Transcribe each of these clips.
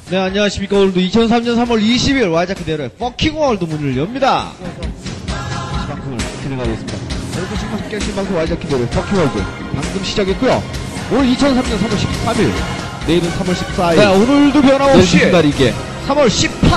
네, 안녕하십니까. 오늘도 2003년 3월 20일 와이자 그대로의 퍼킹 월드 문을 엽니다. 방송을 진행하겠습니다. 여러분 지금 함께 하신 방송 와이자 그대로의 퍼킹 월드 방금 시작했고요. 오늘 2003년 3월 13일, 내일은 3월 14일. 네, 오늘도 변함없이 기다리게 3월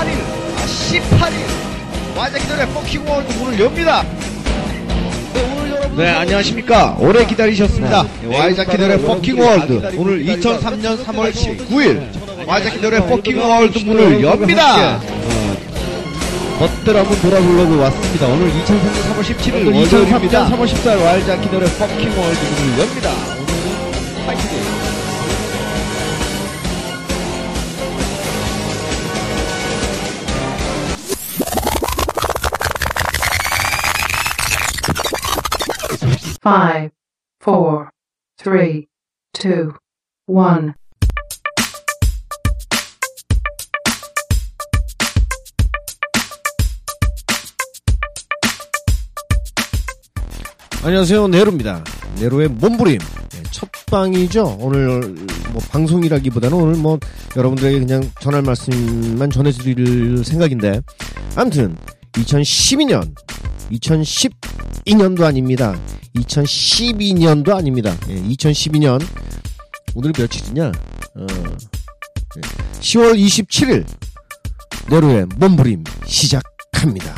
18일 와이자 그대로의 퍼킹 월드 문을 엽니다. 네, 오늘 여러분. 네, 안녕하십니까. 오래 기다리셨습니다. 네, 와이자 그대로의 퍼킹 월드. 오늘 2003년 3월 19일. 와이자 그대로의 퍼킹 월드 문을 엽니다. 멋대로 한번 돌아보려고 왔습니다. 오늘 2003년 3월 17일, 2003년 3월 14일 와이자 그대로의 퍼킹 월드 문을 엽니다. 오늘은 파이팅이에요. Five, four, three, two, one. 안녕하세요, 네로입니다. 네로의 몸부림. 첫 방이죠. 오늘 뭐 방송이라기보다는 오늘 뭐 여러분들에게 그냥 전할 말씀만 전해드릴 생각인데, 아무튼 2012년도 아닙니다. 2012년도 아닙니다. 2012년 오늘 며칠이냐? 10월 27일 네로의 몸부림 시작합니다.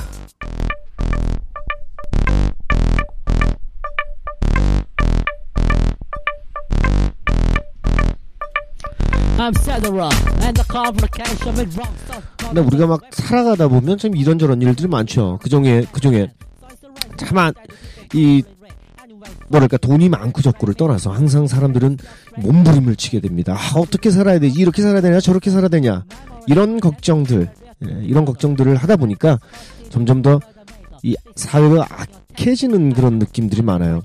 근데 우리가 막 살아가다 보면 참 이런저런 일들이 많죠. 그중에 참 이 뭐랄까 돈이 많고 적고를 떠나서 항상 사람들은 몸부림을 치게 됩니다. 어떻게 살아야 되지? 이렇게 살아야 되냐? 저렇게 살아야 되냐? 이런 걱정들을 하다 보니까 점점 더 이 사회가 악해지는 그런 느낌들이 많아요.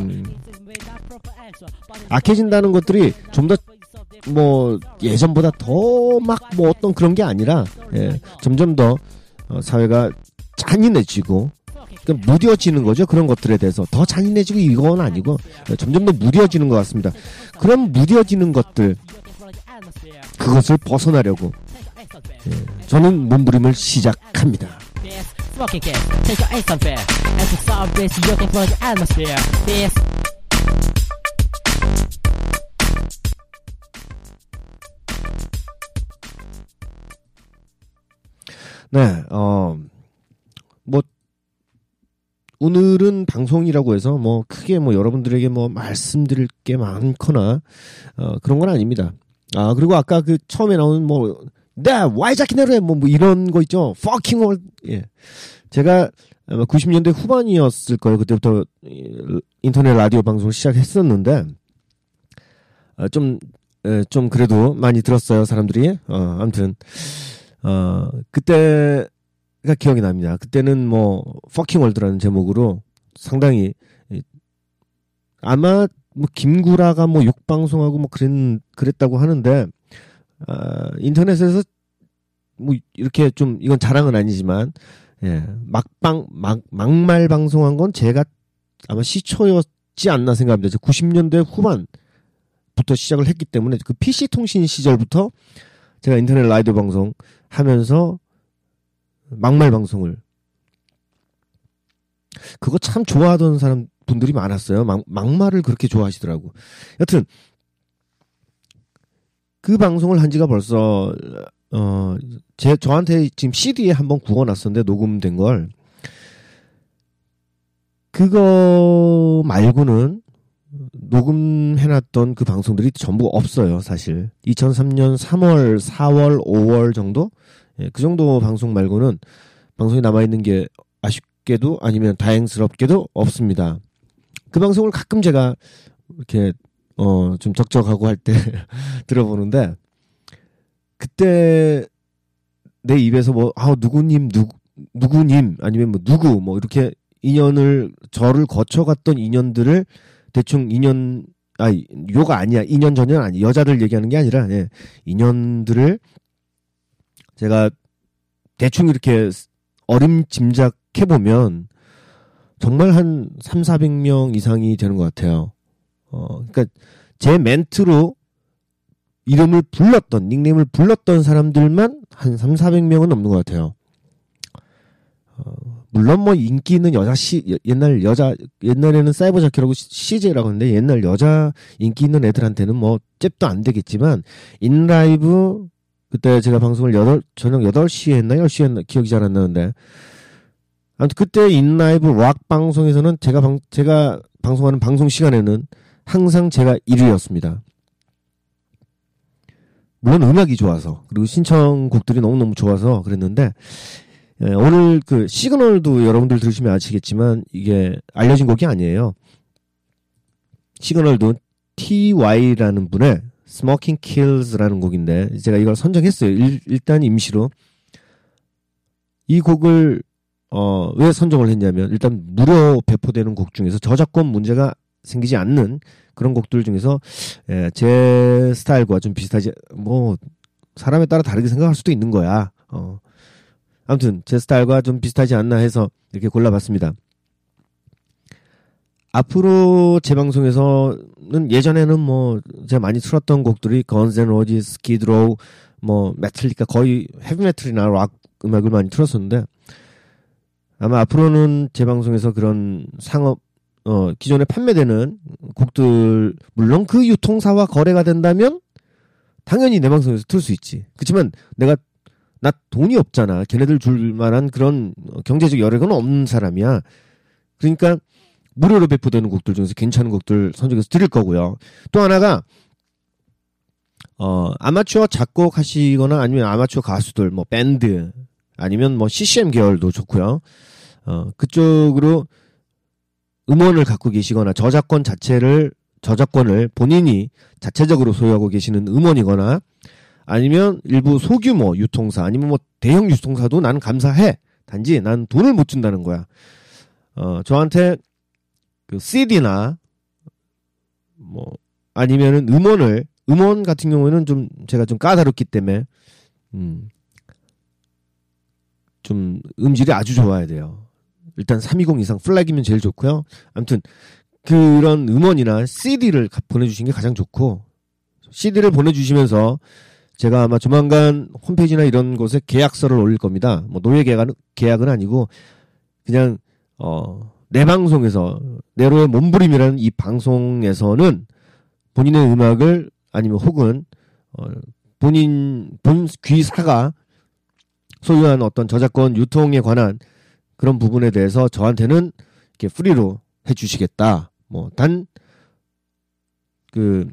악해진다는 것들이 좀 더 뭐 예전보다 더 막 뭐 어떤 그런 게 아니라 점점 더 사회가 잔인해지고 그러니까 무뎌지는 거죠. 그런 것들에 대해서 더 잔인해지고 이건 아니고 점점 더 무뎌지는 것 같습니다. 그럼 무뎌지는 것들 그것을 벗어나려고 저는 몸부림을 시작합니다. 네, 뭐, 오늘은 방송이라고 해서 뭐, 크게 뭐, 여러분들에게 뭐, 말씀드릴 게 많거나, 그런 건 아닙니다. 그리고 아까 그 처음에 나오는 뭐, 네, 와이자키네르 뭐, 이런 거 있죠. 퍼킹 월, 예. 제가 90년대 후반이었을 거예요. 그때부터 인터넷 라디오 방송을 시작했었는데, 좀 그래도 많이 들었어요, 사람들이. 아무튼. 그때가 기억이 납니다. 그때는 뭐, 퍼킹 월드라는 제목으로 상당히, 아마, 뭐, 김구라가 뭐, 욕방송하고 뭐, 그랬다고 하는데, 인터넷에서 뭐, 이렇게 좀, 이건 자랑은 아니지만, 막말 방송한 건 제가 아마 시초였지 않나 생각합니다. 90년대 후반부터 시작을 했기 때문에, 그 PC통신 시절부터 제가 인터넷 라디오 방송 하면서 막말 방송을 그거 참 좋아하던 분들이 많았어요. 막말을 그렇게 좋아하시더라고. 여튼 그 방송을 한 지가 벌써 저한테 지금 CD에 한번 구워놨었는데 녹음된 걸 그거 말고는 녹음해놨던 그 방송들이 전부 없어요, 사실. 2003년 3월, 4월, 5월 정도? 그 정도 방송 말고는 방송이 남아있는 게 아쉽게도 아니면 다행스럽게도 없습니다. 그 방송을 가끔 제가 이렇게, 좀 적적하고 할 때 들어보는데, 그때 내 입에서 뭐, 누구님, 아니면 뭐, 누구, 뭐, 이렇게 저를 거쳐갔던 인연들을 대충 요가 아니야. 2년 전은 아니. 여자들 얘기하는 게 아니라, 인연들을 제가 대충 이렇게 어림짐작해보면 정말 한 300~400명 이상이 되는 것 같아요. 그러니까 제 멘트로 이름을 불렀던, 닉네임을 불렀던 사람들만 한 300~400명은 넘는 것 같아요. 물론 뭐 인기 있는 옛날에는 사이버 자키라고 CJ라고 하는데 옛날 여자 인기 있는 애들한테는 뭐 잽도 안 되겠지만, 인라이브, 그때 제가 방송을 저녁 8시에 했나 10시에 했나 기억이 잘 안 나는데, 아무튼 그때 인라이브 락 방송에서는 제가 방송하는 방송 시간에는 항상 제가 1위였습니다. 물론 음악이 좋아서, 그리고 신청곡들이 너무너무 좋아서 그랬는데, 오늘 그 시그널도 여러분들 들으시면 아시겠지만 이게 알려진 곡이 아니에요. 시그널도 TY라는 분의 Smoking Kills라는 곡인데, 제가 이걸 선정했어요. 일단 임시로. 이 곡을 왜 선정을 했냐면, 일단 무료 배포되는 곡 중에서 저작권 문제가 생기지 않는 그런 곡들 중에서 제 스타일과 좀 비슷하지, 뭐 사람에 따라 다르게 생각할 수도 있는 거야. 아무튼 제 스타일과 좀 비슷하지 않나 해서 이렇게 골라봤습니다. 앞으로 제 방송에서는 예전에는 뭐 제가 많이 틀었던 곡들이 Guns N' Roses, Skid Row, 뭐 메탈리카, 거의 헤비메탈이나 락 음악을 많이 틀었었는데, 아마 앞으로는 제 방송에서 그런 기존에 판매되는 곡들, 물론 그 유통사와 거래가 된다면 당연히 내 방송에서 틀 수 있지. 그렇지만 나 돈이 없잖아. 걔네들 줄 만한 그런 경제적 여력은 없는 사람이야. 그러니까 무료로 배포되는 곡들 중에서 괜찮은 곡들 선정해서 드릴 거고요. 또 하나가 아마추어 작곡 하시거나 아니면 아마추어 가수들, 뭐 밴드 아니면 뭐 CCM 계열도 좋고요. 그쪽으로 음원을 갖고 계시거나 저작권을 본인이 자체적으로 소유하고 계시는 음원이거나, 아니면 일부 소규모 유통사, 아니면 뭐 대형 유통사도 나는 감사해. 단지 난 돈을 못 준다는 거야. 저한테 그 CD나 뭐 아니면은 음원 같은 경우에는 좀 제가 좀 까다롭기 때문에 좀 음질이 아주 좋아야 돼요. 일단 320 이상 플래그이면 제일 좋고요. 아무튼 그런 음원이나 CD를 보내주신 게 가장 좋고, CD를 보내주시면서 제가 아마 조만간 홈페이지나 이런 곳에 계약서를 올릴 겁니다. 뭐 노예 계약은 아니고 그냥 내 방송에서 내로의 몸부림이라는 이 방송에서는 본인의 음악을, 아니면 혹은 본 귀사가 소유한 어떤 저작권 유통에 관한 그런 부분에 대해서 저한테는 이렇게 프리로 해주시겠다. 뭐 단 그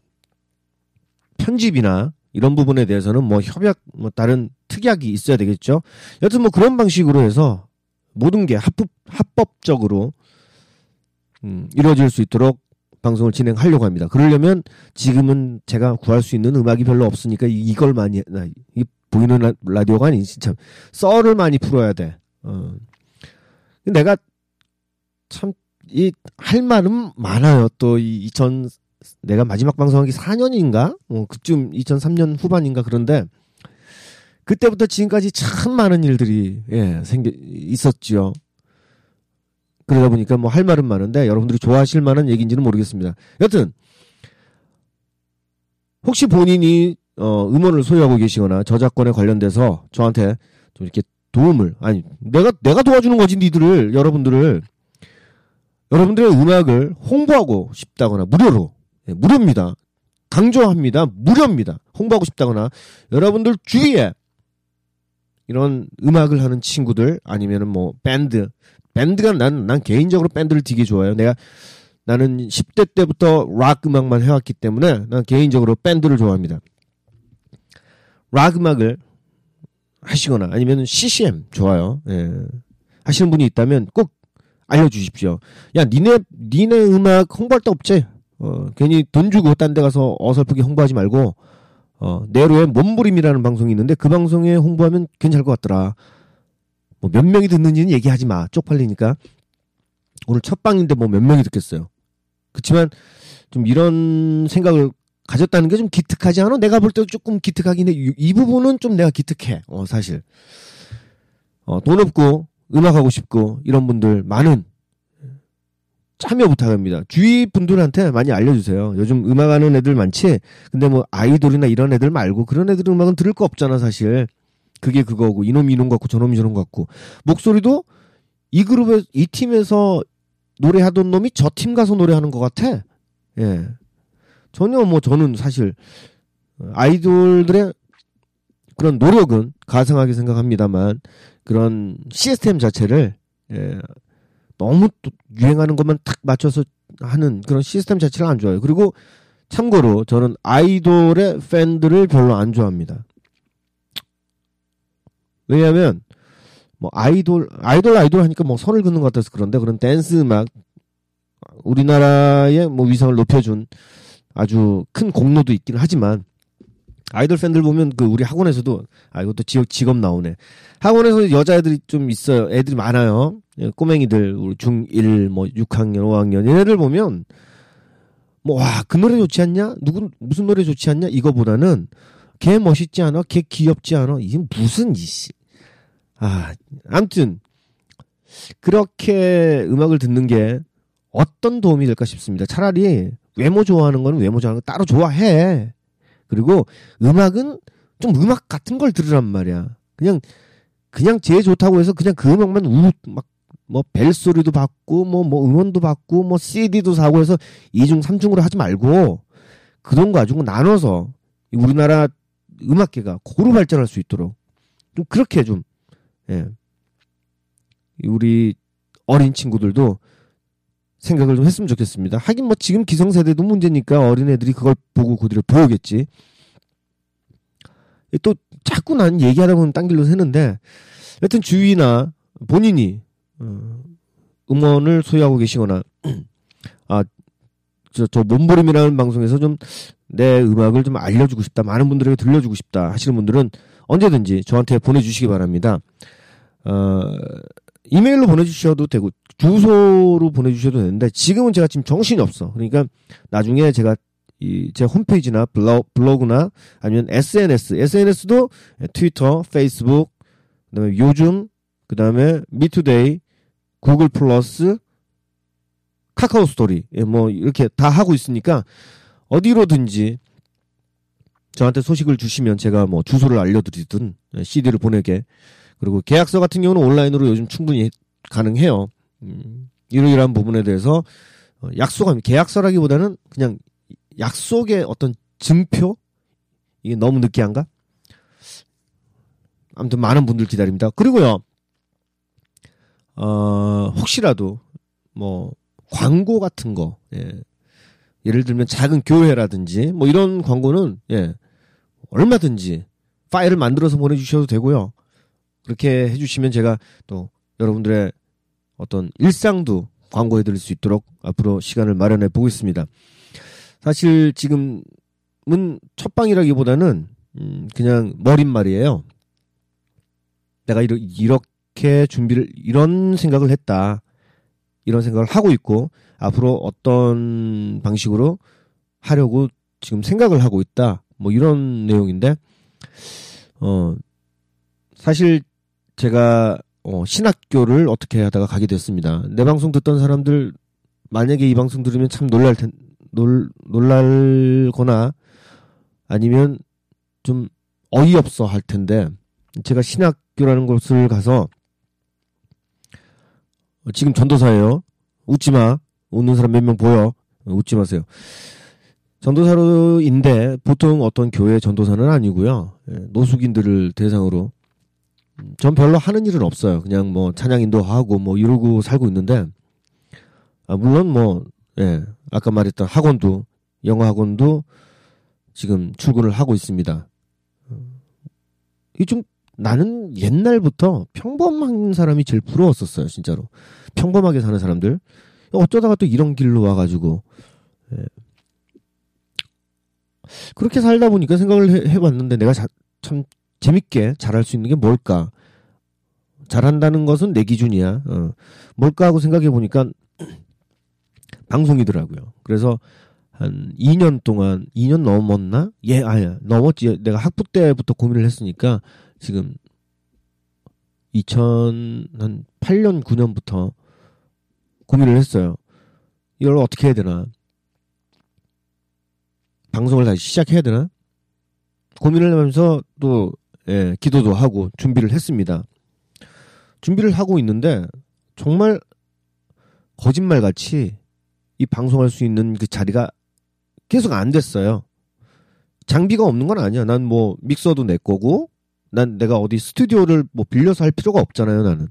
편집이나 이런 부분에 대해서는 뭐 협약, 뭐 다른 특약이 있어야 되겠죠. 여튼 뭐 그런 방식으로 해서 모든 게 합법적으로 이루어질 수 있도록 방송을 진행하려고 합니다. 그러려면 지금은 제가 구할 수 있는 음악이 별로 없으니까 이걸 많이, 이 보이는 라디오가 아니지 참, 썰을 많이 풀어야 돼. 내가 참 할 말은 많아요. 또 내가 마지막 방송한 게 4년인가? 그쯤 2003년 후반인가 그런데, 그때부터 지금까지 참 많은 일들이 있었죠. 그러다 보니까 뭐 할 말은 많은데 여러분들이 좋아하실 만한 얘기인지는 모르겠습니다. 여튼 혹시 본인이 음원을 소유하고 계시거나 저작권에 관련돼서 저한테 좀 이렇게 도움을, 아니 내가 도와주는 거지, 여러분들의 음악을 홍보하고 싶다거나, 무료입니다. 강조합니다. 무료입니다. 홍보하고 싶다거나, 여러분들 주위에 이런 음악을 하는 친구들, 아니면은 뭐 밴드가 난 개인적으로 밴드를 되게 좋아해요. 나는 10대 때부터 락 음악만 해왔기 때문에 난 개인적으로 밴드를 좋아합니다. 락 음악을 하시거나 아니면 CCM 좋아요. 하시는 분이 있다면 꼭 알려주십시오. 야, 니네 음악 홍보할 데 없지? 괜히 돈 주고 딴 데 가서 어설프게 홍보하지 말고, 내로의 몸부림이라는 방송이 있는데 그 방송에 홍보하면 괜찮을 것 같더라. 뭐 몇 명이 듣는지는 얘기하지 마. 쪽팔리니까. 오늘 첫 방인데 뭐 몇 명이 듣겠어요. 그렇지만 좀 이런 생각을 가졌다는 게 좀 기특하지 않아? 내가 볼 때도 조금 기특하긴 해. 이 부분은 좀 내가 기특해. 사실. 돈 없고 음악하고 싶고 이런 분들 많은, 참여 부탁합니다. 주위 분들한테 많이 알려주세요. 요즘 음악하는 애들 많지? 근데 뭐 아이돌이나 이런 애들 말고 그런 애들 음악은 들을 거 없잖아, 사실. 그게 그거고, 이놈이 이놈 같고 저놈이 저놈 같고. 목소리도 이 그룹에, 이 팀에서 노래하던 놈이 저 팀 가서 노래하는 것 같아. 예. 전혀 뭐 저는 사실 아이돌들의 그런 노력은 가상하게 생각합니다만 그런 시스템 자체를 너무 또 유행하는 것만 탁 맞춰서 하는 그런 시스템 자체를 안 좋아해요. 그리고 참고로 저는 아이돌의 팬들을 별로 안 좋아합니다. 왜냐하면 뭐 아이돌 하니까 뭐 선을 긋는 것 같아서 그런데 그런 댄스 음악 우리나라의 뭐 위상을 높여준 아주 큰 공로도 있긴 하지만 아이돌 팬들 보면 그 우리 학원에서도 이것도 직업 나오네. 학원에서 여자애들이 좀 있어요. 애들이 많아요. 꼬맹이들 우리 중1 뭐 6학년 5학년 얘네들 보면 뭐 와 그 노래 좋지 않냐? 무슨 노래 좋지 않냐? 이거보다는 걔 멋있지 않아? 걔 귀엽지 않아? 이게 무슨 이씨. 아무튼 그렇게 음악을 듣는 게 어떤 도움이 될까 싶습니다. 차라리 외모 좋아하는 거는 외모 좋아하는 거 따로 좋아해. 그리고 음악은 좀 음악 같은 걸 들으란 말이야. 그냥 제일 좋다고 해서 그냥 그 음악만 뭐 벨소리도 받고 뭐 음원도 받고 뭐 CD도 사고 해서 2중 3중으로 하지 말고 그런 거 가지고 나눠서 우리나라 음악계가 고루 발전할 수 있도록 좀 그렇게 좀 우리 어린 친구들도 생각을 좀 했으면 좋겠습니다. 하긴 뭐 지금 기성세대도 문제니까 어린애들이 그걸 보고 그대로 배우겠지. 또 자꾸 난 얘기하다 보면 딴 길로 새는데 여튼 주위나 본인이 음원을 소유하고 계시거나 저 몸부림이라는 방송에서 좀 내 음악을 좀 알려주고 싶다, 많은 분들에게 들려주고 싶다 하시는 분들은 언제든지 저한테 보내주시기 바랍니다. 이메일로 보내주셔도 되고 주소로 보내주셔도 되는데 지금은 제가 지금 정신이 없어. 그러니까 나중에 제가 제 홈페이지나 블로그나 아니면 SNS도 트위터, 페이스북, 그다음에 요즘, 그다음에 미투데이, 구글 플러스, 카카오 스토리 뭐 이렇게 다 하고 있으니까 어디로든지 저한테 소식을 주시면 제가 뭐 주소를 알려드리든 CD를 보내게. 그리고 계약서 같은 경우는 온라인으로 요즘 충분히 가능해요. 이러이러한 부분에 대해서 계약서라기보다는 그냥 약속의 어떤 증표? 이게 너무 느끼한가? 아무튼 많은 분들 기다립니다. 그리고요, 혹시라도 뭐 광고 같은 거, 예를 들면 작은 교회라든지 뭐 이런 광고는 얼마든지 파일을 만들어서 보내주셔도 되고요. 그렇게 해주시면 제가 또 여러분들의 어떤 일상도 광고해드릴 수 있도록 앞으로 시간을 마련해 보겠습니다. 사실 지금은 첫방이라기보다는 그냥 머릿말이에요. 내가 이렇게 이런 생각을 했다. 이런 생각을 하고 있고 앞으로 어떤 방식으로 하려고 지금 생각을 하고 있다. 뭐 이런 내용인데 사실 제가 신학교를 어떻게 하다가 가게 됐습니다. 내 방송 듣던 사람들 만약에 이 방송 들으면 참 놀랄거나 아니면 좀 어이없어 할 텐데 제가 신학교라는 곳을 가서 지금 전도사예요. 웃지 마. 웃는 사람 몇 명 보여. 웃지 마세요. 전도사로인데 보통 어떤 교회 전도사는 아니고요. 노숙인들을 대상으로 전 별로 하는 일은 없어요. 그냥 뭐 찬양 인도하고 뭐 이러고 살고 있는데 물론 뭐 아까 말했던 학원도 영어 학원도 지금 출근을 하고 있습니다. 이 좀 나는 옛날부터 평범한 사람이 제일 부러웠었어요. 진짜로 평범하게 사는 사람들 어쩌다가 또 이런 길로 와가지고 그렇게 살다 보니까 생각을 해봤는데 내가 참 재밌게 잘할 수 있는 게 뭘까? 잘한다는 것은 내 기준이야. 뭘까 하고 생각해 보니까 방송이더라고요. 그래서 한 2년 동안 2년 넘었나? 아니야 넘었지. 내가 학부 때부터 고민을 했으니까 지금 2008년 9년부터 고민을 했어요. 이걸 어떻게 해야 되나? 방송을 다시 시작해야 되나? 고민을 하면서 또 기도도 하고 준비를 했습니다. 준비를 하고 있는데 정말 거짓말같이 이 방송할 수 있는 그 자리가 계속 안 됐어요. 장비가 없는 건 아니야. 난 뭐 믹서도 내 거고 난 내가 어디 스튜디오를 뭐 빌려서 할 필요가 없잖아요. 나는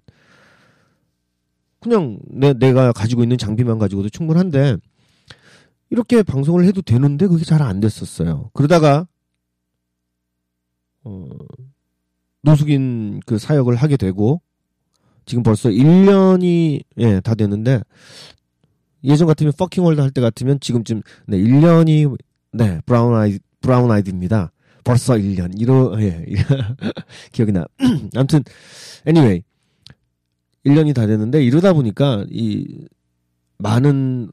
그냥 내가 가지고 있는 장비만 가지고도 충분한데 이렇게 방송을 해도 되는데 그게 잘 안 됐었어요. 그러다가 노숙인 그 사역을 하게 되고 지금 벌써 1년이 다 됐는데 예전 같으면 퍼킹 월드 할 때 같으면 지금쯤 1년이 브라운 아이드입니다. 벌써 1년. 기억이 나. 아무튼 anyway 1년이 다 됐는데 이러다 보니까 이 많은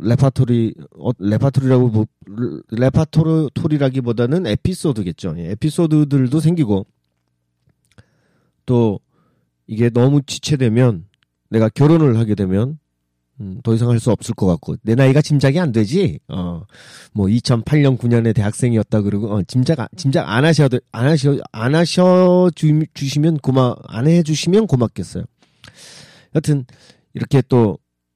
레파토리라기보다는 에피소드겠죠. 에피소드들도 생기고 또 이게 너무 지체되면 내가 결혼을 하게 되면 더 이상 할 수 없을 것 같고 내 나이가 짐작이 안 되지. 뭐 2008년 9년에 대학생이었다 그러고 짐작 안 해주시면 고맙겠어요. 여튼 이렇게 또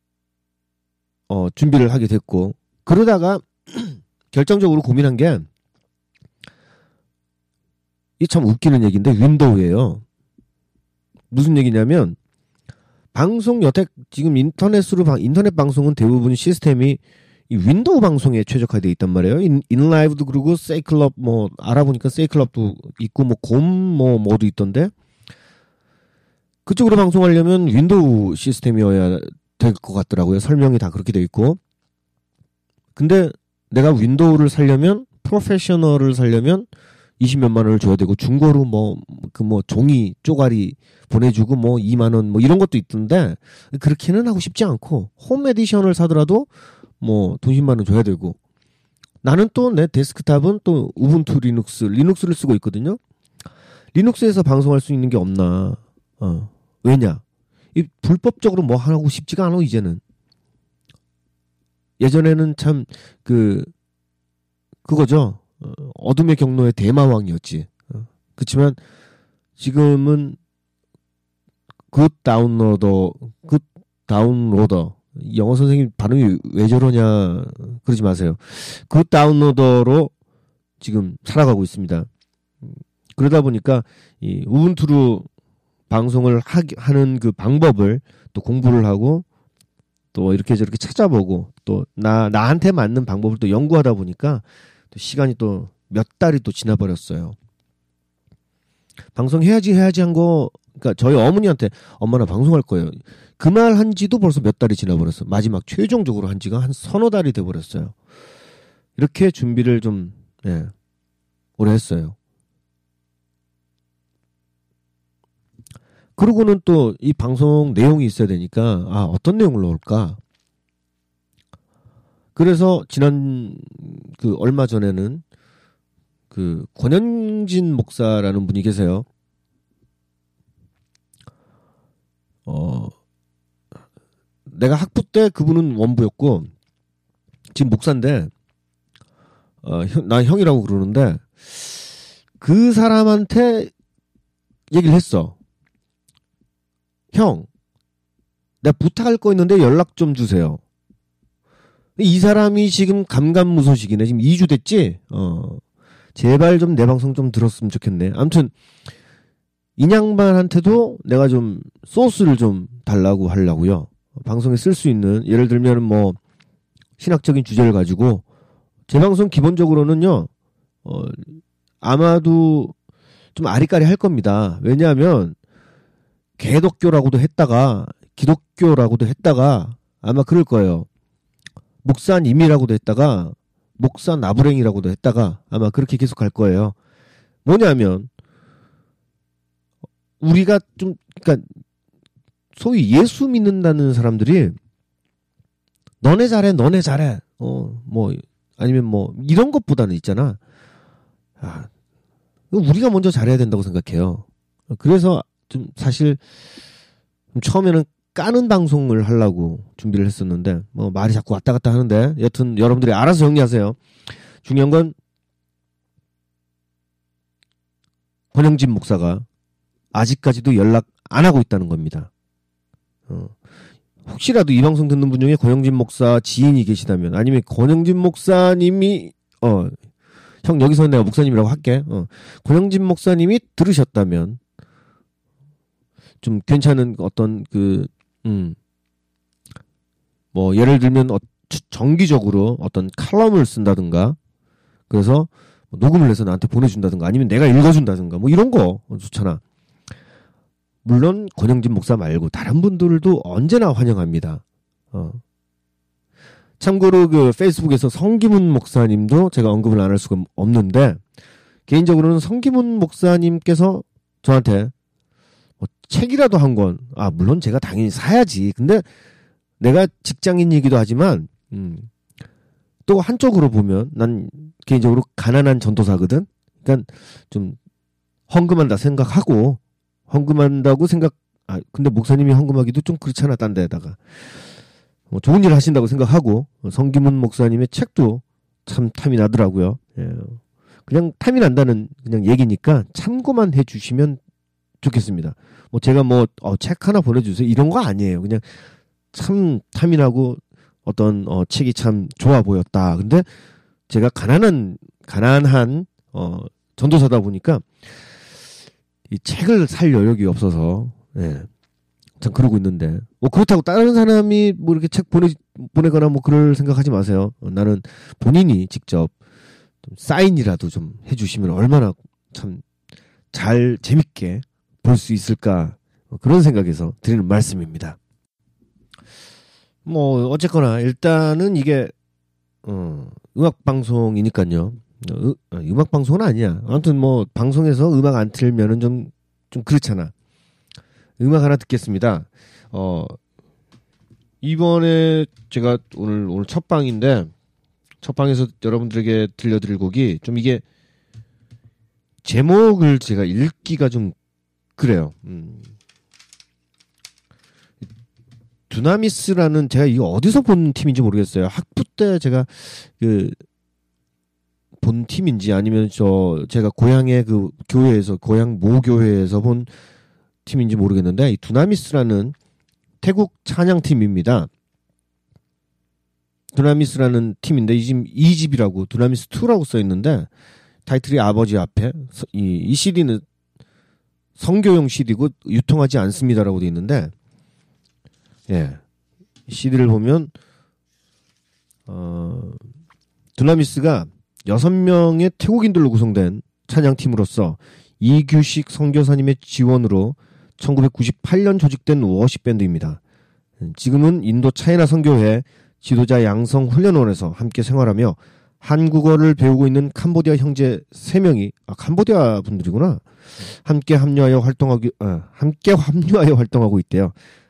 준비를 하게 됐고 그러다가 결정적으로 고민한 게 이 참 웃기는 얘기인데 윈도우예요. 무슨 얘기냐면 방송 여태 지금 인터넷 방송은 대부분 시스템이 이 윈도우 방송에 최적화되어 있단 말이에요. 인라이브도 그러고 세이클럽 뭐 알아보니까 세이클럽도 있고 뭐 곰 뭐도 있던데 그쪽으로 방송하려면 윈도우 시스템이어야 될 것 같더라고요. 설명이 다 그렇게 돼 있고. 근데 내가 윈도우를 살려면 프로페셔널을 살려면 20몇만 원을 줘야 되고 중고로 종이 쪼가리 보내주고 2만 원 이런 것도 있던데 그렇게는 하고 싶지 않고 홈 에디션을 사더라도 돈 10만 원 줘야 되고 나는 또 내 데스크탑은 또 우분투 리눅스를 쓰고 있거든요. 리눅스에서 방송할 수 있는 게 없나? 왜냐? 이 불법적으로 하고 싶지가 않아 이제는. 예전에는 참 그거죠. 어둠의 경로의 대마왕이었지. 그렇지만 지금은 굿 다운로더 영어 선생님 발음이 왜 저러냐 그러지 마세요. 굿 다운로더로 지금 살아가고 있습니다. 그러다 보니까 이 우분투로 방송을 하는 그 방법을 또 공부를 하고 또 이렇게 저렇게 찾아보고 또 나한테 맞는 방법을 또 연구하다 보니까 또 시간이 또 몇 달이 또 지나버렸어요. 방송해야지 한 거, 그러니까 저희 어머니한테 엄마 나 방송할 거예요. 그 말 한 지도 벌써 몇 달이 지나버렸어. 마지막 최종적으로 한 지가 한 서너 달이 돼버렸어요. 이렇게 준비를 좀 오래 했어요. 그러고는 또 이 방송 내용이 있어야 되니까 어떤 내용을 넣을까? 그래서 지난 얼마 전에는 권현진 목사라는 분이 계세요. 내가 학부 때 그분은 원부였고 지금 목사인데 나 형이라고 그러는데 그 사람한테 얘기를 했어. 형, 내가 부탁할 거 있는데 연락 좀 주세요. 이 사람이 지금 감감무소식이네. 지금 2주 됐지? 제발 좀 내 방송 좀 들었으면 좋겠네. 아무튼 이 양반한테도 내가 좀 소스를 좀 달라고 하려고요. 방송에 쓸 수 있는 예를 들면 신학적인 주제를 가지고 제 방송 기본적으로는요. 아마도 좀 아리까리 할 겁니다. 왜냐하면 개독교라고도 했다가 기독교라고도 했다가 아마 그럴 거예요. 목사님이라고도 했다가 목사 나부랭이라고도 했다가 아마 그렇게 계속 갈 거예요. 뭐냐면 우리가 좀 그러니까 소위 예수 믿는다는 사람들이 너네 잘해 아니면 이런 것보다는 있잖아. 우리가 먼저 잘해야 된다고 생각해요. 그래서 좀 사실 처음에는 까는 방송을 하려고 준비를 했었는데 뭐 말이 자꾸 왔다 갔다 하는데 여튼 여러분들이 알아서 정리하세요. 중요한 건 권영진 목사가 아직까지도 연락 안 하고 있다는 겁니다. 혹시라도 이 방송 듣는 분 중에 권영진 목사 지인이 계시다면 아니면 권영진 목사님이 형 여기서 내가 목사님이라고 할게. 권영진 목사님이 들으셨다면 좀 괜찮은 어떤 뭐 예를 들면 정기적으로 어떤 칼럼을 쓴다든가 그래서 녹음을 해서 나한테 보내준다든가 아니면 내가 읽어준다든가 뭐 이런 거 좋잖아. 물론 권영진 목사 말고 다른 분들도 언제나 환영합니다. 참고로 그 페이스북에서 성기문 목사님도 제가 언급을 안 할 수가 없는데 개인적으로는 성기문 목사님께서 저한테 뭐 책이라도 한 권, 물론 제가 당연히 사야지. 근데 내가 직장인이기도 하지만 또 한쪽으로 보면 난 개인적으로 가난한 전도사거든. 그러니까 좀 헌금한다 생각하고 헌금한다고 근데 목사님이 헌금하기도 좀 그렇잖아. 딴 데다가 뭐 좋은 일 하신다고 생각하고 성기문 목사님의 책도 참 탐이 나더라고요. 예. 그냥 탐이 난다는 그냥 얘기니까 참고만 해주시면 좋겠습니다. 뭐 제가 책 하나 보내주세요 이런 거 아니에요. 그냥 참 탐이 나고 어떤 책이 참 좋아 보였다. 근데 제가 가난한 전도사다 보니까 이 책을 살 여력이 없어서 참 그러고 있는데 뭐 그렇다고 다른 사람이 뭐 이렇게 책 보내거나 뭐 그럴 생각하지 마세요. 나는 본인이 직접 좀 사인이라도 좀 해주시면 얼마나 참 잘 재밌게 볼 수 있을까 그런 생각에서 드리는 말씀입니다. 뭐 어쨌거나 일단은 이게 음악 방송이니까요. 음악 방송은 아니야. 아무튼 뭐 방송에서 음악 안 틀면은 좀 그렇잖아. 음악 하나 듣겠습니다. 이번에 제가 오늘 첫 방인데 첫 방에서 여러분들에게 들려드릴 곡이 좀 이게 제목을 제가 읽기가 좀 그래요. 두나미스라는 제가 이거 어디서 본 팀인지 모르겠어요. 학부 때 제가 본 팀인지 아니면 제가 고향의 그 교회에서 고향 모교회에서 본 팀인지 모르겠는데 이 두나미스라는 태국 찬양팀입니다. 두나미스라는 팀인데 이 집이라고 두나미스 2라고 써 있는데 타이틀이 아버지 앞에 이 CD는 성교용 CD고 유통하지 않습니다라고 돼 있는데 CD를 보면 두나미스가 6명의 태국인들로 구성된 찬양팀으로서 이규식 선교사님의 지원으로 1998년 조직된 워십 밴드입니다. 지금은 인도 차이나 선교회 지도자 양성 훈련원에서 함께 생활하며 한국어를 배우고 있는 캄보디아 형제 3명이 캄보디아 분들이구나. 함께 합류하여 활동하고 있대요.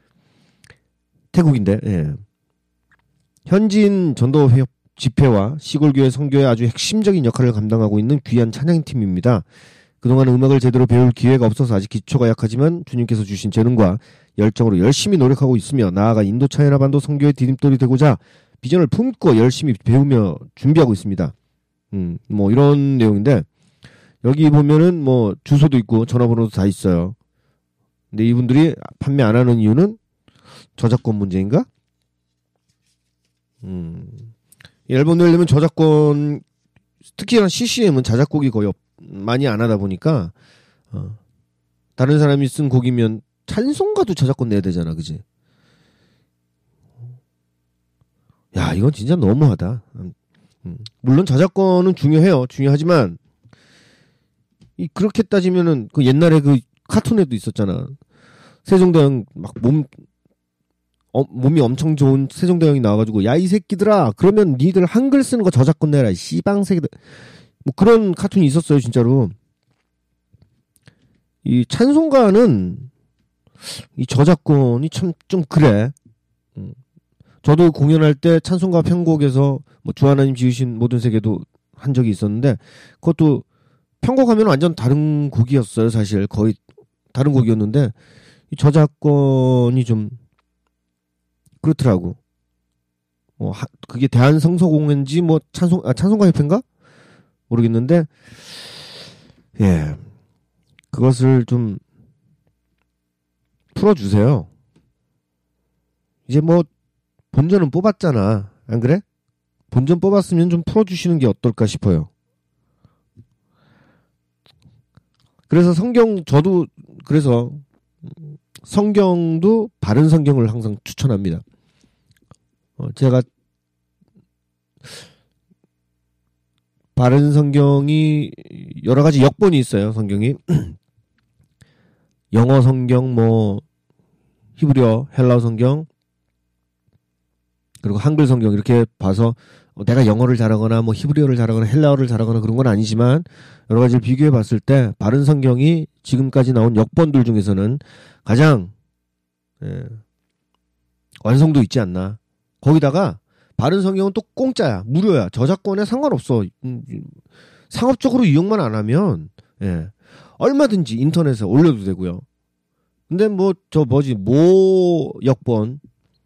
태국인데 현지인 전도 집회와 시골교회 선교의 아주 핵심적인 역할을 감당하고 있는 귀한 찬양팀입니다. 그동안 음악을 제대로 배울 기회가 없어서 아직 기초가 약하지만 주님께서 주신 재능과 열정으로 열심히 노력하고 있으며 나아가 인도 차이나 반도 선교의 디딤돌이 되고자 비전을 품고 열심히 배우며 준비하고 있습니다. 뭐 이런 내용인데 여기 보면은 뭐 주소도 있고 전화번호도 다 있어요. 근데 이분들이 판매 안 하는 이유는 저작권 문제인가? 앨범 내려면 저작권 특히나 CCM은 자작곡이 거의 많이 안 하다 보니까 다른 사람이 쓴 곡이면 찬송가도 저작권 내야 되잖아, 그지? 야, 이건 진짜 너무하다. 물론 저작권은 중요하지만 그렇게 따지면은 그 옛날에 그 카툰에도 있었잖아. 세종대왕 막 몸이 엄청 좋은 세종대왕이 나와가지고 야 이 새끼들아 그러면 니들 한글 쓰는 거 저작권 내라 이 씨방새끼들 뭐 그런 카툰이 있었어요 진짜로. 이 찬송가는 이 저작권이 참 좀 그래. 저도 공연할 때 찬송가 편곡에서 뭐 주 하나님 지으신 모든 세계도 한 적이 있었는데 그것도 편곡하면 완전 다른 곡이었어요. 사실 거의 다른 곡이었는데 이 저작권이 좀 그렇더라고. 그게 대한성서공회인지 뭐 찬송가 협회인가? 모르겠는데, 예. 그것을 좀 풀어주세요. 이제 뭐, 본전은 뽑았잖아. 안 그래? 본전 뽑았으면 좀 풀어주시는 게 어떨까 싶어요. 그래서 성경도 바른 성경을 항상 추천합니다. 제가 바른 성경이 여러 가지 역본이 있어요. 성경이 영어 성경, 뭐 히브리어, 헬라어 성경, 그리고 한글 성경 이렇게 봐서 내가 영어를 잘하거나 뭐 히브리어를 잘하거나 헬라어를 잘하거나 그런 건 아니지만 여러 가지를 비교해 봤을 때 바른 성경이 지금까지 나온 역본들 중에서는 가장 완성도 있지 않나. 거기다가 바른 성경은 또 공짜야. 무료야. 저작권에 상관없어. 상업적으로 이용만 안 하면 얼마든지 인터넷에 올려도 되고요. 근데 뭐 모 역본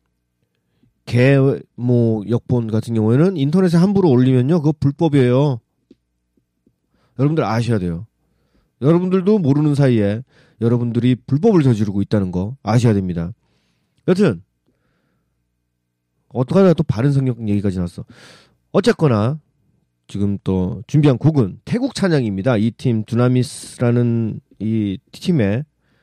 역본 같은 경우에는 인터넷에 함부로 올리면요 그거 불법이에요. 여러분들 아셔야 돼요. 여러분들도 모르는 사이에 여러분들이 불법을 저지르고 있다는 거 아셔야 됩니다. 여튼 어떡하냐 또 바른 성경 얘기까지 나왔어. 어쨌거나 지금 또 준비한 곡은 태국 찬양입니다. 이 팀 두나미스라는 이 팀의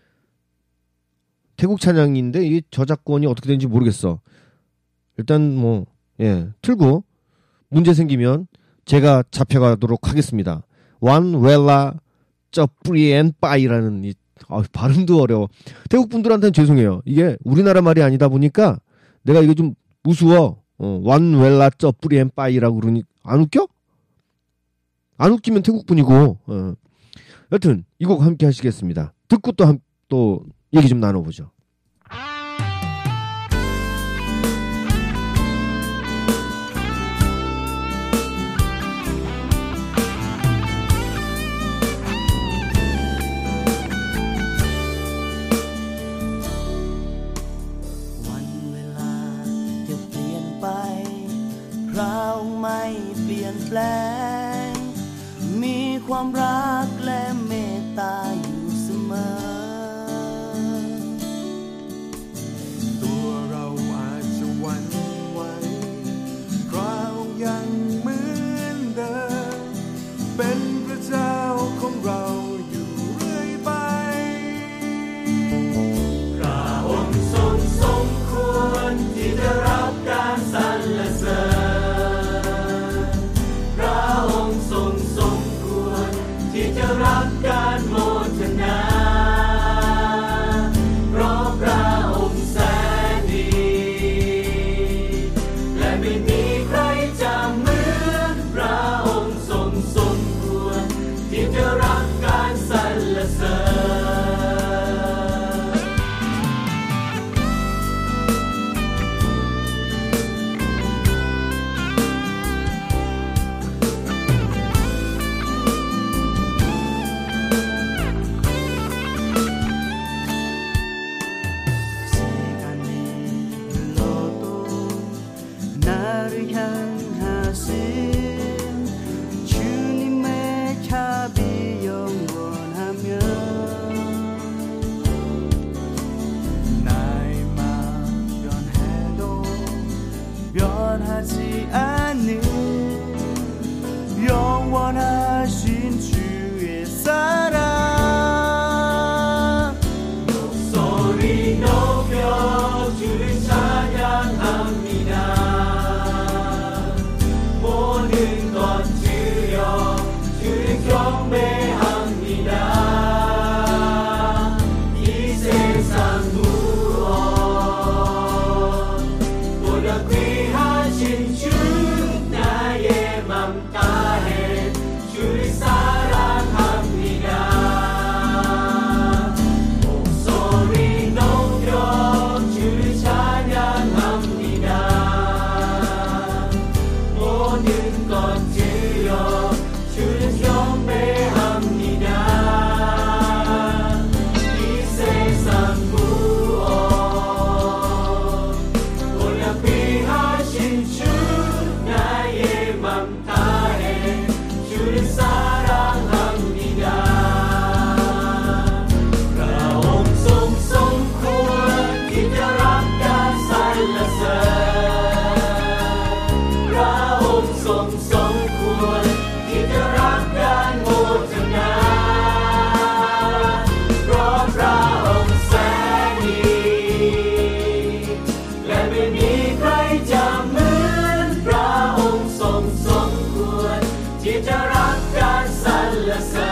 태국 찬양인데 이 저작권이 어떻게 되는지 모르겠어. 일단 틀고 문제 생기면 제가 잡혀가도록 하겠습니다. 완웰라 쩌뿌리엔빠이라는 발음도 어려워. 태국 분들한테는 죄송해요. 이게 우리나라 말이 아니다 보니까 내가 이게 좀 우스워. 완웰라 쩌뿌리엔빠이라고 그러니 안 웃겨? 안 웃기면 태국 분이고. 여튼 이 곡 함께 하시겠습니다. 듣고 또 얘기 좀 나눠보죠. แปลงมีความรักและเมตตาอยู่เสมอตัวเราอาจจะหวั่นไหวเพราะองค์ยังเหมือนเดิมเป็นพระเจ้าของเราอยู่เรื่อยไปพระองค์ทรงสมควรที่จะรับการสรรเสริญที่จะรับการโมทนาเพราะพระองค์แสนดีและไม่มีใครจะเหมือนพระองค์ทรงสมควรที่จะรับการสรรเสริญ영원하신 주의 사랑 목소리 높여 주를 찬양합니다 모든 것 주여 주를 경배합니다 이 세상 무엇 보다 귀하신 주 나의 맘 다해 주를 사랑합니다 목소리 높여 주를 찬양합니다 모든 것 주여 주를 경배합니다 이 세상 무엇 สมควรที่จะรับการโมทนาเพราะพระองค์แสนดีและไม่มีใครจะเหมือนพระองค์ทรงสมควรที่จะรับการสรรเสริ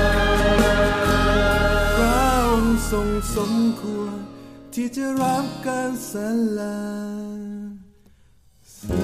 ญพระองค์ทรงสมควรที่จะรับการสรรเสริ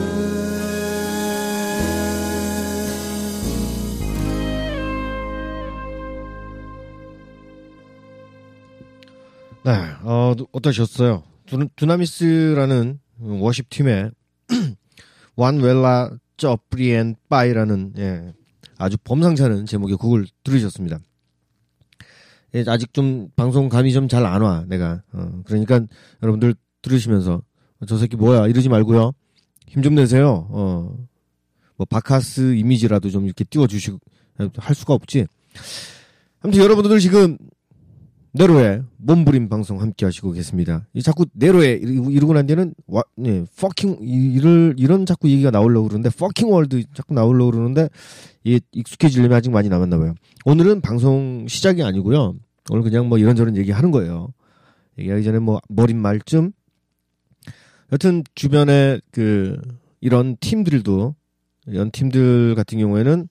ญ 네, 어떠셨어요? 두나미스라는 워십 팀의 완웰라 쩌프리엔 빠이라는 예, 아주 범상찮은 제목의 곡을 들으셨습니다. 예, 아직 좀 방송 감이 좀 잘 안 와, 내가. 그러니까 여러분들 들으시면서 저 새끼 뭐야 이러지 말고요. 힘 좀 내세요. 뭐 바카스 이미지라도 좀 이렇게 띄워주시고 할 수가 없지. 아무튼 여러분들 지금 네로의 몸부림 방송 함께 하시고 계십니다. 자꾸 네로에 이러고 난 뒤에는 네, fucking 이런 자꾸 얘기가 나오려고 그러는데 fucking world 자꾸 나오려고 그러는데 이게 익숙해지려면 아직 많이 남았나 봐요. 오늘은 방송 시작이 아니고요. 오늘 그냥 뭐 이런저런 얘기 하는 거예요. 얘기하기 전에 뭐 머릿말쯤 여튼 주변에 이런 팀들 같은 경우에는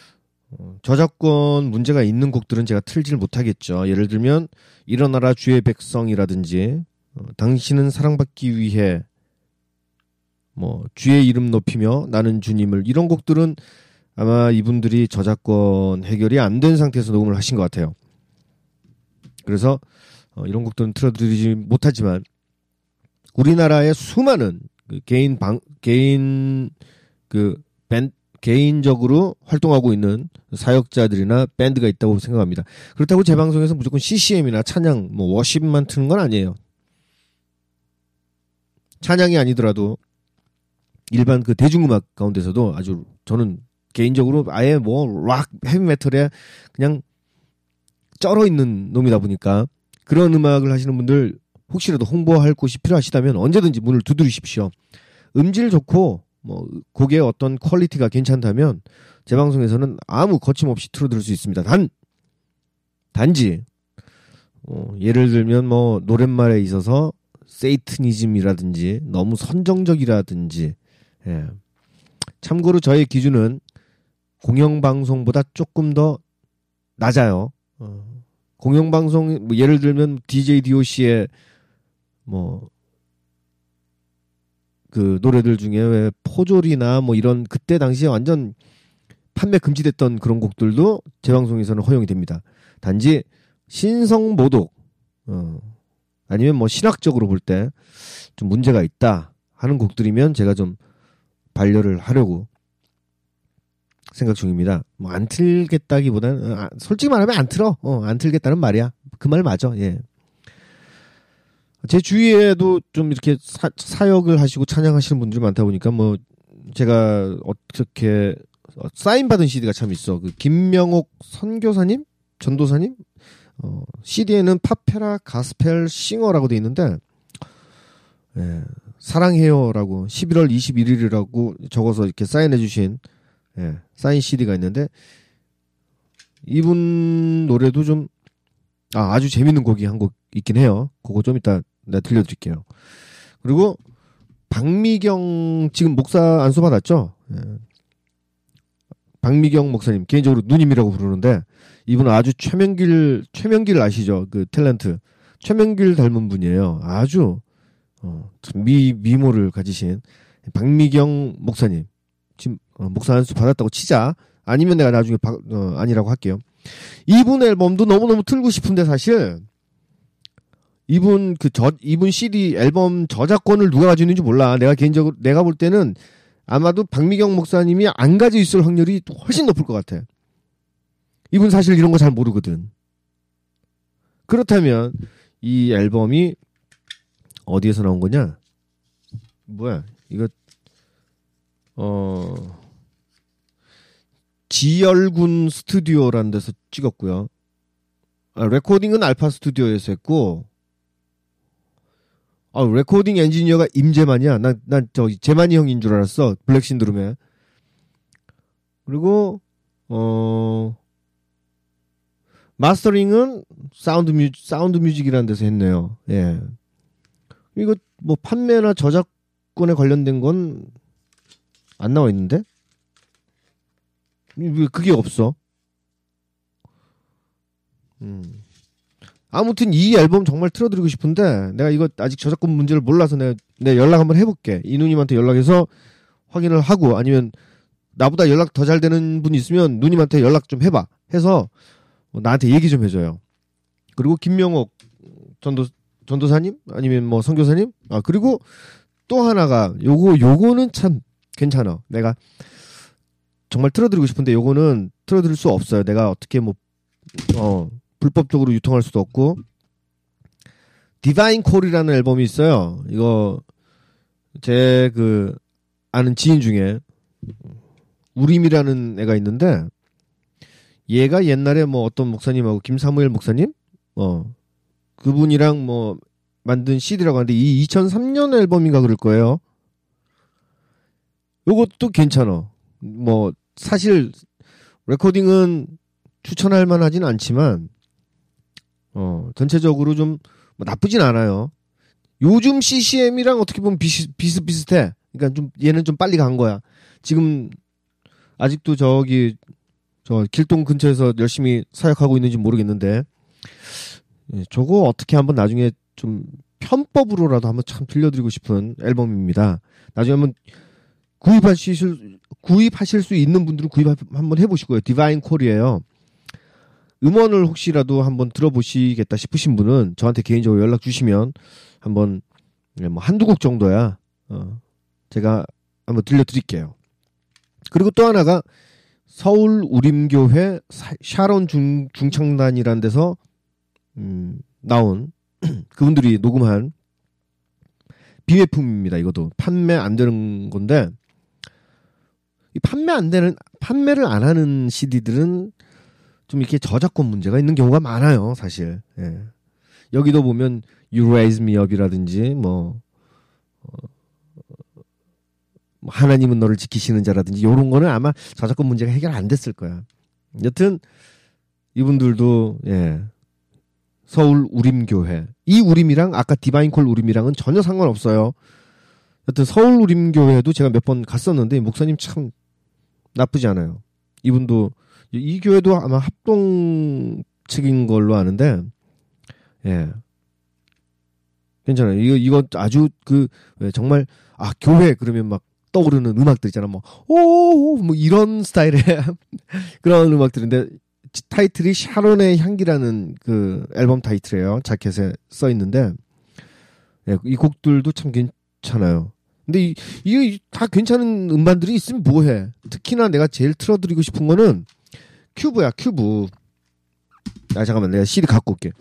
저작권 문제가 있는 곡들은 제가 틀질 못하겠죠. 예를 들면 일어나라 주의 백성이라든지 당신은 사랑받기 위해 뭐 주의 이름 높이며 나는 주님을 이런 곡들은 아마 이분들이 저작권 해결이 안 된 상태에서 녹음을 하신 것 같아요. 그래서 이런 곡들은 틀어드리지 못하지만 우리나라의 수많은 개인적으로 활동하고 있는 사역자들이나 밴드가 있다고 생각합니다. 그렇다고 제 방송에서 무조건 CCM이나 찬양, 뭐 워십만 트는 건 아니에요. 찬양이 아니더라도 일반 대중음악 가운데서도 아주 저는 개인적으로 아예 뭐 락, 헤비메탈에 그냥 쩔어 있는 놈이다 보니까 그런 음악을 하시는 분들 혹시라도 홍보할 곳이 필요하시다면 언제든지 문을 두드리십시오. 음질 좋고 뭐 곡의 어떤 퀄리티가 괜찮다면 제 방송에서는 아무 거침없이 틀어드릴 수 있습니다. 단지 예를 들면 뭐 노랫말에 있어서 세이트니즘이라든지 너무 선정적이라든지 예. 참고로 저의 기준은 공영방송보다 조금 더 낮아요. 공영방송 뭐 예를 들면 DJ DOC의 뭐 노래들 중에 왜 포졸이나 뭐 이런 그때 당시에 완전 판매 금지됐던 그런 곡들도 제 방송에서는 허용이 됩니다. 단지 신성모독 아니면 뭐 신학적으로 볼 때 좀 문제가 있다 하는 곡들이면 제가 좀 반려를 하려고 생각 중입니다. 뭐 안 틀겠다기보다는 솔직히 말하면 안 틀어. 안 틀겠다는 말이야. 그 말 맞아. 예. 제 주위에도 좀 이렇게 사역을 하시고 찬양하시는 분들이 많다 보니까 뭐 제가 어떻게 사인 받은 CD가 참 있어. 김명옥 선교사님, 전도사님 CD에는 파페라 가스펠 싱어라고 돼 있는데 예, 사랑해요라고 11월 21일이라고 적어서 이렇게 사인해 주신 예, 사인 CD가 있는데 이분 노래도 좀 아주 재밌는 곡이 한 곡 있긴 해요. 그거 좀 이따 내가 들려드릴게요. 그리고 박미경 지금 목사 안수 받았죠? 예. 박미경 목사님 개인적으로 누님이라고 부르는데 이분은 아주 최명길 아시죠? 탤런트 최명길 닮은 분이에요. 아주 미모를 가지신 박미경 목사님 지금 목사 안수 받았다고 치자. 아니면 내가 나중에 아니라고 할게요. 이분 앨범도 너무너무 틀고 싶은데 사실 이분 CD 앨범 저작권을 누가 가지고 있는지 몰라. 내가 볼 때는 아마도 박미경 목사님이 안 가지고 있을 확률이 훨씬 높을 것 같아. 이분 사실 이런 거 잘 모르거든. 그렇다면 이 앨범이 어디에서 나온 거냐? 뭐야? 이거 지열군 스튜디오라는 데서 찍었고요. 레코딩은 알파 스튜디오에서 했고, 레코딩 엔지니어가 임재만이야. 난 재만이 형인 줄 알았어. 블랙 신드롬에. 그리고 마스터링은 사운드 뮤직이라는 데서 했네요. 예. 이거 뭐 판매나 저작권에 관련된 건 안 나와 있는데? 왜 그게 없어? 아무튼 이 앨범 정말 틀어드리고 싶은데 내가 이거 아직 저작권 문제를 몰라서 내가 연락 한번 해볼게. 이 누님한테 연락해서 확인을 하고 아니면 나보다 연락 더 잘 되는 분 있으면 누님한테 연락 좀 해봐. 해서 나한테 얘기 좀 해줘요. 그리고 김명옥 전도사님 아니면 뭐 선교사님 그리고 또 하나가 요거는 참 괜찮아. 내가 정말 틀어드리고 싶은데 요거는 틀어드릴 수 없어요. 내가 어떻게 뭐 불법적으로 유통할 수도 없고 디바인 콜이라는 앨범이 있어요. 이거 제 그 아는 지인 중에 우림이라는 애가 있는데 얘가 옛날에 뭐 어떤 목사님하고 김사무엘 목사님 그분이랑 뭐 만든 CD라고 하는데 이 2003년 앨범인가 그럴 거예요. 요것도 괜찮아. 뭐 사실 레코딩은 추천할 만하진 않지만 전체적으로 좀 뭐 나쁘진 않아요. 요즘 CCM이랑 어떻게 보면 비슷비슷해. 그러니까 좀 얘는 좀 빨리 간 거야. 지금 아직도 저 길동 근처에서 열심히 사역하고 있는지 모르겠는데 저거 어떻게 한번 나중에 좀 편법으로라도 한번 참 들려드리고 싶은 앨범입니다. 나중에 한번 구입하실 수 있는 분들은 구입 한번 해보시고요. 디바인 콜이에요. 음원을 혹시라도 한번 들어보시겠다 싶으신 분은 저한테 개인적으로 연락 주시면 한번 뭐 한두 곡 정도야 제가 한번 들려드릴게요. 그리고 또 하나가 서울 우림교회 샤론 중창단이라는 데서 나온 그분들이 녹음한 비매품입니다. 이것도 판매 안 되는 건데 이 판매를 안 하는 CD들은 좀 이렇게 저작권 문제가 있는 경우가 많아요, 사실. 예. 여기도 보면 You Raise Me Up이라든지 뭐 하나님은 너를 지키시는 자라든지 이런 거는 아마 저작권 문제가 해결 안 됐을 거야. 여튼 이분들도 서울 우림교회 이 우림이랑 아까 디바인콜 우림이랑은 전혀 상관없어요. 여튼 서울 우림교회도 제가 몇 번 갔었는데 목사님 참 나쁘지 않아요. 이분도 이 교회도 아마 합동 측인 걸로 아는데 괜찮아요. 이거 아주 정말 교회 그러면 막 떠오르는 음악들 있잖아. 뭐 이런 스타일의 그런 음악들인데 타이틀이 샤론의 향기라는 그 앨범 타이틀이에요. 자켓에 써 있는데 이 곡들도 참 괜찮아요. 근데 이게 다 괜찮은 음반들이 있으면 뭐해. 특히나 내가 제일 틀어드리고 싶은 거는 큐브야. 큐브. 잠깐만 내가 CD 갖고 올게.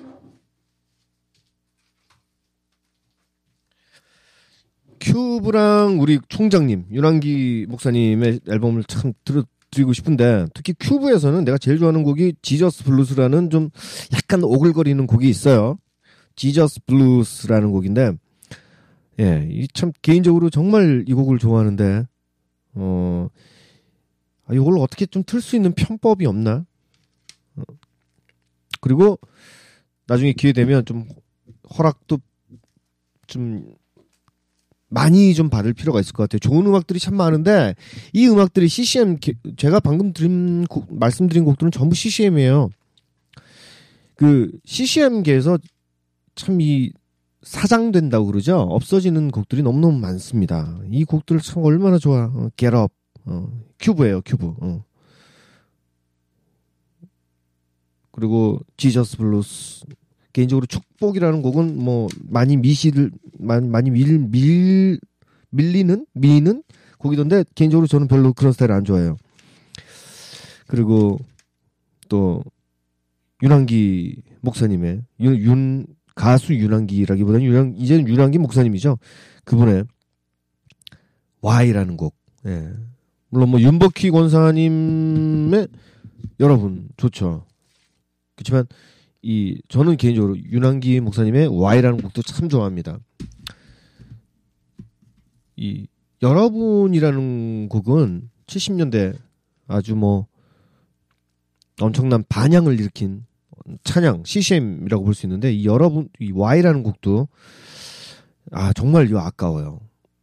큐브랑 우리 총장님 윤환기 목사님의 앨범을 참 들어드리고 싶은데 특히 큐브에서는 내가 제일 좋아하는 곡이 지저스 블루스라는 좀 약간 오글거리는 곡이 있어요. 지저스 블루스라는 곡인데 이 참 개인적으로 정말 이 곡을 좋아하는데 이걸 어떻게 좀 틀 수 있는 편법이 없나? 그리고 나중에 기회 되면 좀 허락도 좀 많이 좀 받을 필요가 있을 것 같아요. 좋은 음악들이 참 많은데 이 음악들이 CCM 제가 방금 말씀드린 곡들은 전부 CCM이에요. 그 CCM계에서 참 이 사장된다고 그러죠. 없어지는 곡들이 너무너무 많습니다. 이 곡들 참 얼마나 좋아. Get Up. 큐브예요. 큐브. 그리고 지저스 블루스. 개인적으로 축복이라는 곡은 뭐 많이 밀리는 곡이던데 개인적으로 저는 별로 그런 스타일 안 좋아해요. 그리고 또 윤환기 목사님의 가수 윤환기라기보다는 이제는 윤환기 목사님이죠. 그분의 Y라는 곡. 물론 뭐 윤복희 권사님의 여러분 좋죠. 그렇지만 저는 개인적으로 윤환기 목사님의 Y라는 곡도 참 좋아합니다. 이 여러분이라는 곡은 70년대 아주 뭐 엄청난 반향을 일으킨 찬양 CCM이라고 볼 수 있는데 이 여러분 이 Y라는 곡도 정말 아까워요.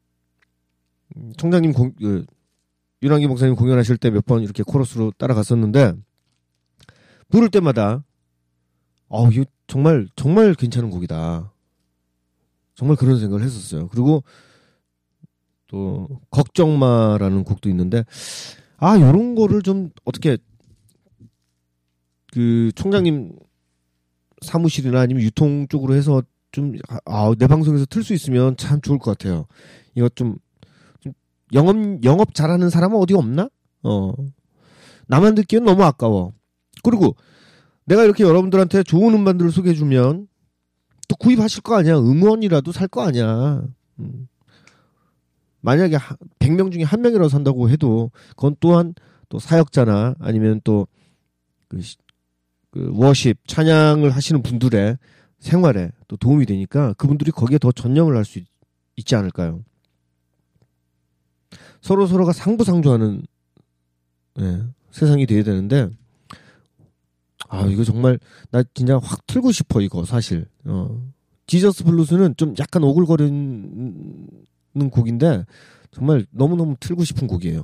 총장님 윤환기 목사님 공연하실 때 몇 번 이렇게 코러스로 따라갔었는데 부를 때마다 이거 정말 괜찮은 곡이다. 정말 그런 생각을 했었어요. 그리고 또 걱정마라는 곡도 있는데 요런 거를 좀 어떻게 그 총장님 사무실이나 아니면 유통 쪽으로 해서 좀 내 방송에서 틀 수 있으면 참 좋을 것 같아요. 이거 좀 영업 잘하는 사람은 어디 없나? 나만 듣기엔 너무 아까워. 그리고 내가 이렇게 여러분들한테 좋은 음반들을 소개해주면 또 구입하실 거 아니야. 음원이라도 살 거 아니야. 만약에 100명 중에 1명이라도 산다고 해도 그건 또한 또 사역자나 아니면 또 그 워십 찬양을 하시는 분들의 생활에 또 도움이 되니까 그분들이 거기에 더 전념을 할 수 있지 않을까요? 서로가 상부상조하는 세상이 돼야 되는데 이거 정말 나 진짜 확 틀고 싶어 이거 사실. 지저스 블루스는 좀 약간 오글거리는 곡인데 정말 너무너무 틀고 싶은 곡이에요.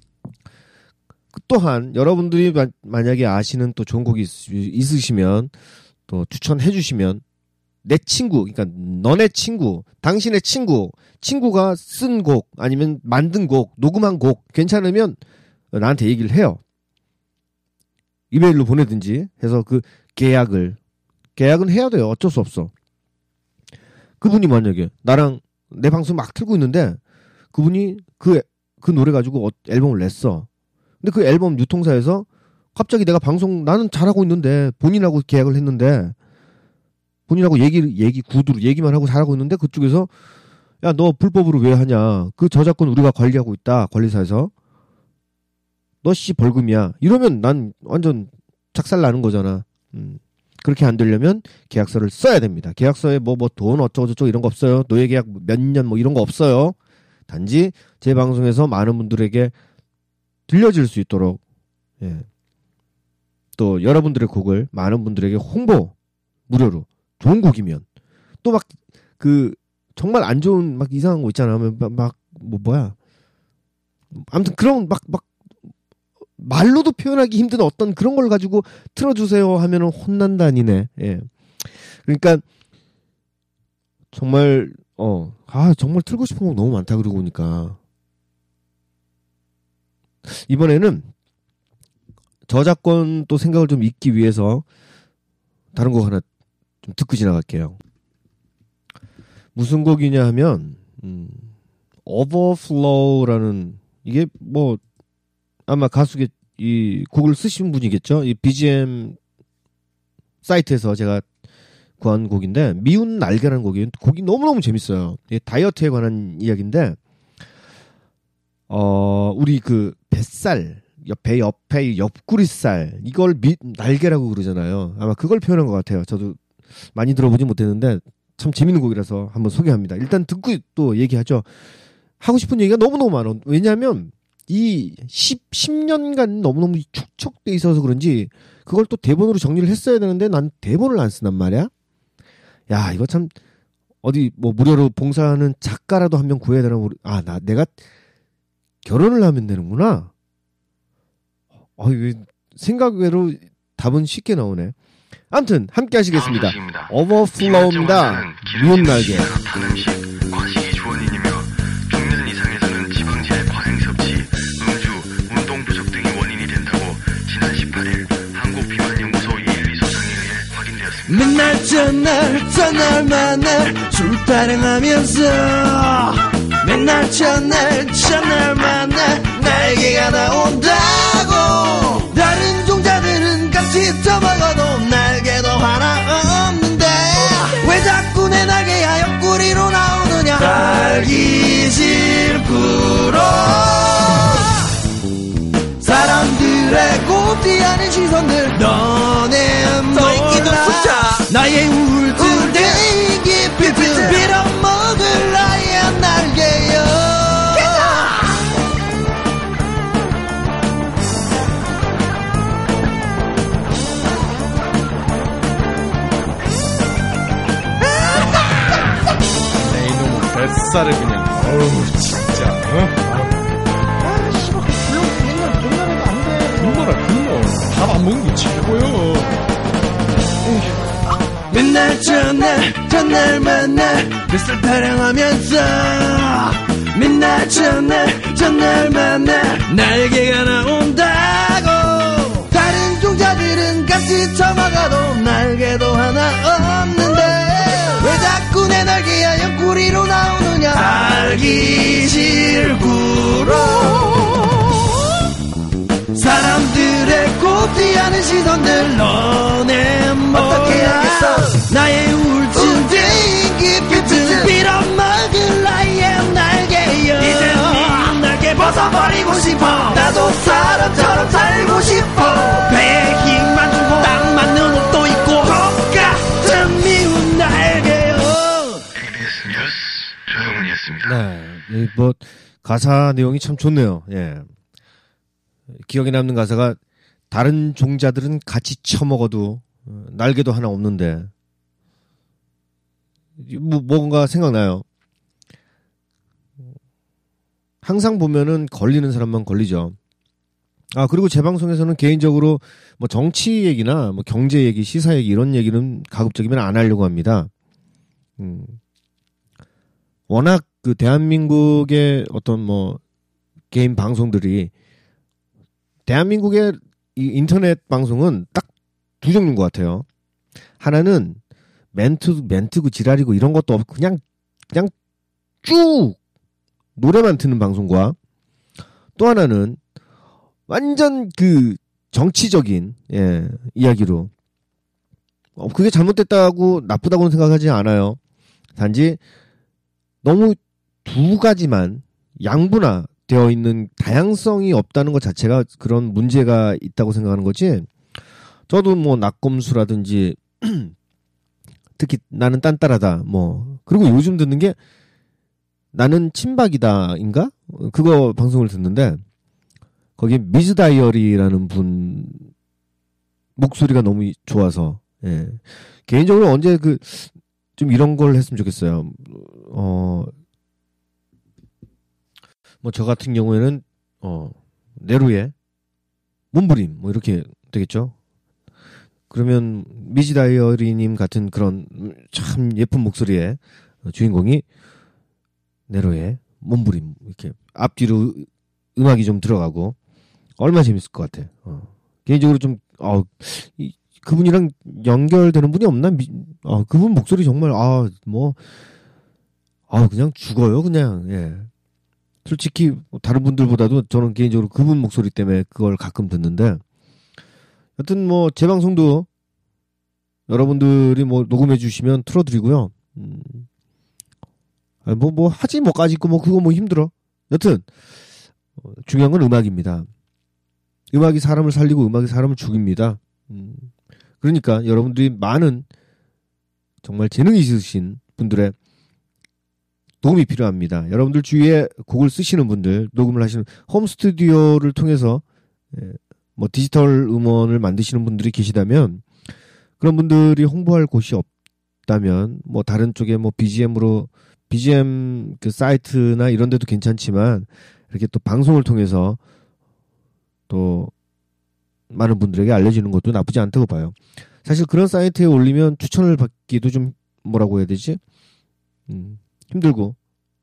또한 여러분들이 만약에 아시는 또 좋은 곡이 있으시면 또 추천해 주시면 내 친구, 그러니까 너네 친구, 당신의 친구가 쓴 곡 아니면 만든 곡, 녹음한 곡 괜찮으면 나한테 얘기를 해요. 이메일로 보내든지 해서 그 계약은 해야 돼요. 어쩔 수 없어. 그분이 만약에 나랑 내 방송 막 틀고 있는데 그분이 그 노래 가지고 앨범을 냈어. 근데 그 앨범 유통사에서 갑자기 내가 방송 나는 잘하고 있는데 본인하고 계약을 했는데 본인하고 구두로 얘기만 하고 잘하고 있는데 그쪽에서 야, 너 불법으로 왜 하냐? 그 저작권 우리가 관리하고 있다. 관리사에서. 너 씨 벌금이야. 이러면 난 완전 작살 나는 거잖아. 그렇게 안 되려면 계약서를 써야 됩니다. 계약서에 뭐 돈 어쩌고저쩌고 이런 거 없어요. 노예 계약 몇 년 뭐 이런 거 없어요. 단지 제 방송에서 많은 분들에게 들려질 수 있도록 또 여러분들의 곡을 많은 분들에게 홍보 무료로 좋은 곡이면 또 막 정말 안 좋은 막 이상한 거 있잖아. 뭐야. 아무튼 그런 막 말로도 표현하기 힘든 어떤 그런 걸 가지고 틀어주세요 하면은 혼난다니네. 예. 그러니까 정말 정말 틀고 싶은 곡 너무 많다 그러고 보니까 이번에는 저작권 또 생각을 좀 잊기 위해서 다른 곡 하나 좀 듣고 지나갈게요. 무슨 곡이냐 하면 Overflow라는 이게 뭐 아마 가수의 이 곡을 쓰신 분이겠죠. 이 BGM 사이트에서 제가 구한 곡인데 미운 날개라는 곡이 너무너무 재밌어요. 다이어트에 관한 이야기인데 우리 그 뱃살 배 옆에 옆구리살 이걸 날개라고 그러잖아요. 아마 그걸 표현한 것 같아요. 저도 많이 들어보지 못했는데 참 재밌는 곡이라서 한번 소개합니다. 일단 듣고 또 얘기하죠. 하고 싶은 얘기가 너무너무 많아. 왜냐하면 이 10년간 너무너무 축적돼 있어서 그런지 그걸 또 대본으로 정리를 했어야 되는데 난 대본을 안 쓰단 말이야. 야, 이거 참 어디 뭐 무료로 봉사하는 작가라도 한 명 구해야 되나 내가 결혼을 하면 되는구나. 생각 외로 답은 쉽게 나오네. 아무튼 함께 하시겠습니다. Overflow입니다. 미운 날개. 과식이 주원인이며 경련 이상에서는 지방질의 과생 섭취, 음주, 운동 부족 등이 원인이 된다고 지난 18일 한국비만연구소 이일위 소장에 의해 확인되었습니다. 맨날 전날만날 술 타령하면서 맨날 전날만날 날개가 나온다고. 다른 종자들은 같이 떠먹어도 날개도 하나 없는데 왜 자꾸 내 날개야 옆구리로 나오느냐. 달기 싫구로 사람들의 곱지 않은 시선들 너네 몰라. 나의 우울증 대기피트 빌어먹을 나의 날개여. 뱃살을 그냥. 어우 진짜. 굶어라 굶어. 밥 안 먹는 게 최고요. 맨날 전날 만나 뱃살 타령하면서 맨날 전날 만나 날개가 나온다고. 다른 종자들은 같이 처먹어도 날개도 하나 없는데 왜 자꾸 내 날개야 옆구리로 나오느냐. 알기 싫구로 사람들의 곱디하는 시선들 너네 어떻게 하겠어. 나의 우울증 딩기피증 빌어먹을 나의 날개여. 이제 날개 벗어버리고 싶어. 나도 사람처럼 살고 싶어. 배에 힘만 주고 딱 맞는 옷도 입고 똑같은 미운 날개여. KBS 뉴스 조정훈이었습니다. 네, 뭐 가사 내용이 참 좋네요. 예. 기억에 남는 가사가 다른 종자들은 같이 처먹어도 날개도 하나 없는데 뭔가 생각나요. 항상 보면은 걸리는 사람만 걸리죠. 아, 그리고 제 방송에서는 개인적으로 뭐 정치 얘기나 뭐 경제 얘기, 시사 얘기 이런 얘기는 가급적이면 안 하려고 합니다. 워낙 그 대한민국의 어떤 뭐 개인 방송들이 대한민국의 이 인터넷 방송은 딱 두 종류인 것 같아요. 하나는 멘트고 지랄이고 이런 것도 없고 그냥 쭉 노래만 듣는 방송과 또 하나는 완전 그 정치적인 이야기로 그게 잘못됐다고 나쁘다고는 생각하지 않아요. 단지 너무 두 가지만 양분화 되어 있는 다양성이 없다는 것 자체가 그런 문제가 있다고 생각하는 거지. 저도 뭐 낙검수라든지 특히 나는 딴따라다 뭐 그리고 요즘 듣는 게 나는 친박이다인가 그거 방송을 듣는데 거기 미즈 다이어리라는 분 목소리가 너무 좋아서 개인적으로 언제 그 좀 이런 걸 했으면 좋겠어요. 뭐 저 같은 경우에는 내루의 몸부림 뭐 이렇게 되겠죠. 그러면 미지 다이어리님 같은 그런 참 예쁜 목소리의 주인공이 네로의 몸부림 이렇게 앞뒤로 음악이 좀 들어가고 얼마나 재밌을 것 같아. 개인적으로 좀 그분이랑 연결되는 분이 없나? 그분 목소리 정말 그냥 죽어요 그냥. 예. 솔직히 다른 분들보다도 저는 개인적으로 그분 목소리 때문에 그걸 가끔 듣는데 여튼 뭐 제 방송도 여러분들이 뭐 녹음해 주시면 틀어드리고요. 뭐 하지 뭐까지 있고 뭐 그거 뭐 힘들어. 여튼 중요한 건 음악입니다. 음악이 사람을 살리고 음악이 사람을 죽입니다. 그러니까 여러분들이 많은 정말 재능이 있으신 분들의 도움이 필요합니다. 여러분들 주위에 곡을 쓰시는 분들, 녹음을 하시는 홈 스튜디오를 통해서 뭐 디지털 음원을 만드시는 분들이 계시다면 그런 분들이 홍보할 곳이 없다면 뭐 다른 쪽에 뭐 BGM 그 사이트나 이런 데도 괜찮지만 이렇게 또 방송을 통해서 또 많은 분들에게 알려지는 것도 나쁘지 않다고 봐요. 사실 그런 사이트에 올리면 추천을 받기도 좀 뭐라고 해야 되지? 힘들고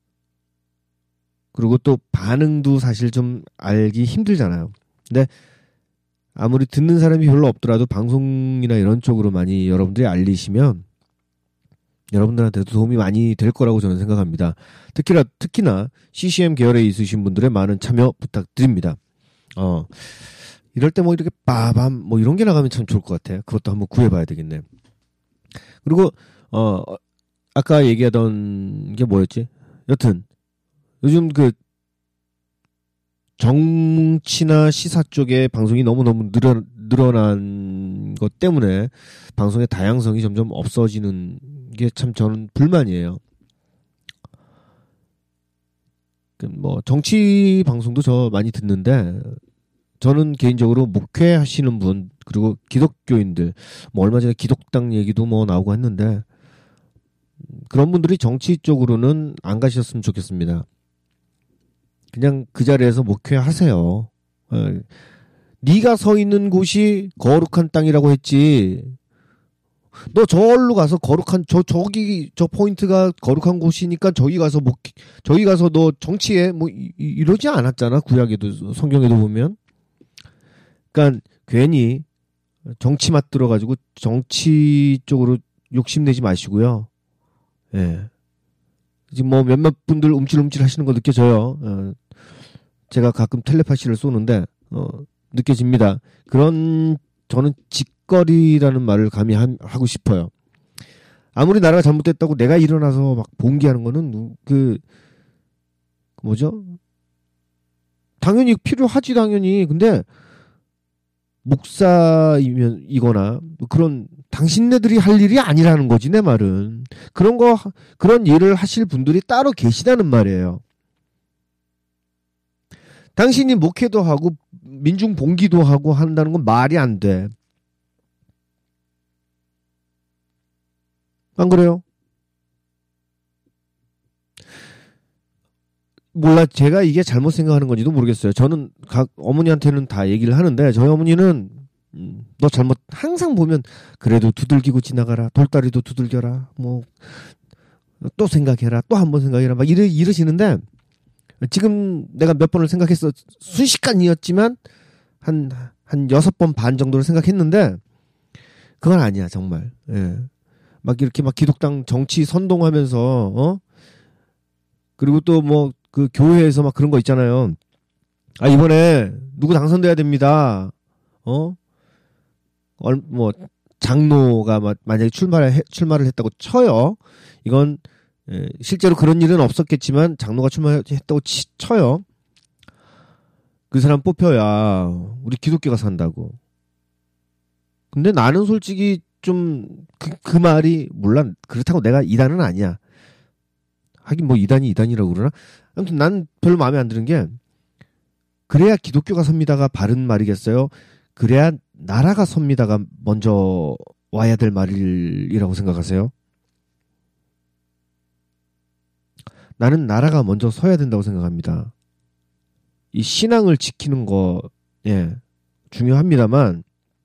그리고 또 반응도 사실 좀 알기 힘들잖아요. 근데 아무리 듣는 사람이 별로 없더라도 방송이나 이런 쪽으로 많이 여러분들이 알리시면 여러분들한테도 도움이 많이 될 거라고 저는 생각합니다. 특히나 CCM 계열에 있으신 분들의 많은 참여 부탁드립니다. 이럴 때 뭐 이렇게 빠밤 뭐 이런 게 나가면 참 좋을 것 같아. 그것도 한번 구해봐야 되겠네. 그리고 아까 얘기하던 게 뭐였지? 여튼 요즘 그 정치나 시사 쪽에 방송이 너무너무 늘어난 것 때문에 방송의 다양성이 점점 없어지는 게 참 저는 불만이에요. 뭐 정치 방송도 저 많이 듣는데 저는 개인적으로 목회하시는 분 그리고 기독교인들 뭐 얼마 전에 기독당 얘기도 뭐 나오고 했는데 그런 분들이 정치 쪽으로는 안 가셨으면 좋겠습니다. 그냥 그 자리에서 목회하세요. 네가 서 있는 곳이 거룩한 땅이라고 했지. 너 저기로 가서 거룩한 저기 저 포인트가 거룩한 곳이니까 저기 가서 너 정치에 뭐 이러지 않았잖아. 구약에도 성경에도 보면. 그러니까 괜히 정치 맛 들어가지고 정치 쪽으로 욕심내지 마시고요. 예. 지금 뭐 몇몇 분들 움찔움찔 하시는 거 느껴져요. 제가 가끔 텔레파시를 쏘는데 느껴집니다. 그런 저는 직거리라는 말을 감히 하고 싶어요. 아무리 나라가 잘못됐다고 내가 일어나서 막 봉기하는 거는 뭐죠? 당연히 필요하지 당연히. 근데 목사이거나 그런 당신네들이 할 일이 아니라는 거지 내 말은. 그런 일을 하실 분들이 따로 계시다는 말이에요. 당신이 목회도 하고 민중 봉기도 하고 한다는 건 말이 안 돼. 안 그래요? 몰라, 제가 이게 잘못 생각하는 건지도 모르겠어요. 저는 각 어머니한테는 다 얘기를 하는데 저희 어머니는 너 잘못 항상 보면 그래도 두들기고 지나가라, 돌다리도 두들겨라, 뭐 또 생각해라, 또 한 번 생각해라 막 이러시는데 지금 내가 몇 번을 생각했어. 순식간이었지만 한 6번 반 정도를 생각했는데 그건 아니야 정말. 예. 막 이렇게 막 기독당 정치 선동하면서 그리고 또 뭐 그 교회에서 막 그런 거 있잖아요. 아 이번에 누구 당선돼야 됩니다. 뭐 장로가 만약에 출마를 했다고 쳐요. 이건 실제로 그런 일은 없었겠지만 장로가 출마했다고 쳐요. 그 사람 뽑혀야 우리 기독교가 산다고. 근데 나는 솔직히 좀 그 말이 물론 그렇다고 내가 이단은 아니야. 하긴 뭐 이단이라고 그러나? 아무튼 난 별로 마음에 안 드는 게 그래야 기독교가 섭니다가 바른 말이겠어요? 그래야 나라가 섭니다가 먼저 와야 될 말이라고 생각하세요? 나는 나라가 먼저 서야 된다고 생각합니다. 이 신앙을 지키는 거, 예, 중요합니다만,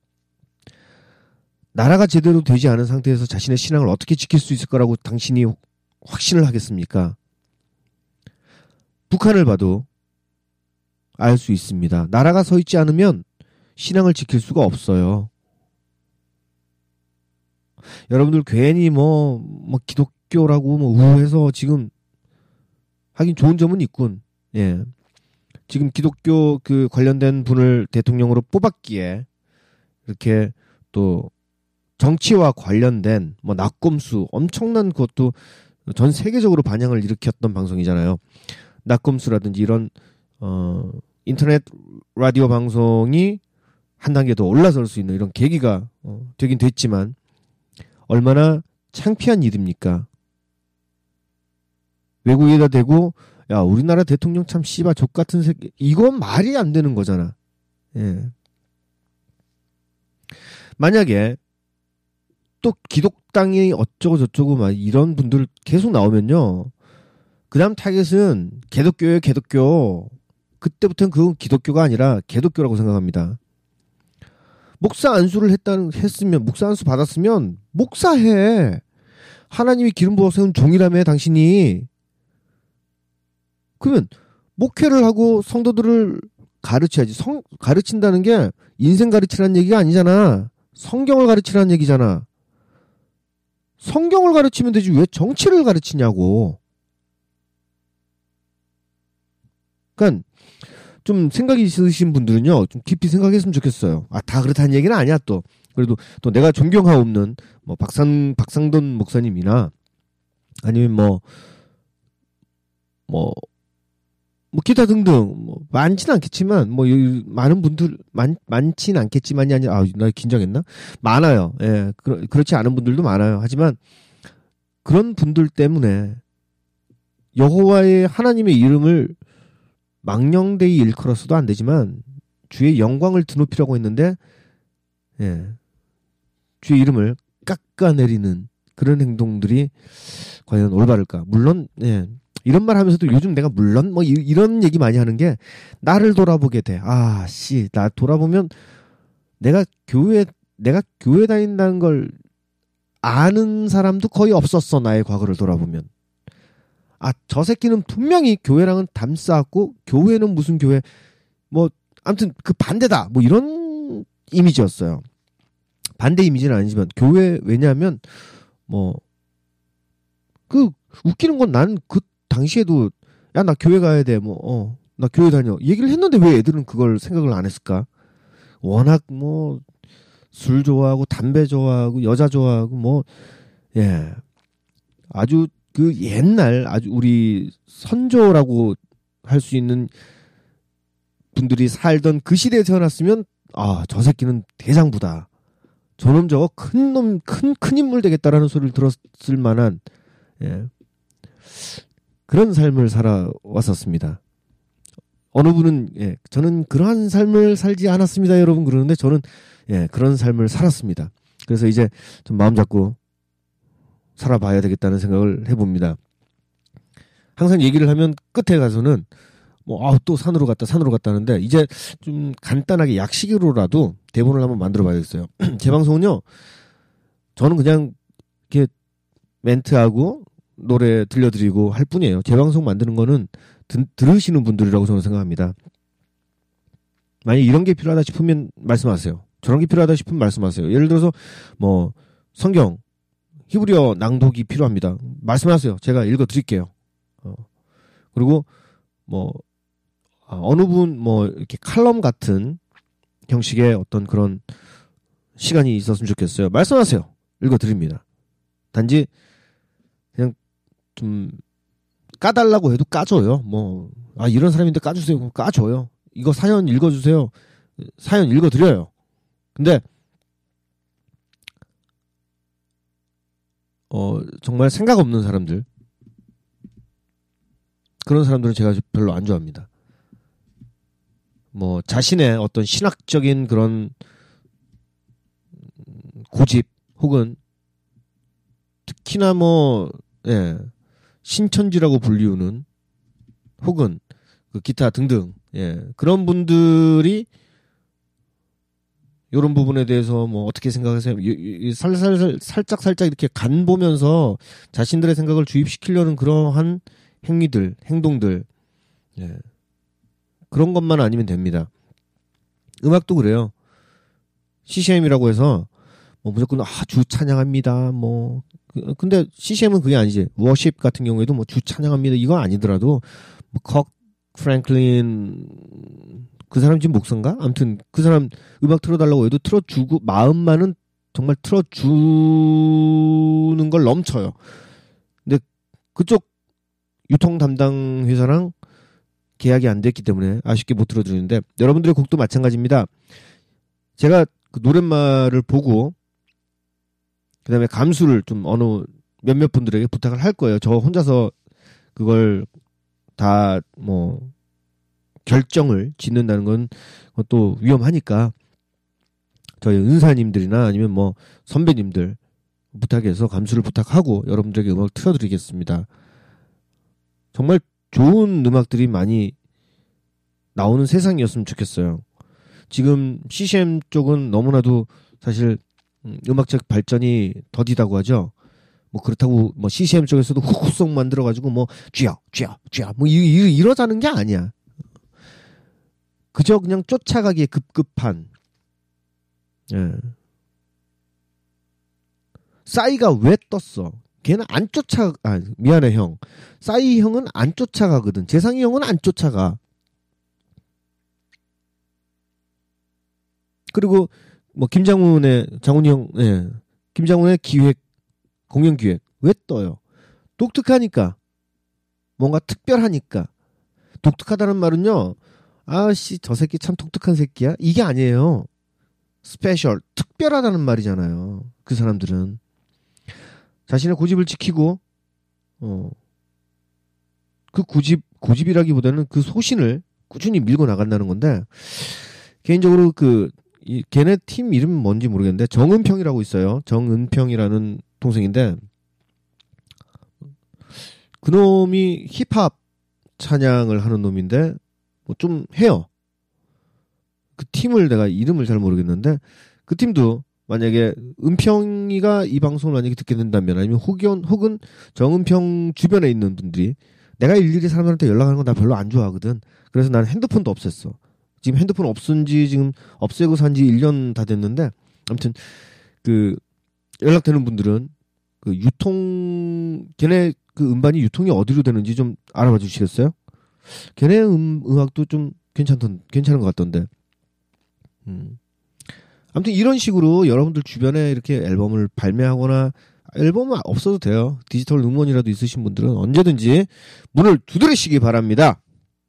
나라가 제대로 되지 않은 상태에서 자신의 신앙을 어떻게 지킬 수 있을 거라고 당신이 확신을 하겠습니까? 북한을 봐도 알 수 있습니다. 나라가 서 있지 않으면 신앙을 지킬 수가 없어요. 여러분들 괜히 뭐 기독교라고 뭐 우해서 지금 하긴 좋은 점은 있군. 예. 지금 기독교 그 관련된 분을 대통령으로 뽑았기에 이렇게 또 정치와 관련된 뭐 낙검수 엄청난 것도 전 세계적으로 반향을 일으켰던 방송이잖아요. 낙검수라든지 이런 인터넷 라디오 방송이 한 단계 더 올라설 수 있는 이런 계기가 되긴 됐지만 얼마나 창피한 일입니까? 외국에다 대고 야 우리나라 대통령 참 씨바 족같은 새끼, 이건 말이 안 되는 거잖아. 예. 만약에 또 기독당이 어쩌고 저쩌고 막 이런 분들 계속 나오면요, 그 다음 타겟은 개독교예요. 개독교. 그때부터는 그건 기독교가 아니라 개독교라고 생각합니다. 목사 안수를 했으면, 목사 안수 받았으면 목사해. 하나님이 기름 부어 세운 종이라며 당신이. 그러면 목회를 하고 성도들을 가르쳐야지. 가르친다는 게 인생 가르치라는 얘기가 아니잖아. 성경을 가르치라는 얘기잖아. 성경을 가르치면 되지 왜 정치를 가르치냐고. 그러니까 좀 생각이 있으신 분들은요, 좀 깊이 생각했으면 좋겠어요. 아, 다 그렇다는 얘기는 아니야 또. 그래도 또 내가 존경하옵는 뭐 박상돈 목사님이나 아니면 뭐 기타 등등 뭐 많지는 않겠지만 뭐 많은 분들 많지는 않겠지만이 아니라 나 긴장했나? 많아요. 예, 그렇지 않은 분들도 많아요. 하지만 그런 분들 때문에 여호와의 하나님의 이름을 망령되이 일컬어서도 안 되지만 주의 영광을 드높이려고 했는데, 예, 주의 이름을 깎아내리는 그런 행동들이 과연 올바를까? 물론 예. 이런 말 하면서도 요즘 내가 물론 뭐 이런 얘기 많이 하는 게 나를 돌아보게 돼. 아, 씨, 나 돌아보면 내가 교회 다닌다는 걸 아는 사람도 거의 없었어. 나의 과거를 돌아보면. 아, 저 새끼는 분명히 교회랑은 담쌓았고 교회는 무슨 교회 뭐 아무튼 그 반대다. 뭐 이런 이미지였어요. 반대 이미지는 아니지만 교회 왜냐하면 뭐 그 웃기는 건 나는 그 당시에도 야 나 교회 가야 돼 뭐 나 교회 다녀 얘기를 했는데 왜 애들은 그걸 생각을 안 했을까? 워낙 뭐 술 좋아하고 담배 좋아하고 여자 좋아하고 뭐 예 아주 그 옛날 아주 우리 선조라고 할 수 있는 분들이 살던 그 시대에 태어났으면 아 저 새끼는 대장부다. 저놈 저거 큰 인물 되겠다라는 소리를 들었을 만한 예. 그런 삶을 살아왔었습니다. 어느 분은 예, 저는 그러한 삶을 살지 않았습니다, 여러분 그러는데 저는 예, 그런 삶을 살았습니다. 그래서 이제 좀 마음 잡고 살아봐야 되겠다는 생각을 해봅니다. 항상 얘기를 하면 끝에 가서는 뭐 또 산으로 갔다 하는데 이제 좀 간단하게 약식으로라도 대본을 한번 만들어 봐야겠어요. 제 방송은요. 저는 그냥 이렇게 멘트하고 노래 들려드리고 할 뿐이에요. 제 방송 만드는 거는 들으시는 분들이라고 저는 생각합니다. 만약 이런 게 필요하다 싶으면 말씀하세요. 저런 게 필요하다 싶으면 말씀하세요. 예를 들어서 뭐 성경 히브리어 낭독이 필요합니다. 말씀하세요. 제가 읽어드릴게요. 그리고 뭐 어느 분 뭐 이렇게 칼럼 같은 형식의 어떤 그런 시간이 있었으면 좋겠어요. 말씀하세요. 읽어드립니다. 단지 그냥 좀 까달라고 해도 까줘요. 뭐 이런 사람인데 까주세요. 그럼 까줘요. 이거 사연 읽어주세요. 사연 읽어드려요. 근데 정말 생각 없는 사람들 그런 사람들은 제가 별로 안 좋아합니다. 뭐 자신의 어떤 신학적인 그런 고집 혹은 특히나 뭐 예, 신천지라고 불리우는 혹은 그 기타 등등 예, 그런 분들이 이런 부분에 대해서 뭐 어떻게 생각하세요? 살짝 이렇게 간 보면서 자신들의 생각을 주입시키려는 그러한 행동들 예. 그런 것만 아니면 됩니다. 음악도 그래요. CCM이라고 해서 뭐 무조건 주 찬양합니다. 뭐 근데 CCM은 그게 아니지. 워십 같은 경우에도 뭐 주 찬양합니다. 이거 아니더라도 뭐 컥 프랭클린 그 사람 지금 목사인가? 아무튼 그 사람 음악 틀어달라고 해도 틀어주고 마음만은 정말 틀어주는 걸 넘쳐요. 근데 그쪽 유통 담당 회사랑 계약이 안 됐기 때문에 아쉽게 못 틀어드리는데 여러분들의 곡도 마찬가지입니다. 제가 그 노랫말을 보고 그 다음에 감수를 좀 어느 몇몇 분들에게 부탁을 할 거예요. 저 혼자서 그걸 다 뭐 결정을 짓는다는 건 또 위험하니까 저희 은사님들이나 아니면 뭐 선배님들 부탁해서 감수를 부탁하고 여러분들에게 음악을 틀어드리겠습니다. 정말 좋은 음악들이 많이 나오는 세상이었으면 좋겠어요. 지금 CCM 쪽은 너무나도 사실 음악적 발전이 더디다고 하죠. 뭐 그렇다고 뭐 CCM 쪽에서도 후속 만들어가지고 뭐 쥐야 뭐 이러자는 게 아니야. 그저 그냥 쫓아가기에 급급한. 예. 싸이가 왜 떴어? 걔는 안 미안해 형. 싸이 형은 안 쫓아가거든. 재상이 형은 안 쫓아가. 그리고 뭐 장훈이 형, 예. 김장훈의 공연 기획 왜 떠요? 독특하니까. 뭔가 특별하니까. 독특하다는 말은요. 아씨 저 새끼 참 독특한 새끼야. 이게 아니에요. 스페셜 특별하다는 말이잖아요. 그 사람들은. 자신의 고집을 지키고, 그 고집이라기보다는 그 소신을 꾸준히 밀고 나간다는 건데, 개인적으로 걔네 팀 이름이 뭔지 모르겠는데 정은평이라고 있어요. 정은평이라는 동생인데 그놈이 힙합 찬양을 하는 놈인데 뭐 좀 해요. 그 팀을 내가 이름을 잘 모르겠는데 그 팀도 만약에 은평이가 이 방송을 만약에 듣게 된다면 아니면 혹은 정은평 주변에 있는 분들이 내가 일일이 사람들한테 연락하는 거 나 별로 안 좋아하거든. 그래서 난 핸드폰도 없앴어. 지금 핸드폰 없은 지 지금 없애고 산 지 1년 다 됐는데 아무튼 그 연락되는 분들은 그 걔네 그 음반이 유통이 어디로 되는지 좀 알아봐 주시겠어요? 걔네 음악도 좀 괜찮은 것 같던데. 아무튼 이런 식으로 여러분들 주변에 이렇게 앨범을 발매하거나 앨범은 없어도 돼요. 디지털 음원이라도 있으신 분들은 언제든지 문을 두드리시기 바랍니다.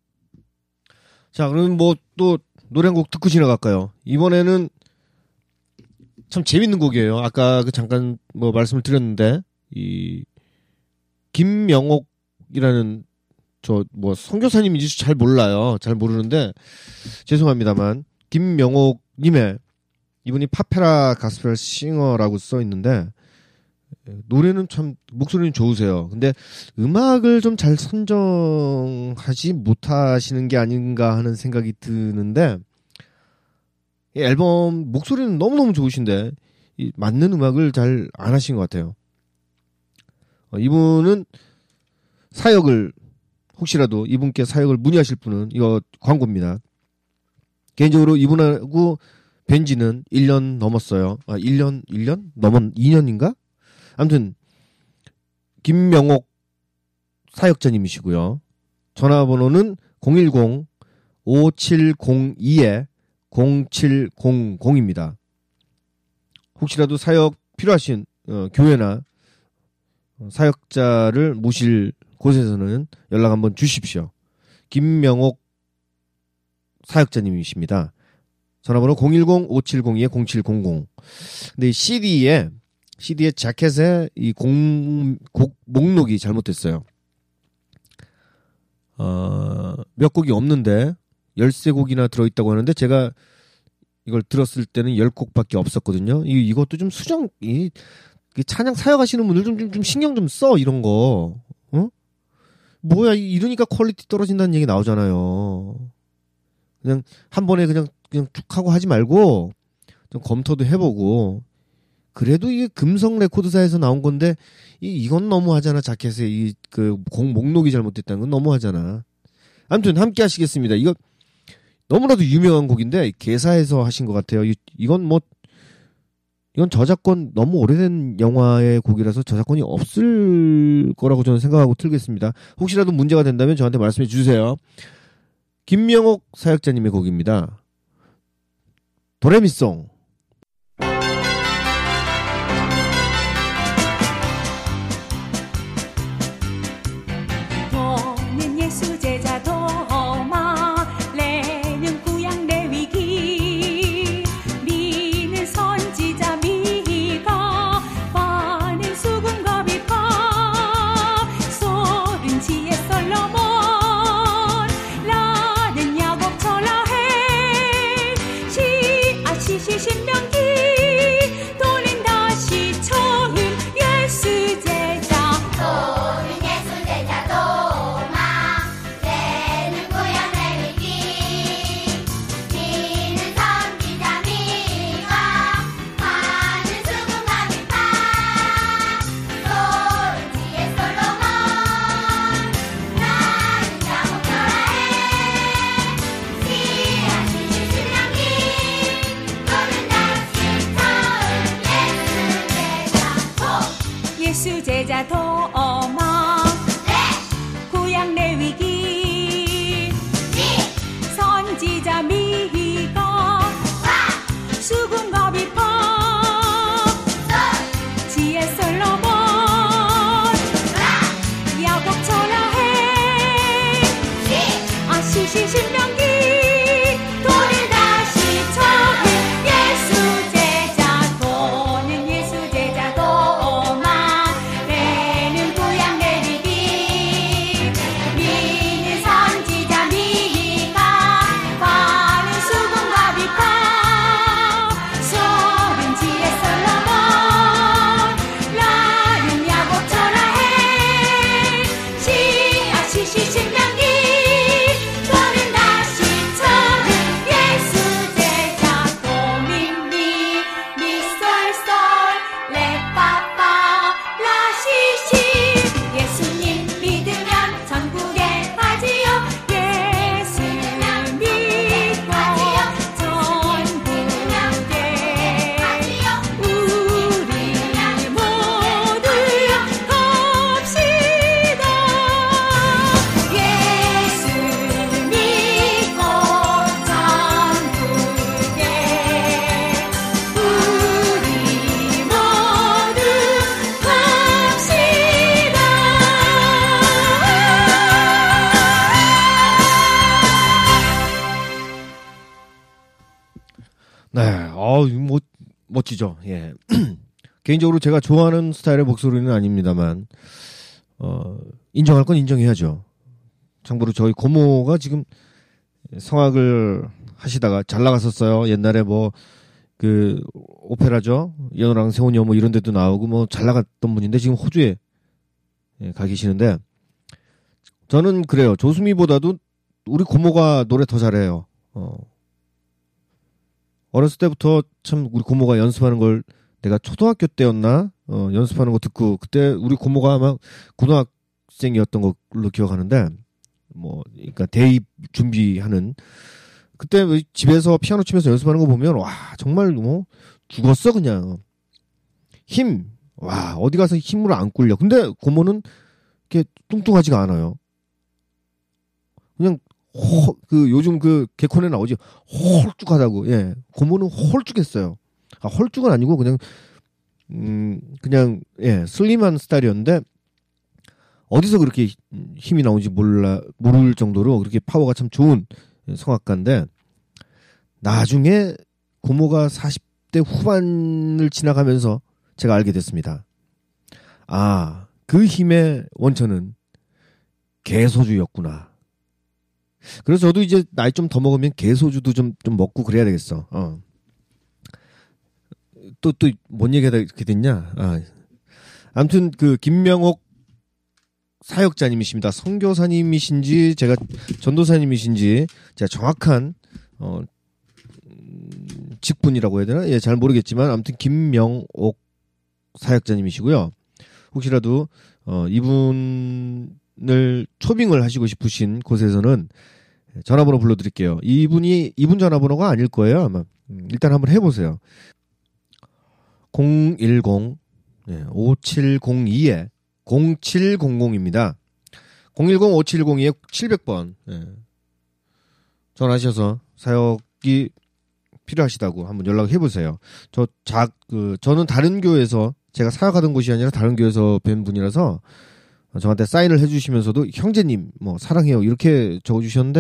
자, 그러면 뭐 또 노래 한 곡 듣고 지나갈까요? 이번에는 참 재밌는 곡이에요. 아까 그 잠깐 뭐 말씀을 드렸는데 이 김명옥이라는 저 뭐 선교사님인지 잘 몰라요. 잘 모르는데 죄송합니다만 김명옥님의 이분이 파페라 가스펠 싱어라고 써 있는데 노래는 참 목소리는 좋으세요. 근데 음악을 좀 잘 선정하지 못하시는 게 아닌가 하는 생각이 드는데 이 앨범 목소리는 너무너무 좋으신데 이 맞는 음악을 잘 안 하신 것 같아요. 이분은 사역을 혹시라도 이분께 사역을 문의하실 분은 이거 광고입니다. 개인적으로 이분하고 뵌지는 1년 넘었어요. 1년? 넘은 2년인가? 아무튼 김명옥 사역자님이시고요. 전화번호는 010-5702-0700입니다. 혹시라도 사역 필요하신 교회나 사역자를 모실 곳에서는 연락 한번 주십시오. 김명옥 사역자님이십니다. 전화번호 010-5702-0700. 근데 이 CD에 자켓에 이 곡 목록이 잘못됐어요. 몇 곡이 없는데 13곡이나 들어있다고 하는데 제가 이걸 들었을 때는 10곡밖에 없었거든요. 이것도 좀 찬양 사역하시는 분들 좀 신경 좀 써, 이런 거. 뭐야, 이러니까 퀄리티 떨어진다는 얘기 나오잖아요. 그냥 한 번에 그냥 쭉 하고 하지 말고 좀 검토도 해보고. 그래도 이게 금성 레코드사에서 나온 건데 이건 너무하잖아. 자켓에 곡 목록이 잘못됐다는 건 너무하잖아. 아무튼 함께 하시겠습니다. 이거 너무나도 유명한 곡인데 개사에서 하신 것 같아요. 이건 저작권 너무 오래된 영화의 곡이라서 저작권이 없을 거라고 저는 생각하고 틀겠습니다. 혹시라도 문제가 된다면 저한테 말씀해 주세요. 김명옥 사역자님의 곡입니다. 도레미송. 예수 제자 도마 구약 레위기 선지자 미가 수금과 비파 지혜 솔로몬 야곱 전하해 아시시 신명기 돈을 다시 처음 예수 제자 도는 예수 제자 도마 내는 구약 레위기 미는 선지자 미가 과는 수금과 비파 멋지죠. 예. 개인적으로 제가 좋아하는 스타일의 목소리는 아닙니다만, 인정할 건 인정해야죠. 참고로 저희 고모가 지금 성악을 하시다가 잘 나갔었어요. 옛날에 오페라죠. 연호랑 세훈여 이런 데도 나오고 잘 나갔던 분인데 지금 호주에 가 계시는데, 저는 그래요. 조수미보다도 우리 고모가 노래 더 잘해요. 어렸을 때부터 참 우리 고모가 연습하는 걸 내가 초등학교 때였나 연습하는 거 듣고, 그때 우리 고모가 아마 고등학생이었던 걸로 기억하는데, 그러니까 대입 준비하는 그때 집에서 피아노 치면서 연습하는 거 보면 와 정말 죽었어 그냥. 어디 가서 힘으로 안 꿀려. 근데 고모는 이렇게 뚱뚱하지가 않아요. 그냥 요즘 개콘에 나오지 홀쭉하다고. 예, 고모는 홀쭉했어요. 홀쭉은 아니고 그냥 슬림한 스타일이었는데, 어디서 그렇게 힘이 나오는지 모를 정도로 그렇게 파워가 참 좋은 성악가인데, 나중에 고모가 40대 후반을 지나가면서 제가 알게 됐습니다. 그 힘의 원천은 개소주였구나. 그래서 저도 이제 나이 좀 더 먹으면 개소주도 좀 먹고 그래야 되겠어. 또 뭔 얘기가 이렇게 됐냐? 아무튼 김명옥 사역자님이십니다. 선교사님이신지 제가 전도사님이신지 제가 정확한 직분이라고 해야 되나? 예, 잘 모르겠지만 아무튼 김명옥 사역자님이시고요. 혹시라도 이분을 초빙을 하시고 싶으신 곳에서는 전화번호 불러드릴게요. 이분 전화번호가 아닐 거예요 아마. 일단 한번 해보세요. 010-5702에 0700입니다. 010-5702에 700번 전화하셔서 사역이 필요하시다고 한번 연락해 보세요. 저는 다른 교회에서, 제가 사역하던 곳이 아니라 다른 교회에서 뵌 분이라서 저한테 사인을 해주시면서도 형제님 사랑해요 이렇게 적어주셨는데,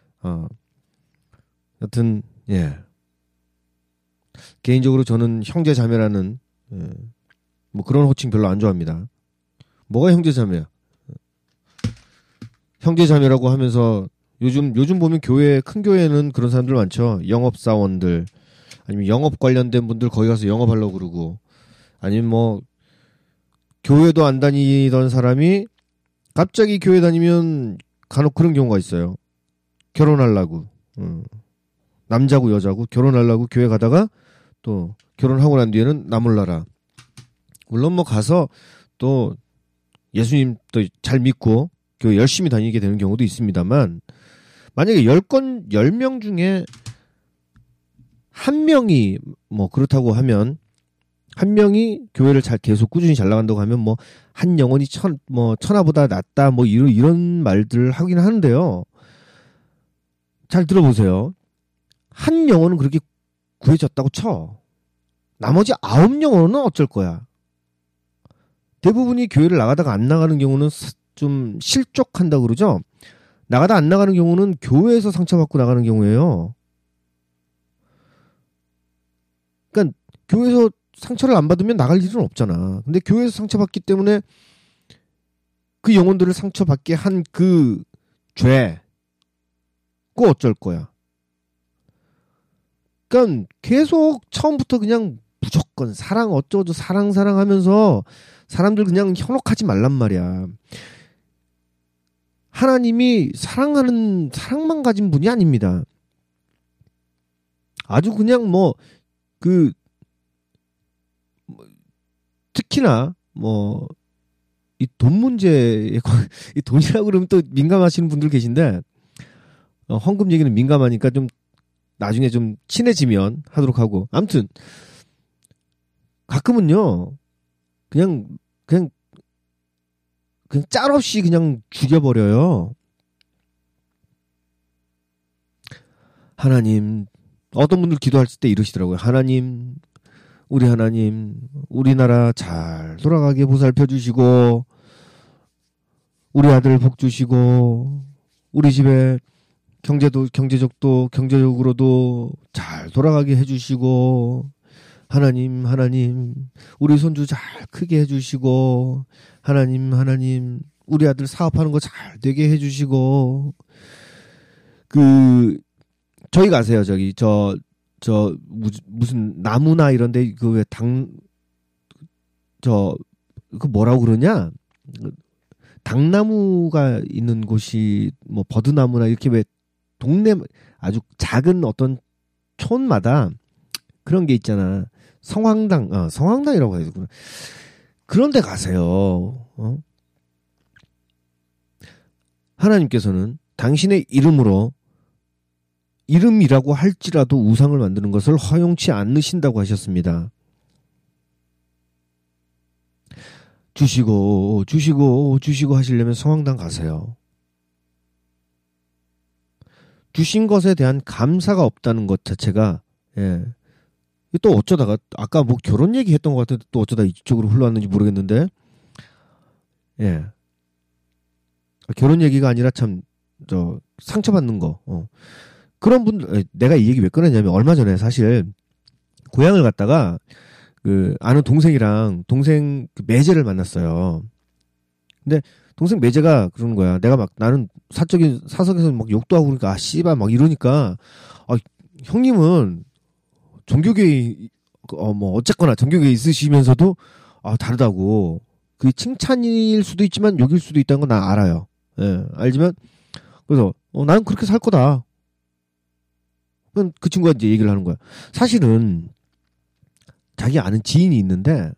여튼 개인적으로 저는 형제 자매라는 그런 호칭 별로 안 좋아합니다. 뭐가 형제 자매야? 형제 자매라고 하면서 요즘 보면 큰 교회는 그런 사람들 많죠. 영업사원들, 아니면 영업 관련된 분들 거기 가서 영업하려고 그러고, 아니면 교회도 안 다니던 사람이 갑자기 교회 다니면 간혹 그런 경우가 있어요. 결혼하려고, 남자고 여자고 결혼하려고 교회 가다가 또 결혼하고 난 뒤에는 나 몰라라. 물론 가서 또 예수님 또 잘 믿고 교회 열심히 다니게 되는 경우도 있습니다만, 만약에 10명 중에 한 명이 그렇다고 하면, 한 명이 교회를 계속 꾸준히 잘 나간다고 하면 한 영혼이 천하보다 낫다 이런 말들을 하긴 하는데요. 잘 들어보세요. 한 영혼은 그렇게 구해졌다고 쳐. 나머지 9영혼은 어쩔 거야. 대부분이 교회를 나가다가 안 나가는 경우는 좀 실족한다고 그러죠. 나가다 안 나가는 경우는 교회에서 상처받고 나가는 경우예요. 그러니까 교회에서 상처를 안 받으면 나갈 일은 없잖아. 근데 교회에서 상처받기 때문에 그 영혼들을 상처받게 한 그 죄, 그거 어쩔 거야. 그러니까 계속 처음부터 그냥 무조건 사랑 어쩌고 사랑 하면서 사람들 그냥 현혹하지 말란 말이야. 하나님이 사랑만 가진 분이 아닙니다. 아주 그냥 특히나 이 돈 문제에 이 돈이라고 그러면 또 민감하시는 분들 계신데, 헌금 얘기는 민감하니까 좀 나중에 좀 친해지면 하도록 하고, 아무튼 가끔은요 그냥 짤 없이 그냥 죽여버려요. 하나님, 어떤 분들 기도하실 때 이러시더라고요. 하나님, 우리나라 잘 돌아가게 보살펴 주시고, 우리 아들 복 주시고, 우리 집에 경제적으로도 잘 돌아가게 해주시고, 하나님, 우리 손주 잘 크게 해주시고, 하나님, 우리 아들 사업하는 거 잘 되게 해주시고, 저희 가세요, 무슨 나무나 이런데, 뭐라고 그러냐? 당나무가 있는 곳이, 뭐, 버드나무나 이렇게 왜 동네 아주 작은 어떤 촌마다 그런 게 있잖아. 성황당이라고 해야 되구나. 그런 데 가세요. 하나님께서는 당신의 이름이라고 할지라도 우상을 만드는 것을 허용치 않으신다고 하셨습니다. 주시고 하시려면 성황당 가세요. 주신 것에 대한 감사가 없다는 것 자체가, 예. 또 어쩌다가, 아까 뭐 결혼 얘기 했던 것 같은데 또 어쩌다 이쪽으로 흘러왔는지 모르겠는데, 예. 결혼 얘기가 아니라 상처받는 거, 그런 분들, 내가 이 얘기 왜 꺼냈냐면, 얼마 전에 사실, 고향을 갔다가, 아는 동생이랑, 동생 매제를 만났어요. 근데, 동생 매제가 그러는 거야. 내가 나는 사석에서 막 욕도 하고 그러니까, 씨발, 막 이러니까, 형님은, 종교계에, 어쨌거나 종교계에 있으시면서도, 다르다고. 그게 칭찬일 수도 있지만 욕일 수도 있다는 건 나 알아요. 예, 알지만, 그래서, 나는 그렇게 살 거다. 그 친구가 이제 얘기를 하는 거야. 사실은, 자기 아는 지인이 있는데,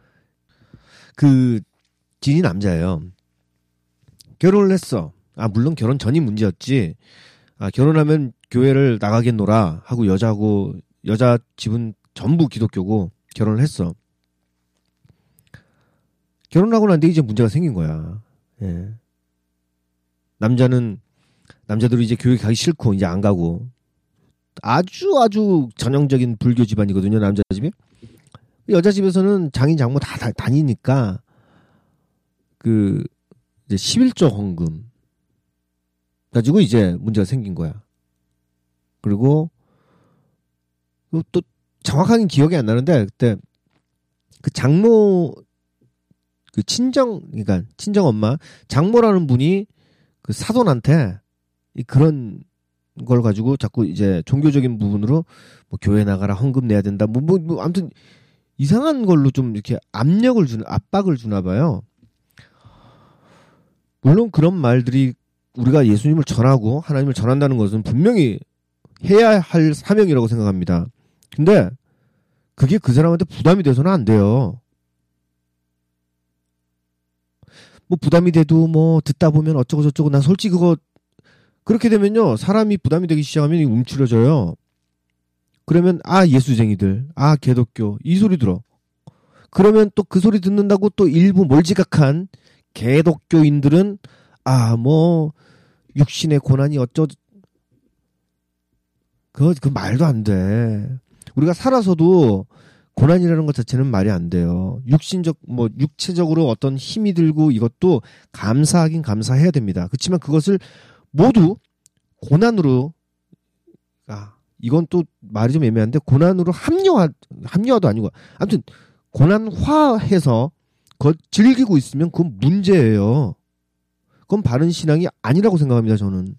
그, 지인이 남자예요. 결혼을 했어. 물론 결혼 전이 문제였지. 결혼하면 교회를 나가겠노라 하고 여자 집은 전부 기독교고 결혼을 했어. 결혼하고 난데 이제 문제가 생긴 거야. 예. 남자들이 이제 교회 가기 싫고 이제 안 가고. 아주 전형적인 불교 집안이거든요, 남자 집이. 여자 집에서는 장인 장모 다 다니니까 이제 11조 헌금 가지고 이제 문제가 생긴 거야. 그리고 또 정확하게 기억이 안 나는데 그때 그 장모 그러니까 친정 엄마 장모라는 분이 그 사돈한테 그런 걸 가지고 자꾸 이제 종교적인 부분으로 뭐 교회 나가라, 헌금 내야 된다, 뭐 아무튼 이상한 걸로 좀 이렇게 압박을 주나 봐요. 물론 그런 말들이 우리가 예수님을 전하고 하나님을 전한다는 것은 분명히 해야 할 사명이라고 생각합니다. 근데 그게 그 사람한테 부담이 돼서는 안 돼요. 뭐 부담이 돼도 뭐 듣다 보면 어쩌고 저쩌고, 난 솔직히 그렇게 되면요, 사람이 부담이 되기 시작하면 움츠려져요. 그러면 예수쟁이들, 개독교 이 소리 들어. 그러면 또 그 소리 듣는다고 또 일부 몰지각한 개독교인들은 뭐 육신의 고난이 그 말도 안 돼. 우리가 살아서도 고난이라는 것 자체는 말이 안 돼요. 육체적으로 어떤 힘이 들고 이것도 감사하긴 감사해야 됩니다. 그렇지만 그것을 모두 고난으로, 이건 또 말이 좀 애매한데, 고난으로 합리화도 아니고, 아무튼 고난화해서 그걸 즐기고 있으면 그건 문제예요. 그건 바른 신앙이 아니라고 생각합니다, 저는.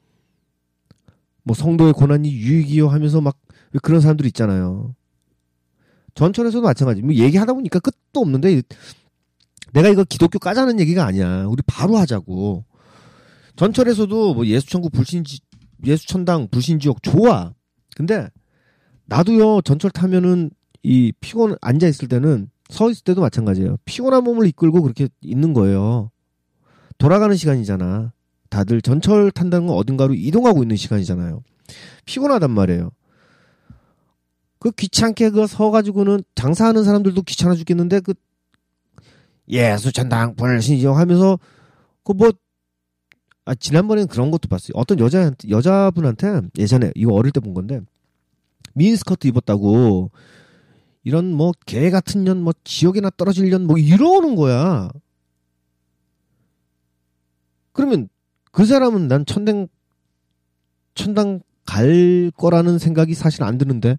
뭐 성도의 고난이 유익이요 하면서 막 그런 사람들 있잖아요. 전철에서도 마찬가지. 뭐 얘기하다 보니까 끝도 없는데, 내가 이거 기독교 까자는 얘기가 아니야. 우리 바로 하자고. 전철에서도 뭐 예수천당 불신지옥 좋아. 근데 나도요, 전철 타면은 앉아 있을 때는, 서 있을 때도 마찬가지예요. 피곤한 몸을 이끌고 그렇게 있는 거예요. 돌아가는 시간이잖아. 다들 전철 탄다는 건 어딘가로 이동하고 있는 시간이잖아요. 피곤하단 말이에요. 귀찮게 서가지고는, 장사하는 사람들도 귀찮아 죽겠는데, 예수천당 불신지옥 하면서, 지난번에는 그런 것도 봤어요. 어떤 여자분한테, 예전에, 이거 어릴 때 본 건데, 미니스커트 입었다고, 이런 개 같은 년, 지옥에나 떨어질 년, 이러는 거야. 그러면 그 사람은 난 천당 갈 거라는 생각이 사실 안 드는데.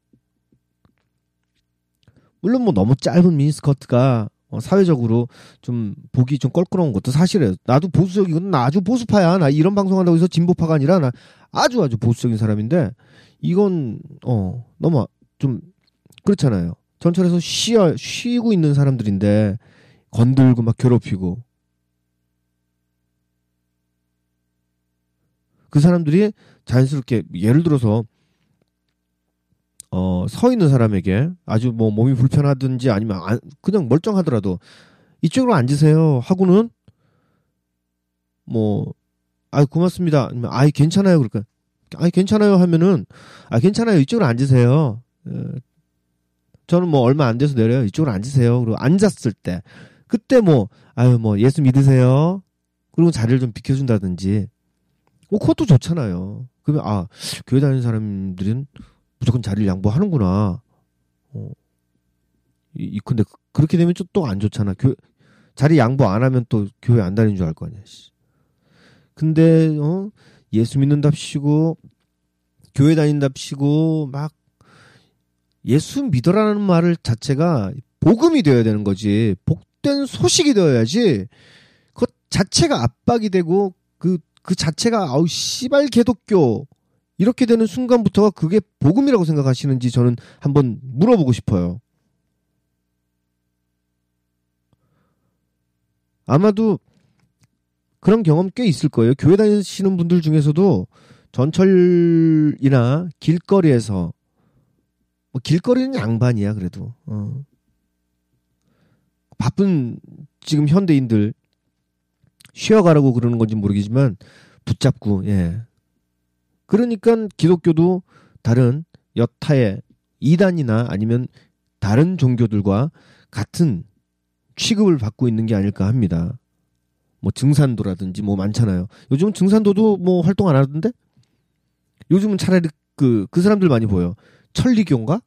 물론 뭐 너무 짧은 미니스커트가 사회적으로 좀 보기 좀 껄끄러운 것도 사실이에요. 나도 보수적이거든. 나 아주 보수파야. 나 이런 방송한다고 해서 진보파가 아니라 나 아주 보수적인 사람인데 이건 너무 좀 그렇잖아요. 전철에서 쉬고 있는 사람들인데 건들고 막 괴롭히고 그 사람들이 자연스럽게 예를 들어서 서 있는 사람에게 아주 뭐 몸이 불편하든지 아니면 그냥 멀쩡하더라도 이쪽으로 앉으세요 하고는 뭐 고맙습니다. 아니면 괜찮아요. 그러니까 괜찮아요 하면은 괜찮아요. 이쪽으로 앉으세요. 저는 뭐 얼마 안 돼서 내려요. 이쪽으로 앉으세요. 그리고 앉았을 때 그때 뭐 예수 믿으세요. 그리고 자리를 좀 비켜준다든지 그것도 좋잖아요. 그러면 교회 다니는 사람들은 무조건 자리를 양보하는구나. 근데 그렇게 되면 또 안 좋잖아. 자리 양보 안 하면 또 교회 안 다니는 줄 알 거 아니야. 근데 예수 믿는답시고 교회 다닌답시고 막 예수 믿어라는 말 자체가 복음이 되어야 되는 거지. 복된 소식이 되어야지. 그 자체가 압박이 되고 그 자체가 씨발 개독교 이렇게 되는 순간부터가 그게 복음이라고 생각하시는지 저는 한번 물어보고 싶어요. 아마도 그런 경험 꽤 있을 거예요. 교회 다니시는 분들 중에서도 전철이나 길거리에서 길거리는 양반이야 그래도 바쁜 지금 현대인들 쉬어가라고 그러는 건지 모르겠지만 붙잡고 그러니까 기독교도 다른 여타의 이단이나 아니면 다른 종교들과 같은 취급을 받고 있는 게 아닐까 합니다. 뭐 증산도라든지 뭐 많잖아요. 요즘은 증산도도 뭐 활동 안 하던데? 요즘은 차라리 그 사람들 많이 보여. 천리교인가?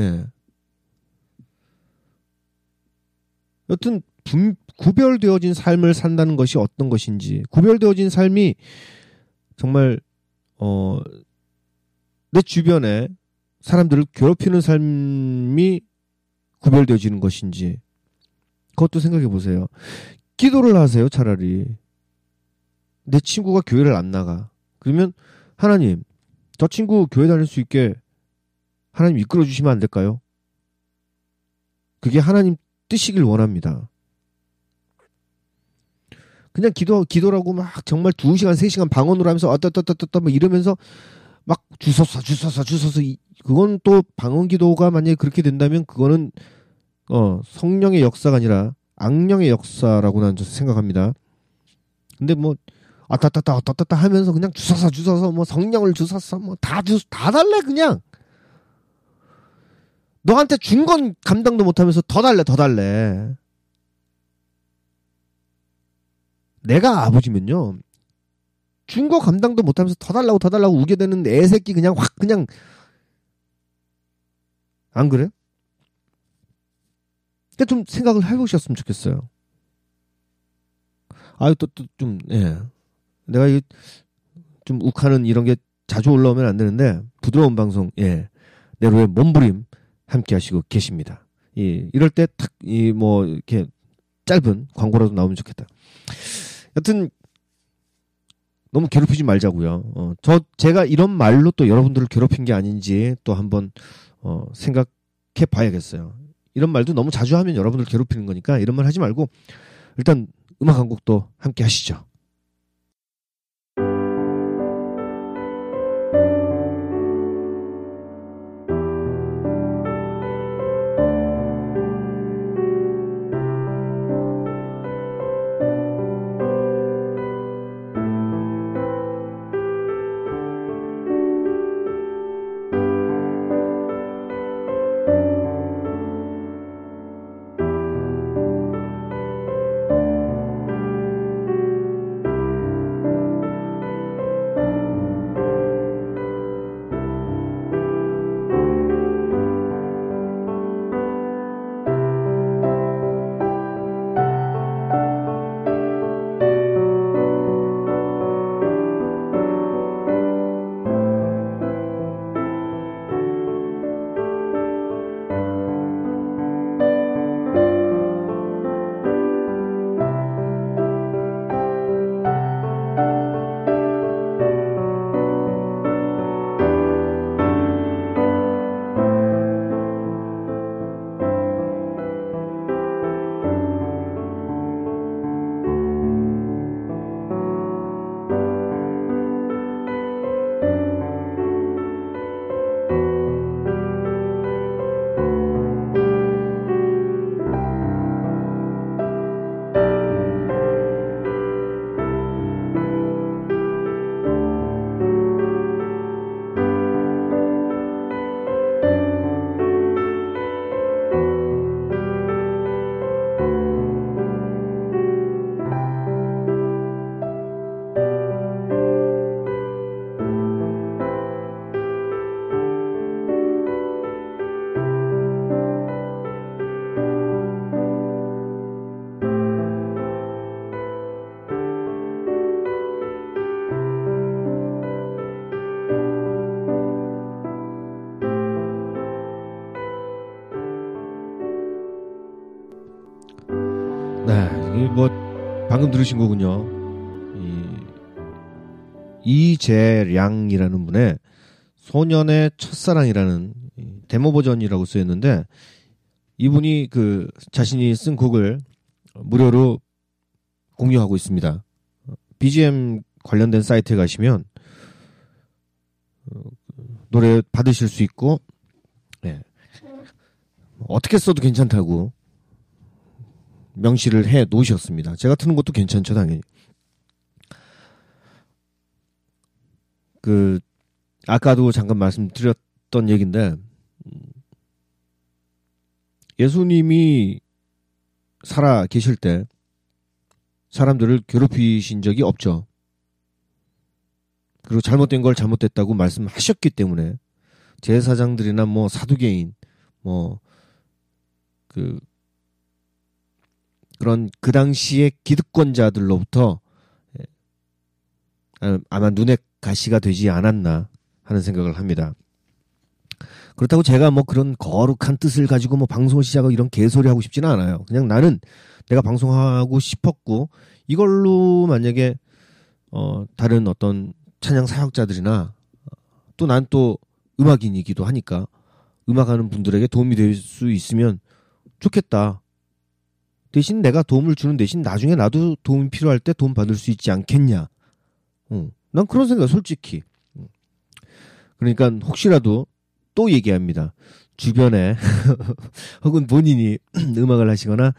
여튼 구별되어진 삶을 산다는 것이 어떤 것인지, 구별되어진 삶이 정말 내 주변에 사람들을 괴롭히는 삶이 구별되어지는 것인지 그것도 생각해 보세요. 기도를 하세요. 차라리 내 친구가 교회를 안 나가. 그러면 하나님 저 친구 교회 다닐 수 있게 하나님 이끌어 주시면 안 될까요? 그게 하나님 뜻이길 원합니다. 그냥 기도라고 막 정말 2시간 3시간 방언으로 하면서 어떠 뭐 이러면서 막 주소서 그건 또 방언 기도가 만약에 그렇게 된다면 그거는 성령의 역사가 아니라 악령의 역사라고 난 생각합니다. 근데 뭐 어떠 하면서 그냥 주소서 뭐 성령을 주소서 뭐 다 달래 그냥. 너한테 준 건 감당도 못하면서 더 달래. 내가 아버지면요. 준 거 감당도 못하면서 더 달라고 우게 되는 애새끼 그냥 확 그냥 안 그래? 그러니까 좀 생각을 해보셨으면 좋겠어요. 좀 내가 이게 좀 욱하는 이런 게 자주 올라오면 안 되는데 부드러운 방송 내로의 몸부림 함께 하시고 계십니다. 이럴 때 탁 뭐 이렇게 짧은 광고라도 나오면 좋겠다. 여튼 너무 괴롭히지 말자고요. 제가 이런 말로 또 여러분들을 괴롭힌 게 아닌지 또 한번 생각해 봐야겠어요. 이런 말도 너무 자주 하면 여러분들 괴롭히는 거니까 이런 말 하지 말고 일단 음악 한 곡도 함께 하시죠. 네, 이 뭐 방금 들으신 거군요. 이재량이라는 분의 소년의 첫사랑이라는 데모 버전이라고 쓰였는데, 이분이 그 자신이 쓴 곡을 무료로 공유하고 있습니다. BGM 관련된 사이트에 가시면 노래 받으실 수 있고, 네. 어떻게 써도 괜찮다고 명시를 해 놓으셨습니다. 제가 트는 것도 괜찮죠, 당연히. 그 아까도 잠깐 말씀드렸던 얘기인데, 예수님이 살아 계실 때 사람들을 괴롭히신 적이 없죠. 그리고 잘못된 걸 잘못됐다고 말씀하셨기 때문에 제사장들이나 뭐 사두개인 뭐 그런 그 당시의 기득권자들로부터 아마 눈에 가시가 되지 않았나 하는 생각을 합니다. 그렇다고 제가 뭐 그런 거룩한 뜻을 가지고 뭐 방송을 시작하고 이런 개소리 하고 싶지는 않아요. 그냥 나는 내가 방송하고 싶었고, 이걸로 만약에 다른 어떤 찬양 사역자들이나 또 난 또 음악인이기도 하니까 음악하는 분들에게 도움이 될 수 있으면 좋겠다. 대신 내가 도움을 주는 대신 나중에 나도 도움이 필요할 때 도움 받을 수 있지 않겠냐. 난 그런 생각 솔직히. 그러니까 혹시라도 또 얘기합니다. 주변에 혹은 본인이 음악을 하시거나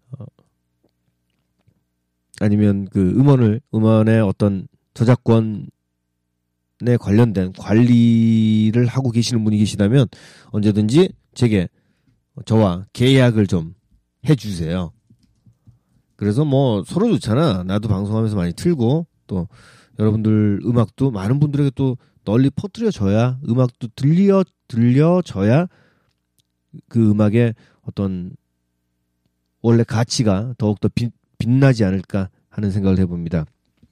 아니면 그 음원의 어떤 저작권에 관련된 관리를 하고 계시는 분이 계시다면 언제든지 저와 계약을 좀 해주세요. 그래서 뭐 서로 좋잖아. 나도 방송하면서 많이 틀고 또 여러분들 음악도 많은 분들에게 또 널리 퍼뜨려져야, 음악도 들려져야 그 음악의 어떤 원래 가치가 더욱더 빛나지 않을까 하는 생각을 해봅니다.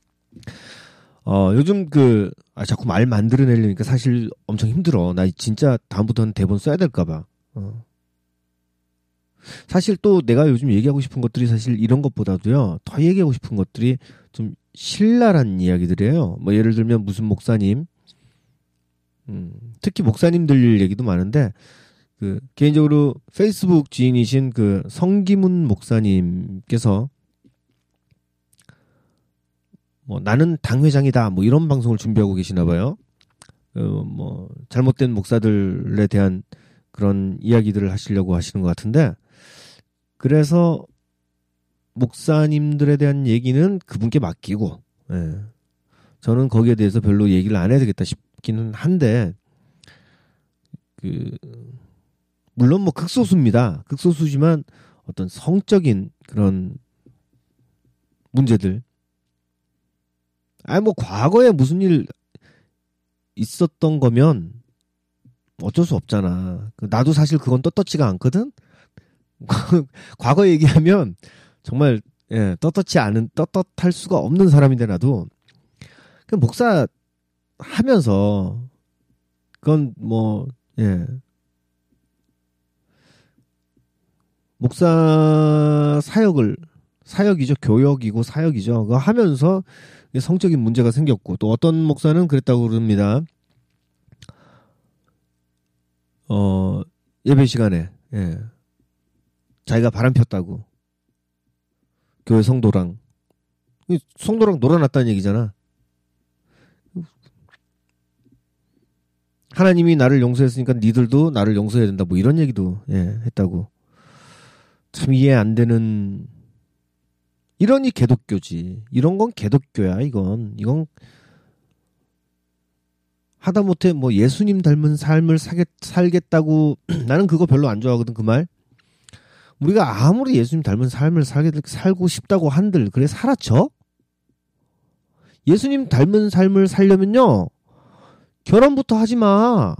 요즘 자꾸 말 만들어내려니까 사실 엄청 힘들어. 나 진짜 다음부터는 대본 써야 될까봐. 사실 또 내가 요즘 얘기하고 싶은 것들이 사실 이런 것보다도요, 더 얘기하고 싶은 것들이 좀 신랄한 이야기들이에요. 뭐 예를 들면 무슨 목사님, 특히 목사님들 얘기도 많은데, 개인적으로 페이스북 지인이신 성기문 목사님께서 뭐 나는 당회장이다 뭐 이런 방송을 준비하고 계시나 봐요. 뭐 잘못된 목사들에 대한 그런 이야기들을 하시려고 하시는 것 같은데, 그래서 목사님들에 대한 얘기는 그분께 맡기고, 저는 거기에 대해서 별로 얘기를 안 해야 되겠다 싶기는 한데, 물론 뭐 극소수입니다. 극소수지만 어떤 성적인 그런 문제들, 뭐 과거에 무슨 일 있었던 거면 어쩔 수 없잖아. 나도 사실 그건 떳떳지가 않거든. 과거 얘기하면 정말 떳떳할 수가 없는 사람인데, 나도 목사 하면서 그건 뭐 목사 사역이죠. 교역이고 사역이죠. 그거 하면서 성적인 문제가 생겼고, 또 어떤 목사는 그랬다고 그럽니다. 예배 시간에 자기가 바람 폈다고 교회 성도랑 놀아놨다는 얘기잖아. 하나님이 나를 용서했으니까 니들도 나를 용서해야 된다 뭐 이런 얘기도 했다고. 참 이해 안 되는, 이러니 개독교지. 이런 건 개독교야. 이건 하다못해 뭐 예수님 닮은 삶을 살겠다고 나는 그거 별로 안 좋아하거든, 그 말. 우리가 아무리 예수님 닮은 삶을 살고 싶다고 한들 그래 살았죠? 예수님 닮은 삶을 살려면요, 결혼부터 하지 마.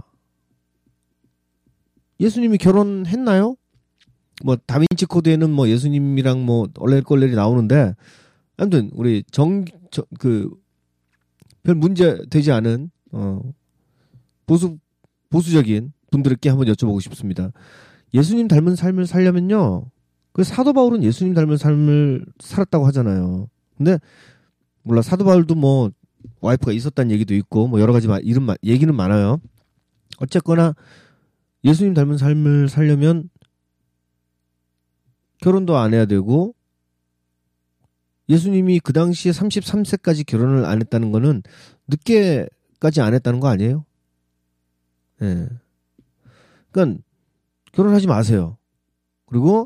예수님이 결혼했나요? 뭐 다빈치 코드에는 뭐 예수님이랑 뭐 얼레꼴레리 나오는데, 아무튼 우리 별 문제 되지 않은 보수적인 분들께 한번 여쭤보고 싶습니다. 예수님 닮은 삶을 살려면요, 그 사도 바울은 예수님 닮은 삶을 살았다고 하잖아요. 근데 몰라, 사도 바울도 뭐 와이프가 있었다는 얘기도 있고 뭐 여러 가지 얘기는 많아요. 어쨌거나 예수님 닮은 삶을 살려면 결혼도 안 해야 되고, 예수님이 그 당시에 33세까지 결혼을 안 했다는 거는 늦게까지 안 했다는 거 아니에요? 예. 그러니까 결혼하지 마세요. 그리고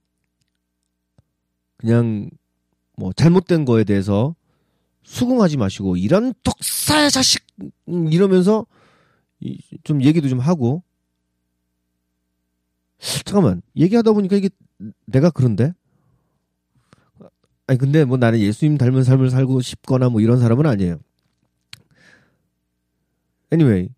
그냥 뭐 잘못된 거에 대해서 수긍하지 마시고, 이런 독사의 자식 이러면서 좀 얘기도 좀 하고. 잠깐만, 얘기하다 보니까 이게 내가 그런데? 아니 근데 뭐 나는 예수님 닮은 삶을 살고 싶거나 뭐 이런 사람은 아니에요. Anyway,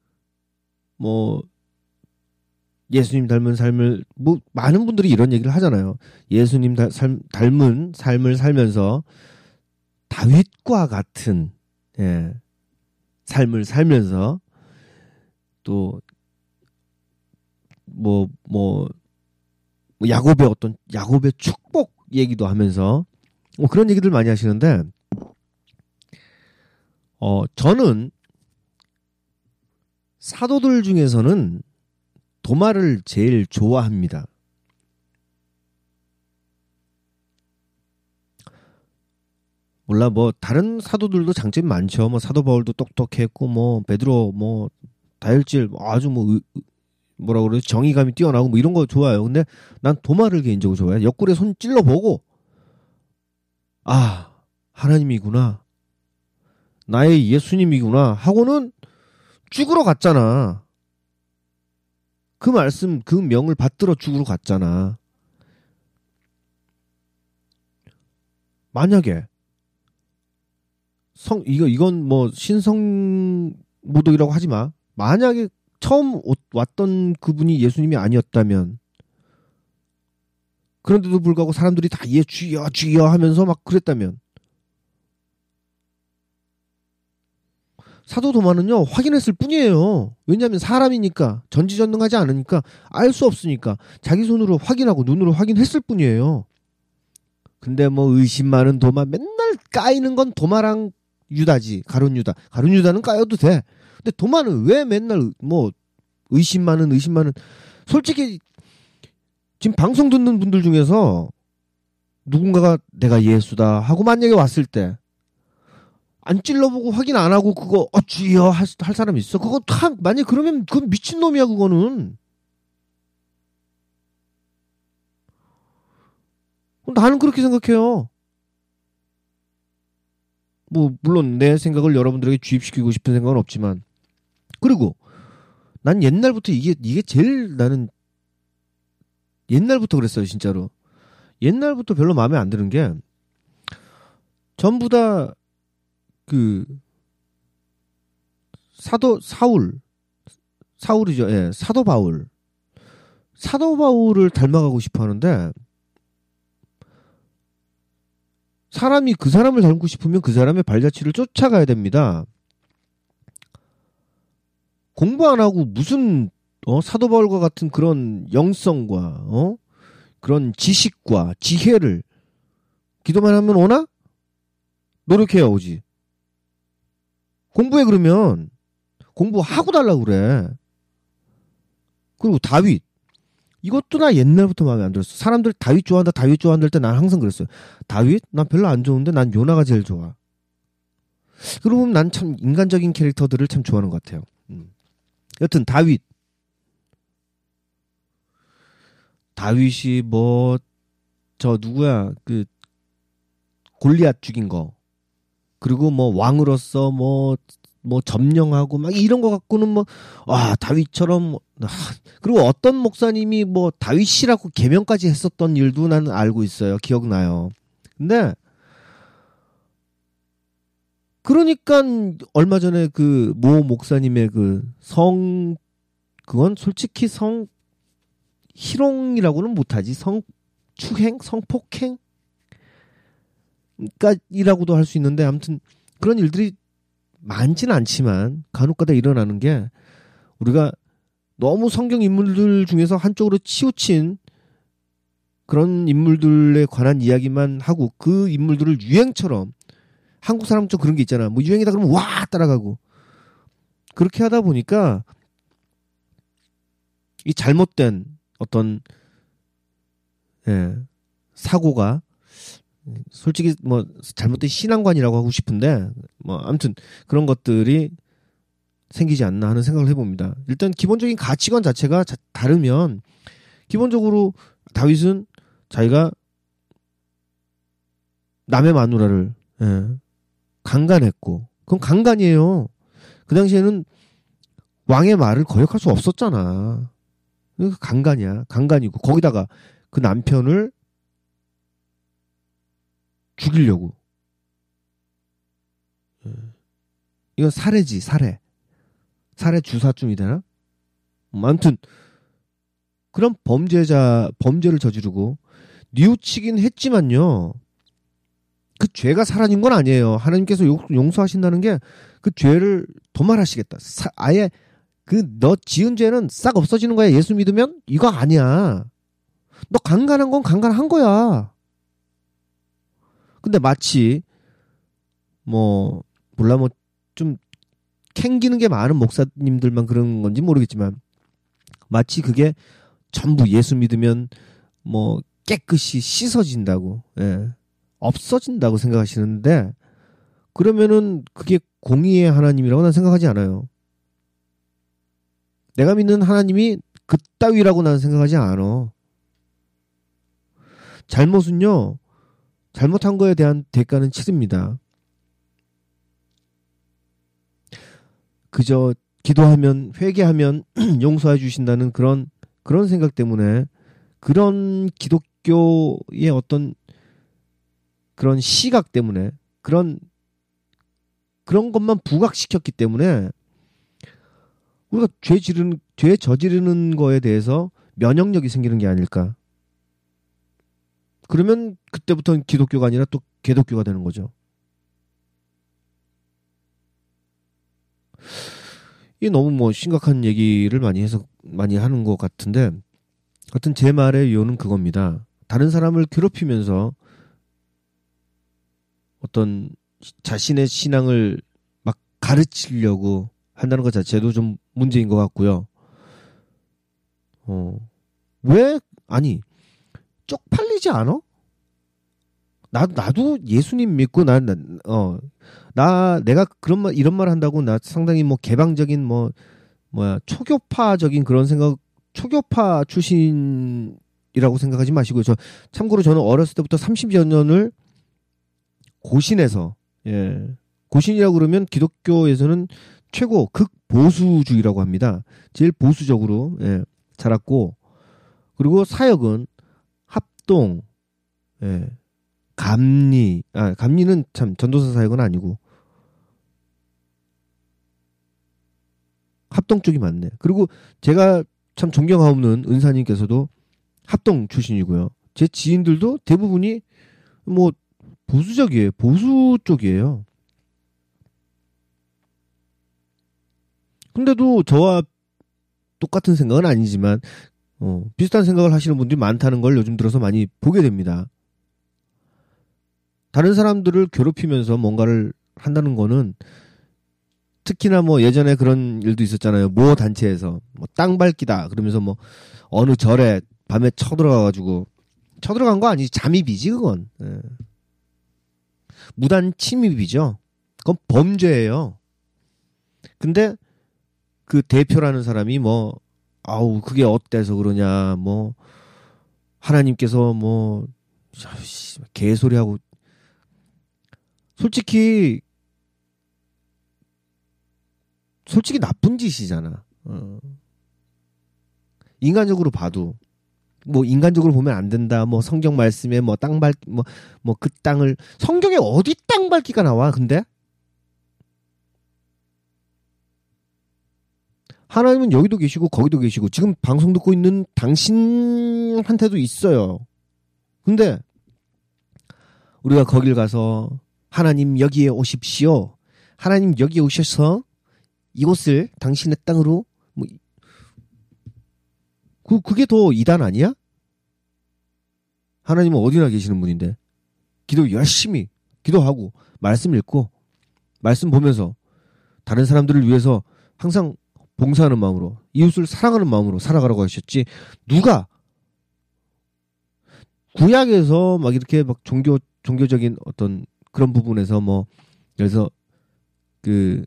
뭐 예수님 닮은 삶을, 뭐 많은 분들이 이런 얘기를 하잖아요. 예수님 닮은 삶을 살면서 다윗과 같은 삶을 살면서 또 뭐 야곱의 축복 얘기도 하면서 뭐 그런 얘기들 많이 하시는데, 저는 사도들 중에서는 도마를 제일 좋아합니다. 몰라, 뭐 다른 사도들도 장점이 많죠. 뭐 사도 바울도 똑똑했고, 뭐 베드로, 뭐 다혈질, 아주 뭐 뭐라 그러지, 정의감이 뛰어나고 뭐 이런 거 좋아요. 근데 난 도마를 개인적으로 좋아해. 옆구리에 손 찔러보고, 아, 하나님이구나, 나의 예수님이구나 하고는 죽으러 갔잖아. 그 말씀, 그 명을 받들어 죽으러 갔잖아. 만약에 이건 뭐 신성모독이라고 하지 마. 만약에 처음 왔던 그분이 예수님이 아니었다면, 그런데도 불구하고 사람들이 다 주여 하면서 막 그랬다면, 사도 도마는요 확인했을 뿐이에요. 왜냐하면 사람이니까, 전지전능하지 않으니까, 알 수 없으니까 자기 손으로 확인하고 눈으로 확인했을 뿐이에요. 근데 뭐 의심 많은 도마, 맨날 까이는 건 도마랑 유다지. 가룟 유다는 까여도 돼. 근데 도마는 왜 맨날 뭐 의심 많은. 솔직히 지금 방송 듣는 분들 중에서 누군가가 내가 예수다 하고 만약에 왔을 때 안 찔러보고 확인 안 하고 그거 주여 할 사람 있어? 그거 만약에 그러면 그건 미친놈이야. 그거는 나는 그렇게 생각해요. 뭐 물론 내 생각을 여러분들에게 주입시키고 싶은 생각은 없지만, 그리고 난 옛날부터 이게 제일, 나는 옛날부터 그랬어요. 진짜로 옛날부터 별로 마음에 안 드는 게, 전부 다 그 사울이죠. 예, 사도 바울을 닮아가고 싶어 하는데, 사람이 그 사람을 닮고 싶으면 그 사람의 발자취를 쫓아가야 됩니다. 공부 안 하고 무슨 사도 바울과 같은 그런 영성과 그런 지식과 지혜를 기도만 하면 오나? 노력해야 오지. 공부해. 그러면 공부하고 달라고 그래. 그리고 다윗, 이것도 나 옛날부터 마음에 안 들었어. 사람들 다윗 좋아한다 할 때 난 항상 그랬어요. 다윗? 난 별로 안 좋은데 난 요나가 제일 좋아. 그러고 보면 난 참 인간적인 캐릭터들을 참 좋아하는 것 같아요. 여튼 다윗이 뭐 누구야, 그 골리앗 죽인 거, 그리고 뭐 왕으로서 뭐 점령하고 막 이런 거 갖고는 다윗처럼. 그리고 어떤 목사님이 뭐 다윗이라고 계명까지 했었던 일도 나는 알고 있어요. 기억나요. 근데 그러니까 얼마 전에 그 모 목사님의 그건 솔직히 희롱이라고는 못하지. 성추행, 성폭행 이라고도 할 수 있는데, 아무튼 그런 일들이 많지는 않지만 간혹가다 일어나는 게, 우리가 너무 성경 인물들 중에서 한쪽으로 치우친 그런 인물들에 관한 이야기만 하고 그 인물들을 유행처럼 한국 사람 좀 그런 게 있잖아. 뭐 유행이다 그러면 와 따라가고 그렇게 하다 보니까 이 잘못된 어떤 사고가 솔직히 뭐 잘못된 신앙관이라고 하고 싶은데 뭐 아무튼 그런 것들이 생기지 않나 하는 생각을 해봅니다. 일단 기본적인 가치관 자체가 다르면 기본적으로 다윗은 자기가 남의 마누라를 강간했고 그건 강간이에요. 그 당시에는 왕의 말을 거역할 수 없었잖아. 강간이야. 강간이고 거기다가 그 남편을 죽이려고. 이건 살해지, 살해. 살해 주사쯤이 되나? 아무튼 그런 범죄를 저지르고 뉘우치긴 했지만요. 그 죄가 사라진 건 아니에요. 하나님께서 용서하신다는 게 그 죄를 도말하시겠다. 아예 그 너 지은 죄는 싹 없어지는 거야. 예수 믿으면 이거 아니야. 너 강간한 건 강간한 거야. 근데 마치 뭐 몰라 뭐 좀 캥기는 게 많은 목사님들만 그런 건지 모르겠지만 마치 그게 전부 예수 믿으면 뭐 깨끗이 씻어진다고 없어진다고 생각하시는데 그러면은 그게 공의의 하나님이라고 난 생각하지 않아요. 내가 믿는 하나님이 그따위라고 나는 생각하지 않아. 잘못은요, 잘못한 거에 대한 대가는 치릅니다. 그저 기도하면, 회개하면 용서해 주신다는 그런 생각 때문에 그런 기독교의 어떤 그런 시각 때문에 그런 것만 부각시켰기 때문에 우리가 죄 저지르는 거에 대해서 면역력이 생기는 게 아닐까. 그러면 그때부터는 기독교가 아니라 또 개독교가 되는 거죠. 이게 너무 뭐 심각한 얘기를 많이 하는 것 같은데, 하여튼 제 말의 이유는 그겁니다. 다른 사람을 괴롭히면서 어떤 자신의 신앙을 막 가르치려고 한다는 것 자체도 좀 문제인 것 같고요. 아니, 쪽팔리지 않아? 나도 예수님 믿고 내가 이런 말 한다고 나 상당히 뭐 개방적인 초교파적인 그런 생각, 초교파 출신이라고 생각하지 마시고요. 참고로 저는 어렸을 때부터 30여 년을 고신에서, 고신이라고 그러면 기독교에서는 최고 극보수주의라고 합니다. 제일 보수적으로, 자랐고, 그리고 사역은 합동, 감리는 참 전도사 사역은 아니고, 합동 쪽이 맞네. 그리고 제가 참 존경하옵는 은사님께서도 합동 출신이고요. 제 지인들도 대부분이 뭐 보수적이에요. 보수 쪽이에요. 근데도 저와 똑같은 생각은 아니지만 비슷한 생각을 하시는 분들이 많다는 걸 요즘 들어서 많이 보게 됩니다. 다른 사람들을 괴롭히면서 뭔가를 한다는 거는 특히나 뭐 예전에 그런 일도 있었잖아요. 모 단체에서 뭐 땅 밟기다 그러면서 뭐 어느 절에 밤에 쳐들어간 거 아니지. 잠입이지 그건. 무단 침입이죠. 그건 범죄예요. 근데 그 대표라는 사람이 그게 어때서 그러냐, 하나님께서 개소리하고, 솔직히 나쁜 짓이잖아. 인간적으로 봐도. 인간적으로 보면 안 된다. 성경 말씀에 그 땅을, 성경에 어디 땅 밟기가 나와, 근데? 하나님은 여기도 계시고 거기도 계시고 지금 방송 듣고 있는 당신한테도 있어요. 근데 우리가 거길 가서 하나님 여기에 오십시오. 하나님 여기에 오셔서 이곳을 당신의 땅으로 뭐, 그게 더 이단 아니야? 하나님은 어디나 계시는 분인데 기도 열심히 기도하고 말씀 읽고 말씀 보면서 다른 사람들을 위해서 항상 봉사하는 마음으로 이웃을 사랑하는 마음으로 살아가라고 하셨지 누가 구약에서 막 이렇게 막 종교적인 어떤 그런 부분에서 뭐 그래서 그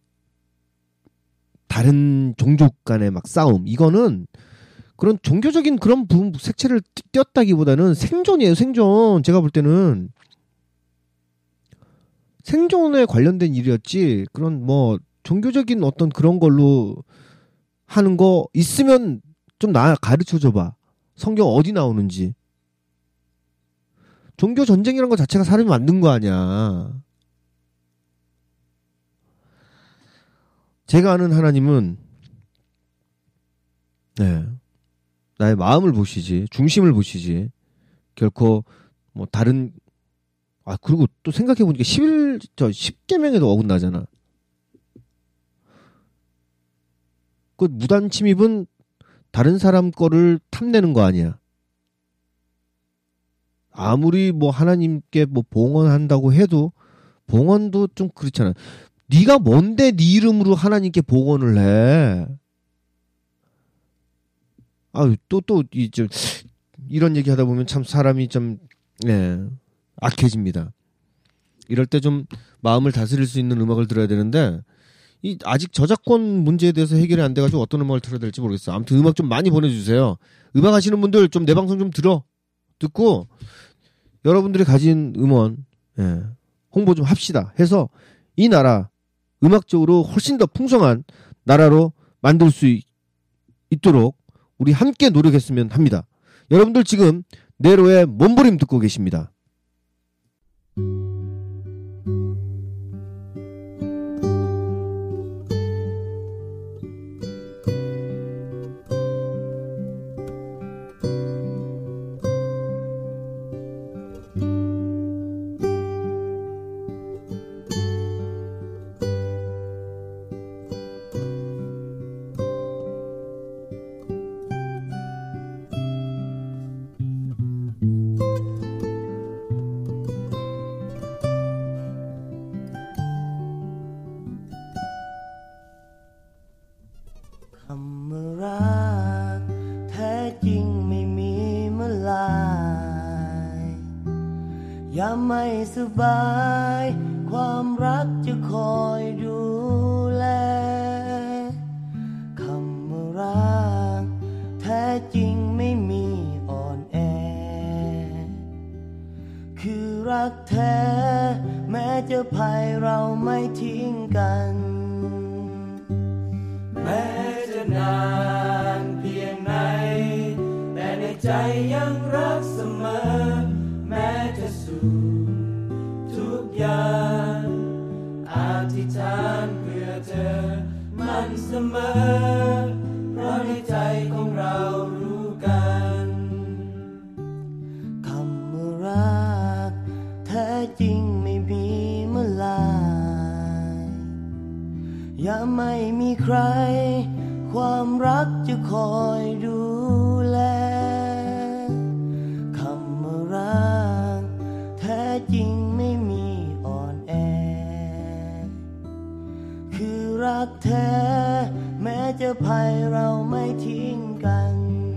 다른 종족 간의 막 싸움 이거는 그런 종교적인 그런 부분 색채를 띄었다기보다는 생존이에요. 생존. 제가 볼 때는 생존에 관련된 일이었지 그런 뭐 종교적인 어떤 그런 걸로 하는 거 있으면 좀 나 가르쳐 줘봐. 성경 어디 나오는지. 종교 전쟁이란 것 자체가 사람이 만든 거 아니야. 제가 아는 하나님은 네. 나의 마음을 보시지, 중심을 보시지. 결코 뭐 다른 그리고 또 생각해 보니까 10계명에도 어긋나잖아. 그 무단 침입은 다른 사람 거를 탐내는 거 아니야. 아무리 뭐 하나님께 뭐 봉헌한다고 해도 봉헌도 좀 그렇잖아. 네가 뭔데 네 이름으로 하나님께 봉헌을 해? 또 이제 이런 얘기 하다 보면 참 사람이 좀 악해집니다. 이럴 때 좀 마음을 다스릴 수 있는 음악을 들어야 되는데 이 아직 저작권 문제에 대해서 해결이 안 돼가지고 어떤 음악을 틀어야 될지 모르겠어. 아무튼 음악 좀 많이 보내주세요. 음악 하시는 분들 좀 내 방송 좀 듣고 여러분들이 가진 음원 홍보 좀 합시다 해서 이 나라 음악적으로 훨씬 더 풍성한 나라로 만들 수 있도록 우리 함께 노력했으면 합니다. 여러분들 지금 네로의 몸부림 듣고 계십니다. ไม่สบายความรักจะคอยดูแลคำว่ารักแท้จริงไม่มีอ่อนแอคือรักแท้แม้จะภัยเราไม่ทิ้งกันแม้จะนานเพียงไหนแต่ในใจยังรักเสมอแม้จะสู้ทุกอย่างอธิษฐานเพื่อเธอมันเสมอเพราะในใจของเรารู้กันคำว่ารักแท้จริงไม่มีเมื่อลายอย่าไม่มีใครความรักจะคอยดูแลคำว่ารักแท้จริงไม่มีอ่อนแอคือรักแท้แม้จะภัยเราไม่ทิ้งกัน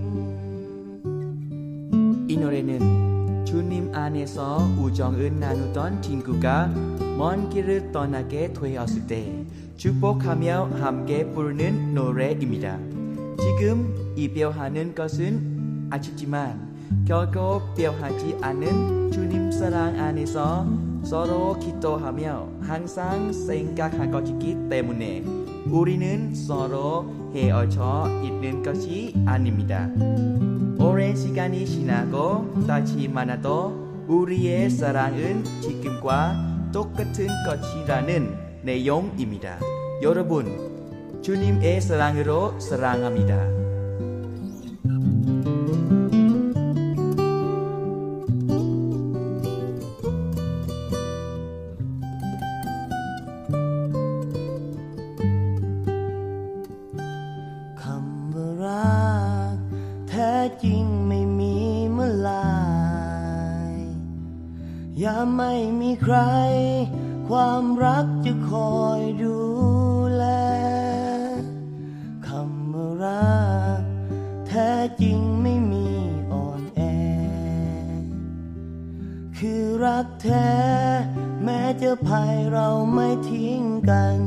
이 노래는 주님 안에서 우정을 나누던 친구가 먼 길을 떠나게 되었을 때 축복하며 함께 부르는 노래입니다. 지금 이별하는 것은 아쉽지만 결코 변하지 않은 주님 사랑 안에서 서로 기도하며 항상 생각할 것이기 때문에 우리는 서로 헤어져 있는 것이 아닙니다. 오랜 시간이 지나고 다시 만나도 우리의 사랑은 지금과 똑같은 것이라는 내용입니다. 여러분, 주님의 사랑으로 사랑합니다. ยามไม่มีใครความรักจะคอยดูแลคำว่ารักแท้จริงไม่มีอ่อนแอคือรักแท้แม้จะภัยเราไม่ทิ้งกัน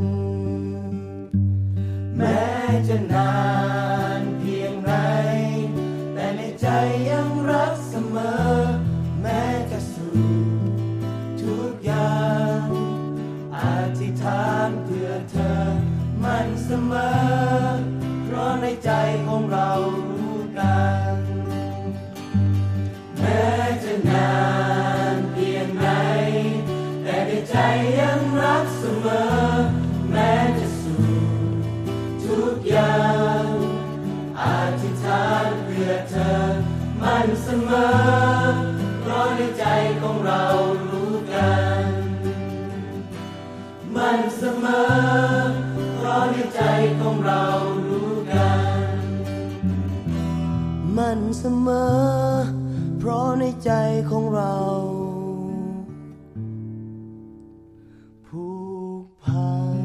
แม้จะนานเพียงไรแต่ในใจยังรักเสมอแม้จะสู้ทุกอย่างอธิษฐานเพื่อเธอมันเสมอเพราะในใจของเรารู้กันแม้จะนานเพียงไรแต่ในใจยังรักเสมอแม้จะสู้ทุกอย่างอธิษฐานเพื่อเธอมันเสมอเพราะในใจของเรารู้กันมันเสมอเพราะในใจของเรารู้กันมันเสมอเพราะในใจของเราผูกพัน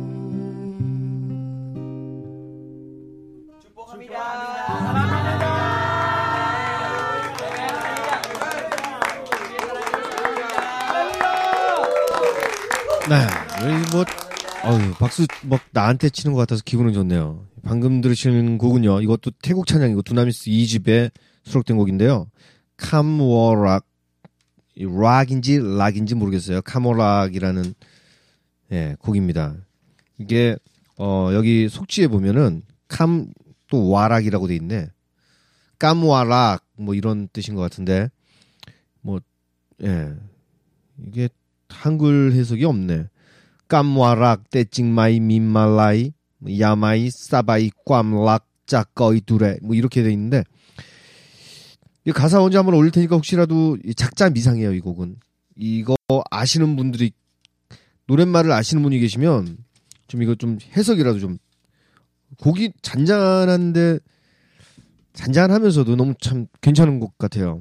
네, 뭐, 박수 뭐 나한테 치는 것 같아서 기분은 좋네요. 방금 들으시는 곡은요. 이것도 태국 찬양이고 두나미스 2집에 수록된 곡인데요. 카모락, 락인지 락인지 모르겠어요. 카모락이라는 곡입니다. 이게 여기 속지에 보면은 캄 또 와락이라고 돼 있네. 깜와락 뭐 이런 뜻인 것 같은데 뭐 이게 한글 해석이 없네. 깜와락 떼찡마이 민말라이 야마이 싸바이 꽌락 짜꺼이 두레 뭐 이렇게 돼 있는데 이 가사 언제 한번 올릴 테니까 혹시라도 작자 미상이에요. 이 곡은 이거 아시는 분들이 노랫말을 아시는 분이 계시면 좀 이거 좀 해석이라도 좀 곡이 잔잔한데 잔잔하면서도 너무 참 괜찮은 곡 같아요.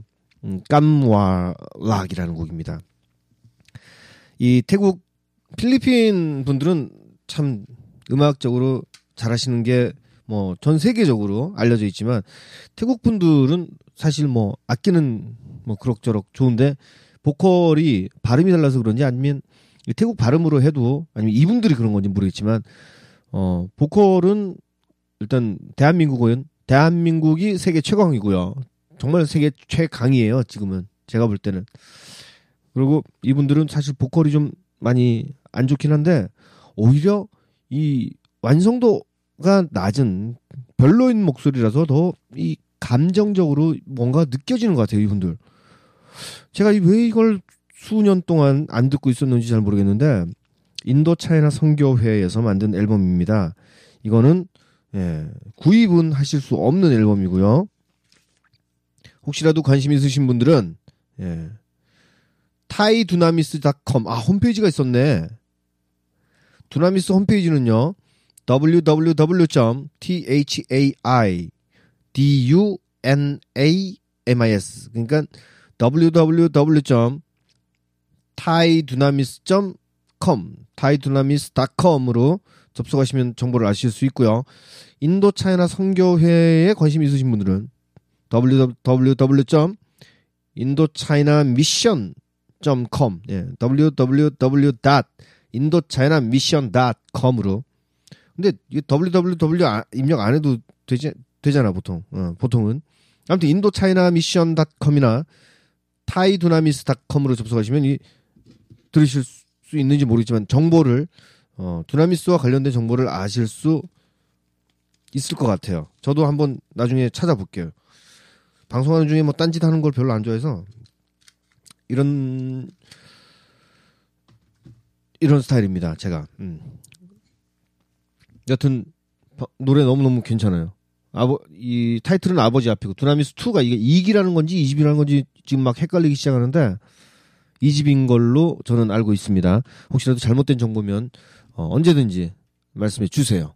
깜와락이라는 곡입니다. 이 태국 필리핀 분들은 참 음악적으로 잘하시는 게 뭐 전 세계적으로 알려져 있지만 태국 분들은 사실 뭐 악기는 뭐 그럭저럭 좋은데 보컬이 발음이 달라서 그런지 아니면 태국 발음으로 해도 아니면 이분들이 그런 건지 모르겠지만 보컬은 일단 대한민국이 세계 최강이고요. 정말 세계 최강이에요. 지금은 제가 볼 때는. 그리고 이분들은 사실 보컬이 좀 많이 안 좋긴 한데 오히려 이 완성도가 낮은 별로인 목소리라서 더 이 감정적으로 뭔가 느껴지는 것 같아요. 이분들. 제가 왜 이걸 수년 동안 안 듣고 있었는지 잘 모르겠는데 인도 차이나 선교회에서 만든 앨범입니다. 이거는 구입은 하실 수 없는 앨범이고요. 혹시라도 관심 있으신 분들은 thaidunamis.com 홈페이지가 있었네. 두나미스 홈페이지는요. www.thaidunamis 그러니까 www.thaidunamis.com thaidunamis.com으로 접속하시면 정보를 아실 수 있고요. 인도 차이나 선교회에 관심 있으신 분들은 www.indochinamission.com www.indochinamission.com으로 근데 이 www 입력 안 해도 되잖아 보통 보통은 아무튼 indochinamission.com이나 thaidunamis.com으로 접속하시면 들으실 수 있는지 모르겠지만 정보를 두나미스와 관련된 정보를 아실 수 있을 것 같아요. 저도 한번 나중에 찾아볼게요. 방송하는 중에 뭐 딴짓 하는 걸 별로 안 좋아해서 이런 스타일입니다. 제가. 여튼 노래 너무너무 괜찮아요. 이 타이틀은 아버지 앞이고 두나미스 2가 이게 2기라는 건지 2집이라는 건지 지금 막 헷갈리기 시작하는데 2집인 걸로 저는 알고 있습니다. 혹시라도 잘못된 정보면 언제든지 말씀해 주세요.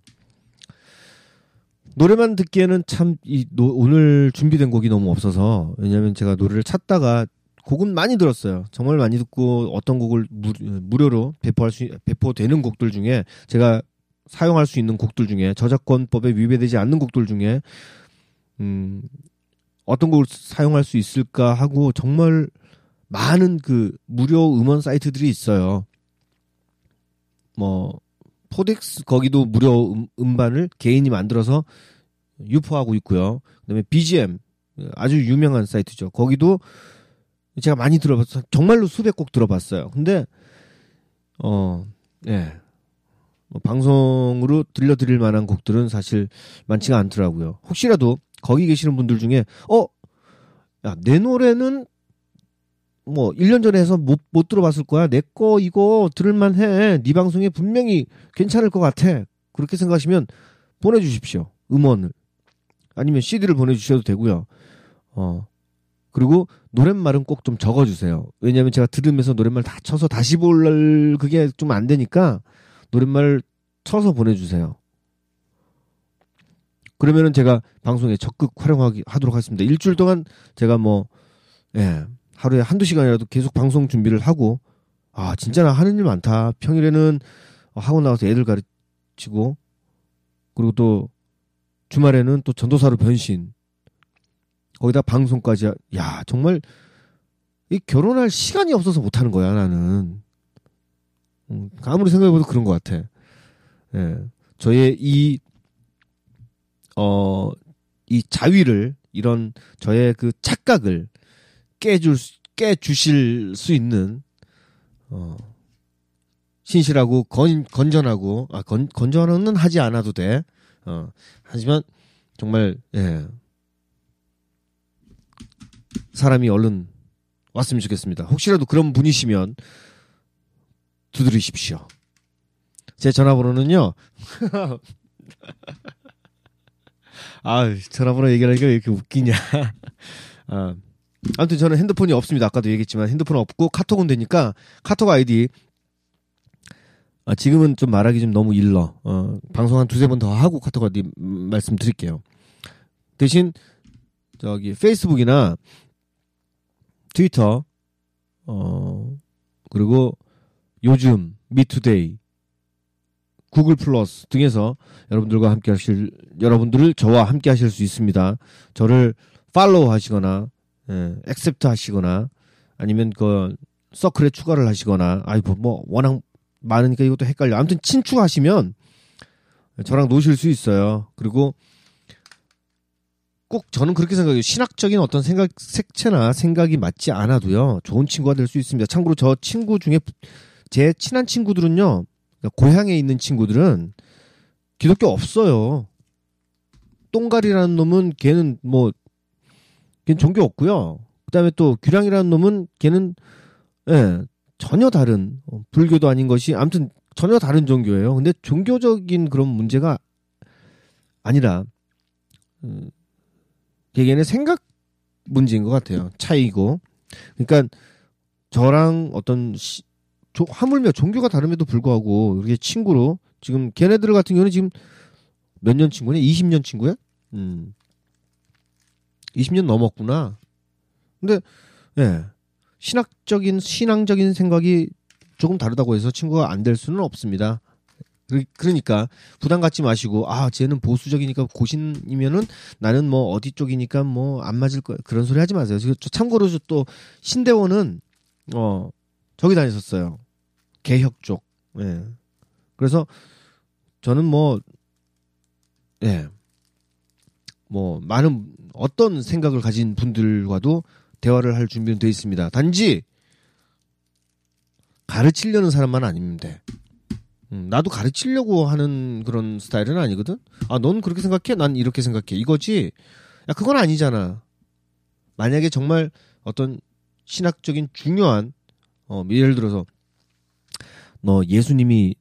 노래만 듣기에는 참 오늘 준비된 곡이 너무 없어서 왜냐면 제가 노래를 찾다가 곡은 많이 들었어요. 정말 많이 듣고 어떤 곡을 무료로 배포되는 곡들 중에 제가 사용할 수 있는 곡들 중에 저작권법에 위배되지 않는 곡들 중에 어떤 곡을 사용할 수 있을까 하고 정말 많은 그 무료 음원 사이트들이 있어요. 뭐 포덱스 거기도 무료 음반을 개인이 만들어서 유포하고 있고요. 그다음에 BGM 아주 유명한 사이트죠. 거기도 제가 많이 들어봤어요. 정말로 수백 곡 들어봤어요. 근데 예. 뭐 방송으로 들려드릴 만한 곡들은 사실 많지가 않더라고요. 혹시라도 거기 계시는 분들 중에 야, 내 노래는 뭐 1년 전에 해서 못 들어봤을 거야. 내 거 이거 들을만 해. 네 방송에 분명히 괜찮을 것 같아. 그렇게 생각하시면 보내주십시오. 음원을. 아니면 CD를 보내주셔도 되고요. 그리고 노랫말은 꼭 좀 적어주세요. 왜냐하면 제가 들으면서 노랫말 다 쳐서 다시 볼 그게 좀 안 되니까 노랫말 쳐서 보내주세요. 그러면은 제가 방송에 적극 활용하도록 하겠습니다. 일주일 동안 제가 하루에 한두 시간이라도 계속 방송 준비를 하고, 진짜 나 하는 일 많다. 평일에는 학원 나가서 애들 가르치고, 그리고 또 주말에는 또 전도사로 변신. 거기다 방송까지, 정말, 결혼할 시간이 없어서 못하는 거야, 나는. 아무리 생각해봐도 그런 것 같아. 예. 저의 이 자위를, 이런 저의 그 착각을 깨주실 수 있는, 신실하고 건전하고, 건전은 하지 않아도 돼. 하지만, 정말, 사람이 얼른 왔으면 좋겠습니다. 혹시라도 그런 분이시면, 두드리십시오. 제 전화번호는요. 전화번호 얘기하니까 왜 이렇게 웃기냐. 아무튼 저는 핸드폰이 없습니다. 아까도 얘기했지만 핸드폰 없고 카톡은 되니까 카톡 아이디 지금은 좀 말하기 좀 너무 일러. 방송 한 두세 번 더 하고 카톡 아이디 말씀드릴게요. 대신 저기 페이스북이나 트위터 그리고 요즘 미투데이 구글 플러스 등에서 여러분들을 저와 함께 하실 수 있습니다. 저를 팔로우 하시거나 액셉트 하시거나 아니면 그 서클에 추가를 하시거나 워낙 많으니까 이것도 헷갈려. 아무튼 친추하시면 저랑 노실 수 있어요. 그리고 꼭 저는 그렇게 생각해요. 신학적인 어떤 색채나 생각이 맞지 않아도요. 좋은 친구가 될 수 있습니다. 참고로 저 친구 중에 제 친한 친구들은요. 고향에 있는 친구들은 기독교 없어요. 똥갈이라는 놈은 걔는 종교 없고요. 그다음에 또 규량이라는 놈은 걔는 전혀 다른 불교도 아닌 것이 아무튼 전혀 다른 종교예요. 근데 종교적인 그런 문제가 아니라 걔는 생각 문제인 것 같아요. 차이고. 그러니까 저랑 어떤 하물며 종교가 다름에도 불구하고 이렇게 친구로 지금 걔네들 같은 경우는 지금 몇 년 친구냐? 20년 친구야? 20년 넘었구나. 근데 신앙적인 생각이 조금 다르다고 해서 친구가 안 될 수는 없습니다. 그러니까 부담 갖지 마시고 쟤는 보수적이니까 고신이면은 나는 어디 쪽이니까 안 맞을 거야. 그런 소리 하지 마세요. 참고로 또 신대원은 저기 다녔었어요. 개혁 쪽. 그래서 저는 많은 어떤 생각을 가진 분들과도 대화를 할 준비는 되어 있습니다. 단지 가르치려는 사람만 아니면 돼. 나도 가르치려고 하는 그런 스타일은 아니거든. 넌 그렇게 생각해? 난 이렇게 생각해. 이거지. 그건 아니잖아. 만약에 정말 어떤 신학적인 중요한 예를 들어서 너 예수님이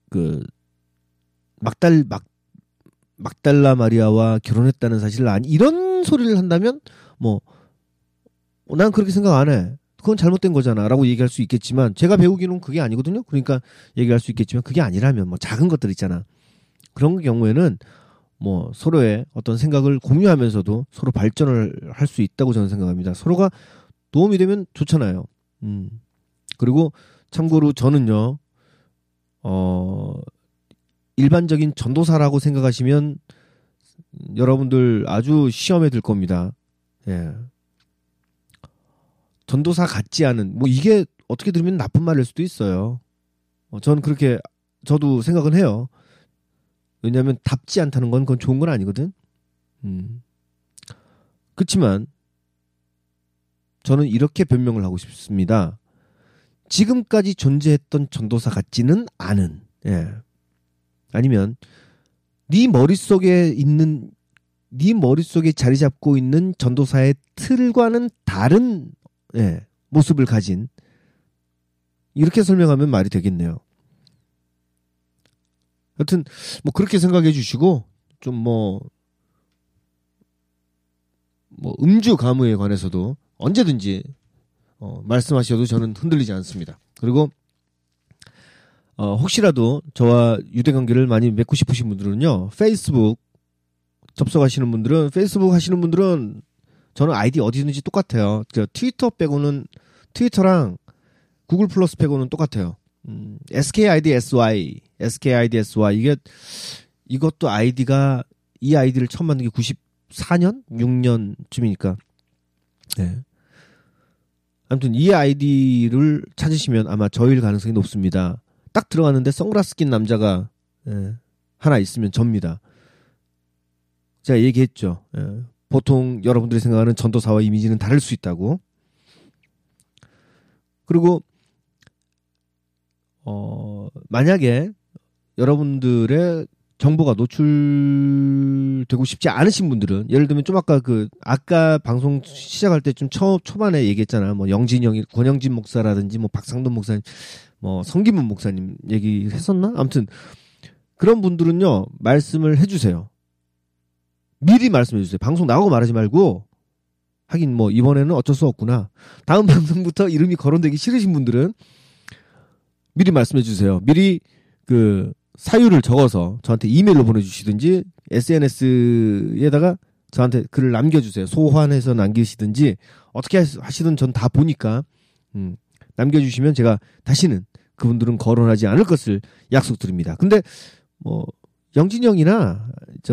막달라 마리아와 결혼했다는 사실을 이런 소리를 한다면 난 그렇게 생각 안 해. 그건 잘못된 거잖아 라고 얘기할 수 있겠지만 제가 배우기는 그게 아니거든요. 그러니까 얘기할 수 있겠지만 그게 아니라면 작은 것들 있잖아. 그런 경우에는 서로의 어떤 생각을 공유하면서도 서로 발전을 할 수 있다고 저는 생각합니다. 서로가 도움이 되면 좋잖아요. 그리고 참고로 저는요, 일반적인 전도사라고 생각하시면 여러분들 아주 시험에 들 겁니다. 예. 전도사 같지 않은, 뭐 이게 어떻게 들으면 나쁜 말일 수도 있어요. 저는 그렇게, 저도 생각은 해요. 왜냐하면 답지 않다는 건 그건 좋은 건 아니거든. 그렇지만 저는 이렇게 변명을 하고 싶습니다. 지금까지 존재했던 전도사 같지는 않은, 예. 아니면 네 머릿속에 자리 잡고 있는 전도사의 틀과는 다른, 예, 모습을 가진, 이렇게 설명하면 말이 되겠네요. 하여튼 뭐 그렇게 생각해 주시고, 좀 음주 가무에 관해서도 언제든지 말씀하셔도 저는 흔들리지 않습니다. 그리고 혹시라도 저와 유대관계를 많이 맺고 싶으신 분들은요, 페이스북 접속하시는 분들은, 페이스북 하시는 분들은 저는 아이디 어디든지 똑같아요. 트위터 빼고는, 트위터랑 구글 플러스 빼고는 똑같아요. SKIDSY 이것도 아이디가, 이 아이디를 처음 만든 게 94년? 6년쯤이니까. 네. 아무튼 이 아이디를 찾으시면 아마 저일 가능성이 높습니다. 딱 들어갔는데 선글라스 낀 남자가, 예, 하나 있으면 접니다. 제가 얘기했죠. 예. 보통 여러분들이 생각하는 전도사와 이미지는 다를 수 있다고. 그리고 만약에 여러분들의 정보가 노출되고 싶지 않으신 분들은, 예를 들면 좀 아까 방송 시작할 때 좀 초반에 얘기했잖아. 뭐 권영진 목사라든지 뭐 박상돈 목사님, 뭐 성기문 목사님 얘기했었나? 아무튼 그런 분들은요, 말씀을 해주세요. 미리 말씀해주세요. 방송 나가고 말하지 말고, 하긴 뭐 이번에는 어쩔 수 없구나. 다음 방송부터 이름이 거론되기 싫으신 분들은 미리 말씀해주세요. 미리 사유를 적어서 저한테 이메일로 보내주시든지 SNS에다가 저한테 글을 남겨주세요. 소환해서 남기시든지 어떻게 하시든 전 다 보니까 남겨주시면 제가 다시는 그분들은 거론하지 않을 것을 약속드립니다. 근데 뭐 영진이 형이나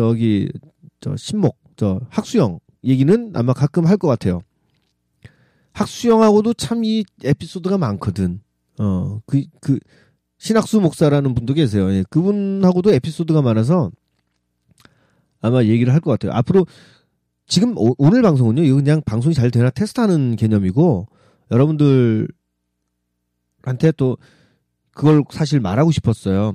신목 학수형 얘기는 아마 가끔 할 것 같아요. 학수형하고도 참 이 에피소드가 많거든. 신학수 목사라는 분도 계세요. 예, 그분하고도 에피소드가 많아서 아마 얘기를 할 것 같아요. 앞으로 지금 오늘 방송은요, 이거 그냥 방송이 잘 되나 테스트하는 개념이고, 여러분들한테 또 그걸 사실 말하고 싶었어요.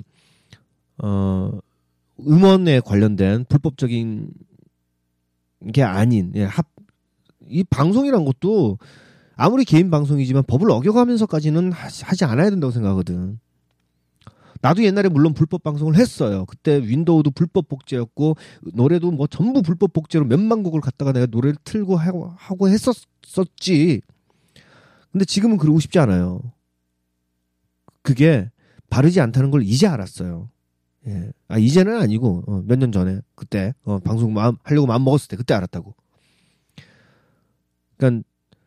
음원에 관련된 불법적인 게 아닌, 예, 이 방송이란 것도 아무리 개인 방송이지만 법을 어겨가면서까지는 하지 않아야 된다고 생각하거든. 나도 옛날에 물론 불법 방송을 했어요. 그때 윈도우도 불법 복제였고, 노래도 뭐 전부 불법 복제로 몇만 곡을 갖다가 내가 노래를 틀고 하고 했었지. 근데 지금은 그러고 싶지 않아요. 그게 바르지 않다는 걸 이제 알았어요. 예. 이제는 아니고, 몇 년 전에, 그때, 방송 하려고 마음 먹었을 때, 그때 알았다고. 그러니까,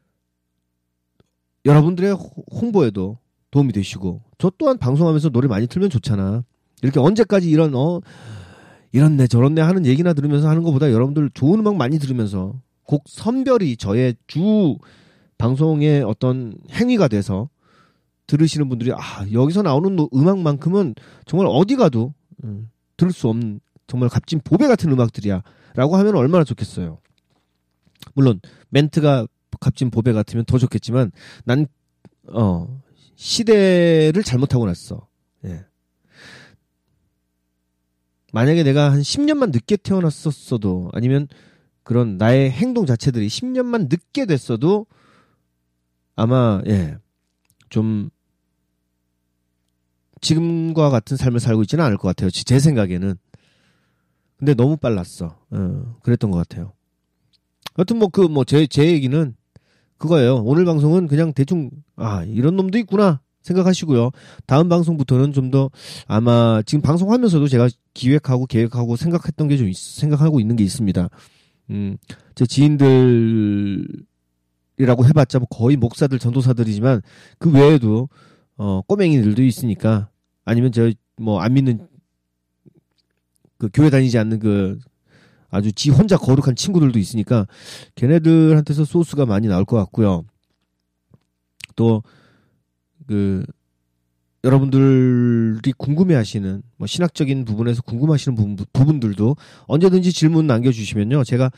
여러분들의 홍보에도 도움이 되시고, 저 또한 방송하면서 노래 많이 틀면 좋잖아. 이렇게 언제까지 이런네 저런네 하는 얘기나 들으면서 하는 것보다 여러분들 좋은 음악 많이 들으면서 곡 선별이 저의 주 방송의 어떤 행위가 돼서 들으시는 분들이, 여기서 나오는 음악만큼은 정말 어디 가도 들을 수 없는 정말 값진 보배 같은 음악들이야 라고 하면 얼마나 좋겠어요. 물론 멘트가 값진 보배 같으면 더 좋겠지만, 난 시대를 잘못하고 났어. 예. 만약에 내가 한 10년만 늦게 태어났었어도, 아니면 그런 나의 행동 자체들이 10년만 늦게 됐어도 아마, 예, 좀 지금과 같은 삶을 살고 있지는 않을 것 같아요. 제 생각에는. 근데 너무 빨랐어. 그랬던 것 같아요. 하여튼 제 얘기는 그거예요. 오늘 방송은 그냥 대충, 이런 놈도 있구나 생각하시고요. 다음 방송부터는 좀 더, 아마 지금 방송하면서도 제가 기획하고 계획하고 생각했던 게 생각하고 있는 게 있습니다. 제 지인들이 이라고 해봤자 뭐 거의 목사들 전도사들이지만 그 외에도 꼬맹이들도 있으니까 아니면 저 뭐 안 믿는 그 교회 다니지 않는 그 아주 지 혼자 거룩한 친구들도 있으니까 걔네들한테서 소스가 많이 나올 것 같고요. 또 그 여러분들이 궁금해하시는 뭐 신학적인 부분에서 궁금하시는 부분들도 언제든지 질문 남겨주시면요, 제가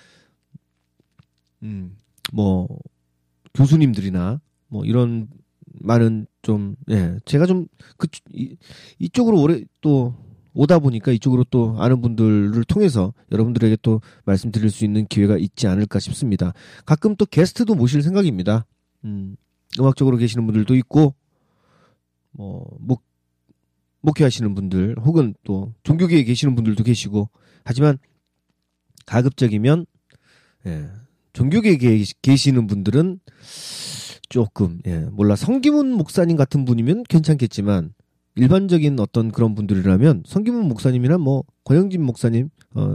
뭐 교수님들이나 뭐 이런 많은 좀 제가 좀 이쪽으로 오래 또 오다 보니까 이쪽으로 또 아는 분들을 통해서 여러분들에게 또 말씀드릴 수 있는 기회가 있지 않을까 싶습니다. 가끔 또 게스트도 모실 생각입니다. 음악적으로 계시는 분들도 있고 뭐 목회하시는 분들 혹은 또 종교계에 계시는 분들도 계시고 하지만 가급적이면 종교계에 계시는 분들은 조금 몰라 성기문 목사님 같은 분이면 괜찮겠지만 일반적인 어떤 그런 분들이라면 성기문 목사님이나 뭐 권영진 목사님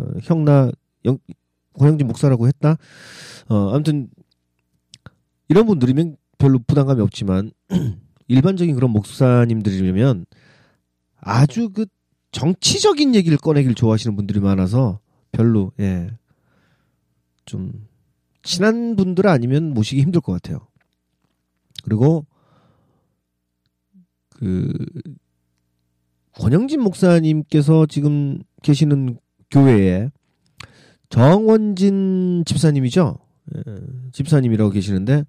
권영진 목사라고 했다. 아무튼 이런 분들이면 별로 부담감이 없지만 일반적인 그런 목사님들이면 아주 그 정치적인 얘기를 꺼내길 좋아하시는 분들이 많아서 별로 좀 친한 분들 아니면 모시기 힘들 것 같아요. 그리고 그 권영진 목사님께서 지금 계시는 교회에 정원진 집사님이죠. 집사님이라고 계시는데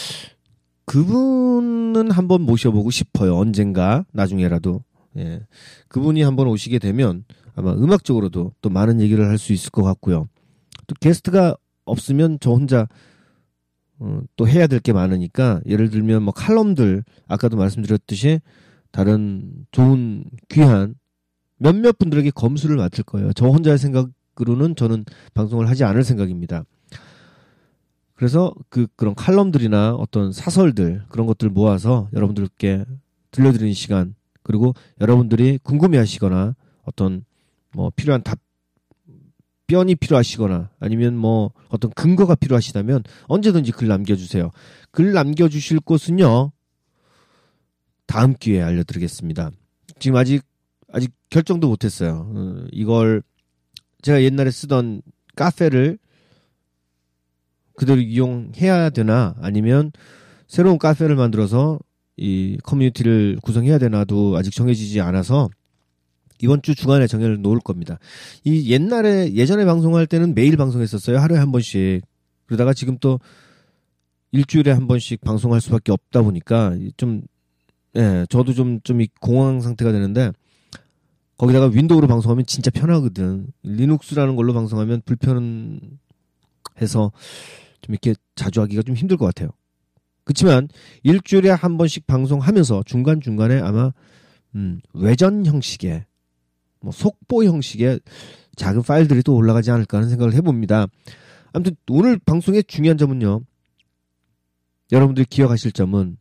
그분은 한번 모셔보고 싶어요. 언젠가 나중에라도. 그분이 한번 오시게 되면 아마 음악적으로도 또 많은 얘기를 할 수 있을 것 같고요. 또 게스트가 없으면 저 혼자 또 해야 될 게 많으니까 예를 들면 뭐 칼럼들 아까도 말씀드렸듯이 다른 좋은 귀한 몇몇 분들에게 검수를 맡을 거예요. 저 혼자의 생각으로는 저는 방송을 하지 않을 생각입니다. 그래서 그런 칼럼들이나 어떤 사설들 그런 것들 모아서 여러분들께 들려드리는 시간, 그리고 여러분들이 궁금해하시거나 어떤 뭐 필요한 답변이 필요하시거나 아니면 뭐 어떤 근거가 필요하시다면 언제든지 글 남겨주세요. 글 남겨주실 곳은요, 다음 기회에 알려드리겠습니다. 지금 아직 결정도 못했어요. 이걸 제가 옛날에 쓰던 카페를 그대로 이용해야 되나 아니면 새로운 카페를 만들어서 이 커뮤니티를 구성해야 되나도 아직 정해지지 않아서 이번 주 중간에 정해를 놓을 겁니다. 이 예전에 방송할 때는 매일 방송했었어요. 하루에 한 번씩. 그러다가 지금 또 일주일에 한 번씩 방송할 수밖에 없다 보니까 좀 저도 좀 공황 상태가 되는데, 거기다가 윈도우로 방송하면 진짜 편하거든. 리눅스라는 걸로 방송하면 불편해서 좀 이렇게 자주 하기가 좀 힘들 것 같아요. 그렇지만 일주일에 한 번씩 방송하면서 중간중간에 아마 외전 형식의 뭐 속보 형식의 작은 파일들이 또 올라가지 않을까 하는 생각을 해봅니다. 아무튼 오늘 방송의 중요한 점은요, 여러분들이 기억하실 점은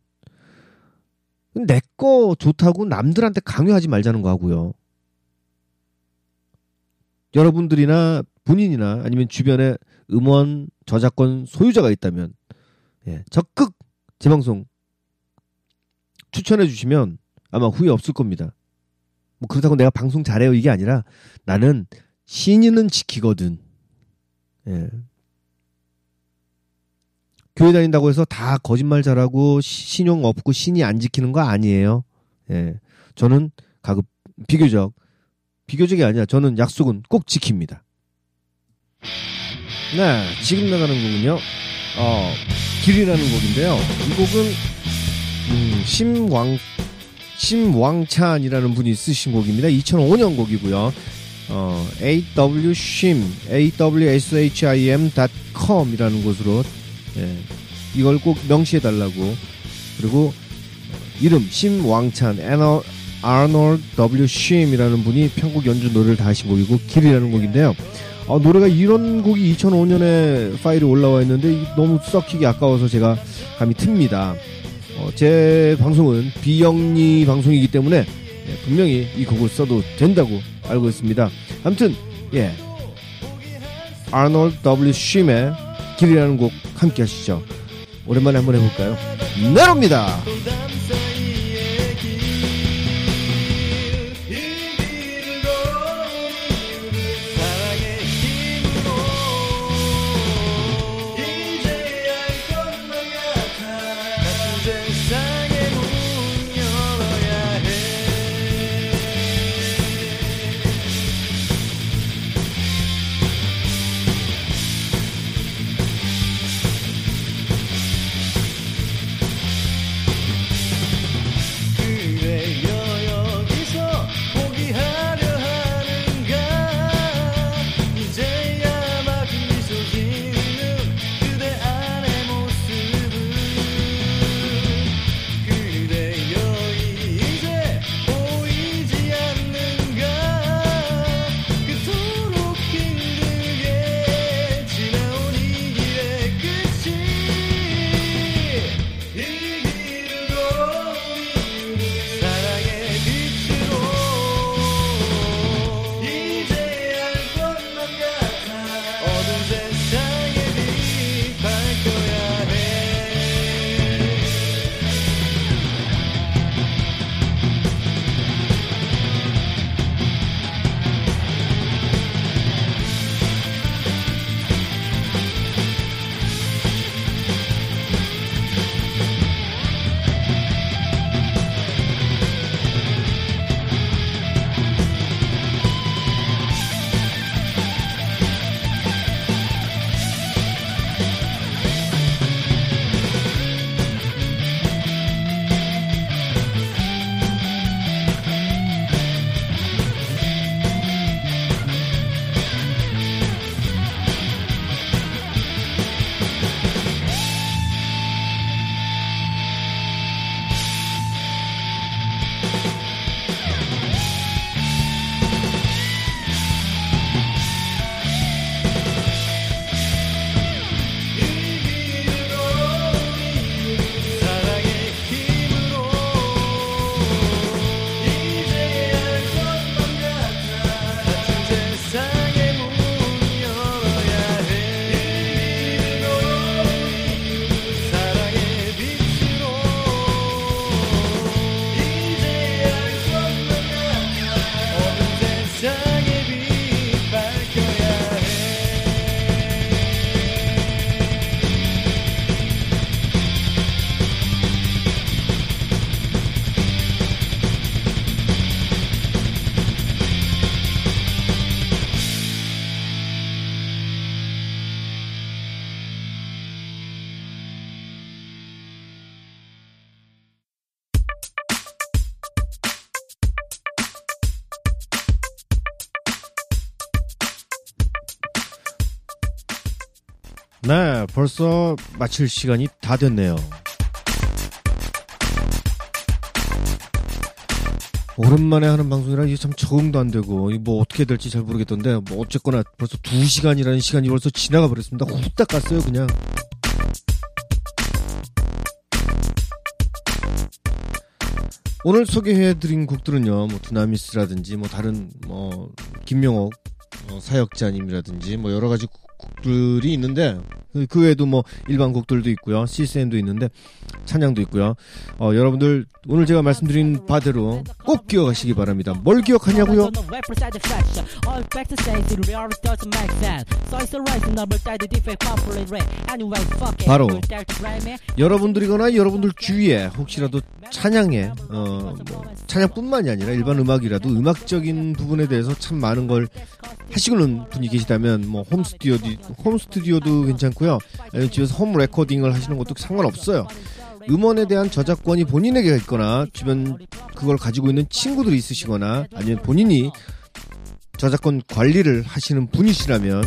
내 거 좋다고 남들한테 강요하지 말자는 거하고요. 여러분들이나 본인이나 아니면 주변에 음원 저작권 소유자가 있다면 적극 제 방송 추천해 주시면 아마 후회 없을 겁니다. 뭐 그렇다고 내가 방송 잘해요 이게 아니라 나는 신인은 지키거든. 교회 다닌다고 해서 다 거짓말 잘하고 신용 없고 신이 안 지키는 거 아니에요. 저는 비교적이 아니라 저는 약속은 꼭 지킵니다. 네, 지금 나가는 곡은요, 길이라는 곡인데요. 이 곡은 심왕찬이라는 분이 쓰신 곡입니다. 2005년 곡이고요. awshim.com 이라는 곳으로 이걸 꼭 명시해달라고. 그리고 이름 심왕찬 아놀드 W. 심이라는 분이 편곡 연주 노래를 다 하신 곡이고, 길이라는 곡인데요. 노래가 이런 곡이 2005년에 파일이 올라와 있는데 너무 썩히기 아까워서 제가 감히 틉니다. 제 방송은 비영리 방송이기 때문에 분명히 이 곡을 써도 된다고 알고 있습니다. 아무튼 아놀드 W. 심의 길이라는 곡 함께 하시죠. 오랜만에 한번 해볼까요? 내려옵니다. 네, 벌써 마칠 시간이 다 됐네요. 오랜만에 하는 방송이라 이게 참 적응도 안 되고 뭐 어떻게 될지 잘 모르겠던데 뭐 어쨌거나 벌써 2시간이라는 시간이 벌써 지나가 버렸습니다. 후딱 갔어요 그냥. 오늘 소개해드린 곡들은요, 뭐 두나미스라든지 뭐 다른 뭐 김명옥 사역자님이라든지 뭐 여러 가지 곡들이 있는데 그 외에도 뭐 일반 곡들도 있고요, CSN도 있는데 찬양도 있고요. 여러분들 오늘 제가 말씀드린 바대로 꼭 기억하시기 바랍니다. 뭘 기억하냐고요? 바로 여러분들이거나 여러분들 주위에 혹시라도 찬양에 뭐 찬양뿐만이 아니라 일반 음악이라도 음악적인 부분에 대해서 참 많은 걸 하시는 분이 계시다면 뭐 홈스튜디오도 괜찮고요. 아니면 집에서 홈 레코딩을 하시는 것도 상관없어요. 음원에 대한 저작권이 본인에게 있거나 주변 그걸 가지고 있는 친구들이 있으시거나 아니면 본인이 저작권 관리를 하시는 분이시라면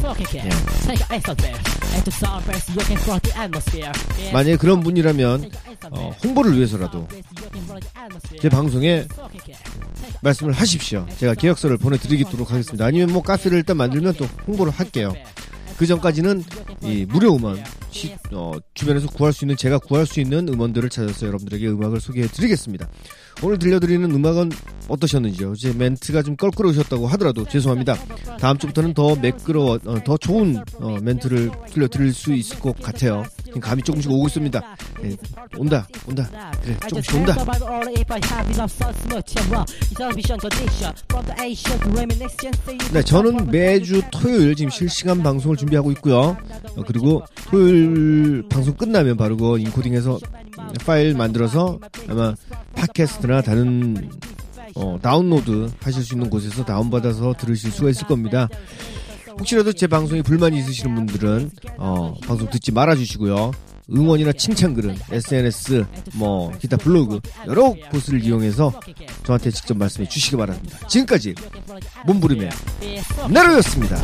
만약에 그런 분이라면 홍보를 위해서라도 제 방송에 말씀을 하십시오. 제가 계약서를 보내드리도록 하겠습니다. 아니면 뭐 카페를 일단 만들면 또 홍보를 할게요. 그 전까지는 이 무료 음원 주변에서 구할 수 있는, 제가 구할 수 있는 음원들을 찾아서 여러분들에게 음악을 소개해드리겠습니다. 오늘 들려드리는 음악은 어떠셨는지요? 제 멘트가 좀 껄끄러우셨다고 하더라도 죄송합니다. 다음 주부터는 더 매끄러워, 더 좋은 멘트를 들려드릴 수 있을 것 같아요. 감이 조금씩 오고 있습니다. 네, 온다. 그래, 조금씩 온다. 네, 저는 매주 토요일 지금 실시간 방송을 준비하고 있고요. 그리고 토요일 방송 끝나면 바로 그 인코딩해서 파일 만들어서 아마 팟캐스트나 다른 다운로드 하실 수 있는 곳에서 다운받아서 들으실 수가 있을 겁니다. 혹시라도 제 방송에 불만이 있으시는 분들은 방송 듣지 말아주시고요. 응원이나 칭찬글은 SNS, 기타 블로그 여러 곳을 이용해서 저한테 직접 말씀해 주시기 바랍니다. 지금까지 몸부림의 나루였습니다.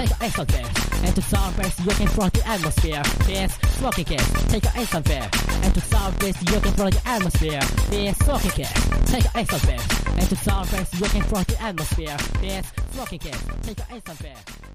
Take your